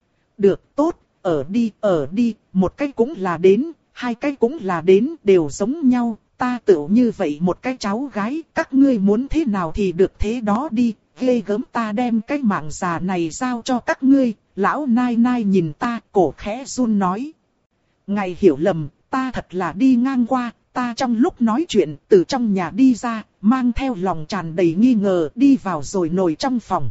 Được, tốt, ở đi, ở đi, một cái cũng là đến, hai cái cũng là đến, đều giống nhau, ta tự như vậy một cái cháu gái, các ngươi muốn thế nào thì được thế đó đi, ghê gớm ta đem cái mạng già này giao cho các ngươi, lão nai nai nhìn ta, cổ khẽ run nói. Ngài hiểu lầm, ta thật là đi ngang qua. Ta trong lúc nói chuyện từ trong nhà đi ra, mang theo lòng tràn đầy nghi ngờ đi vào rồi nồi trong phòng.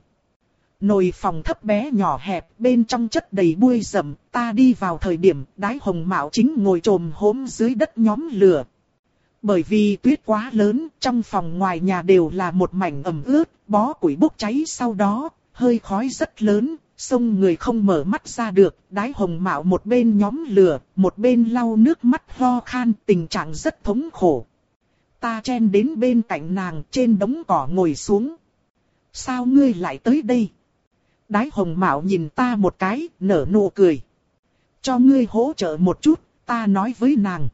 Nồi phòng thấp bé nhỏ hẹp, bên trong chất đầy bụi rậm, ta đi vào thời điểm Đái Hồng Mạo chính ngồi trồm hổm dưới đất nhóm lửa. Bởi vì tuyết quá lớn, trong phòng ngoài nhà đều là một mảnh ẩm ướt, bó củi bốc cháy sau đó, hơi khói rất lớn. Xông người không mở mắt ra được, Đái Hồng Mạo một bên nhóm lửa, một bên lau nước mắt ho khan, tình trạng rất thống khổ. Ta chen đến bên cạnh nàng trên đống cỏ ngồi xuống. Sao ngươi lại tới đây? Đái Hồng Mạo nhìn ta một cái, nở nụ cười. Cho ngươi hỗ trợ một chút, ta nói với nàng.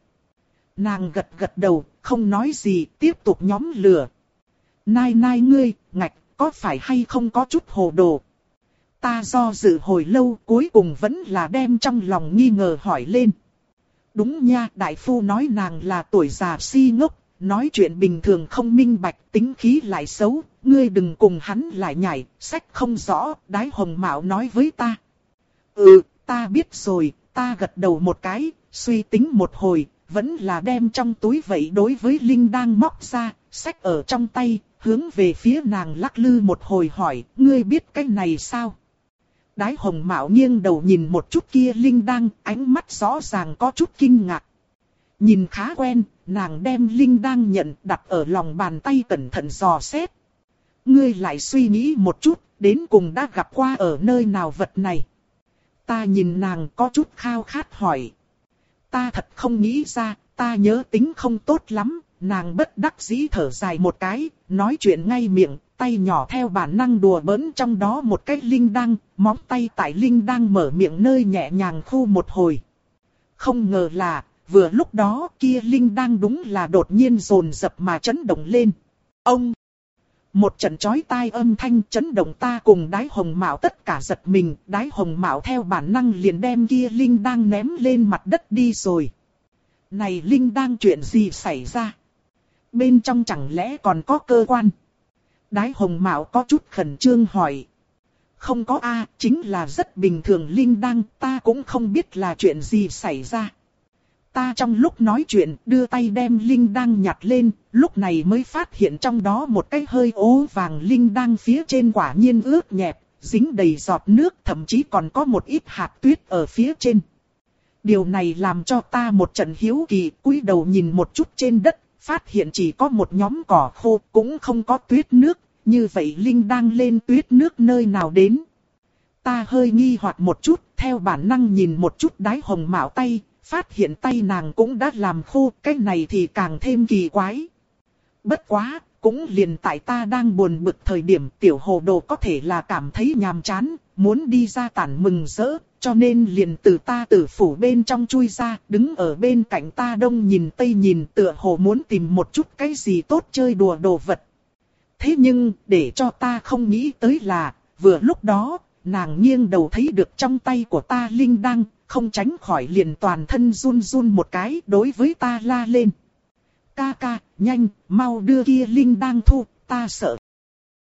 Nàng gật gật đầu, không nói gì, tiếp tục nhóm lửa. Nai nai ngươi, ngạch, có phải hay không có chút hồ đồ? Ta do dự hồi lâu cuối cùng vẫn là đem trong lòng nghi ngờ hỏi lên. Đúng nha, đại phu nói nàng là tuổi già si ngốc, nói chuyện bình thường không minh bạch, tính khí lại xấu, ngươi đừng cùng hắn lại nhảy, sách không rõ, Đái Hồng Mạo nói với ta. Ừ, ta biết rồi, ta gật đầu một cái, suy tính một hồi, vẫn là đem trong túi vậy đối với Linh đang móc ra, sách ở trong tay, hướng về phía nàng lắc lư một hồi hỏi, ngươi biết cái này sao? Đái Hồng Mạo nghiêng đầu nhìn một chút kia Linh Đăng, ánh mắt rõ ràng có chút kinh ngạc. Nhìn khá quen, nàng đem Linh Đăng nhận đặt ở lòng bàn tay cẩn thận dò xét. Ngươi lại suy nghĩ một chút, đến cùng đã gặp qua ở nơi nào vật này. Ta nhìn nàng có chút khao khát hỏi. Ta thật không nghĩ ra, ta nhớ tính không tốt lắm, nàng bất đắc dĩ thở dài một cái, nói chuyện ngay miệng. Tay nhỏ theo bản năng đùa bỡn trong đó một cái Linh Đăng, móng tay tại Linh Đăng mở miệng nơi nhẹ nhàng khu một hồi. Không ngờ là, vừa lúc đó kia Linh Đăng đúng là đột nhiên dồn dập mà chấn động lên. Ông! Một trận chói tai âm thanh chấn động ta cùng Đái Hồng Mạo tất cả giật mình, Đái Hồng Mạo theo bản năng liền đem kia Linh Đăng ném lên mặt đất đi rồi. Này Linh Đăng chuyện gì xảy ra? Bên trong chẳng lẽ còn có cơ quan? Đái Hồng Mạo có chút khẩn trương hỏi. Không có a, chính là rất bình thường Linh Đăng, ta cũng không biết là chuyện gì xảy ra. ta trong lúc nói chuyện đưa tay đem linh đăng nhặt lên, lúc này mới phát hiện trong đó một cái hơi ố vàng linh đăng phía trên quả nhiên ướt nhẹp, dính đầy giọt nước, thậm chí còn có một ít hạt tuyết ở phía trên. Điều này làm cho ta một trận hiếu kỳ, cúi đầu nhìn một chút trên đất, phát hiện chỉ có một nhóm cỏ khô, cũng không có tuyết nước, như vậy linh đăng lên tuyết nước nơi nào đến. Ta hơi nghi hoặc một chút, theo bản năng nhìn một chút đái hồng mạo tay, phát hiện tay nàng cũng đã làm khô, cái này thì càng thêm kỳ quái. Bất quá, cũng liền tại ta đang buồn bực thời điểm tiểu hồ đồ có thể là cảm thấy nhàm chán, muốn đi ra tản mừng rỡ, cho nên liền từ ta tử phủ bên trong chui ra, đứng ở bên cạnh ta đông nhìn tây nhìn, tựa hồ muốn tìm một chút cái gì tốt chơi đùa đồ vật. Thế nhưng, để cho ta không nghĩ tới là, vừa lúc đó, nàng nghiêng đầu thấy được trong tay của ta linh đăng, không tránh khỏi liền toàn thân run run một cái, đối với ta la lên. Ca ca, nhanh, mau đưa kia linh đăng thu, ta sợ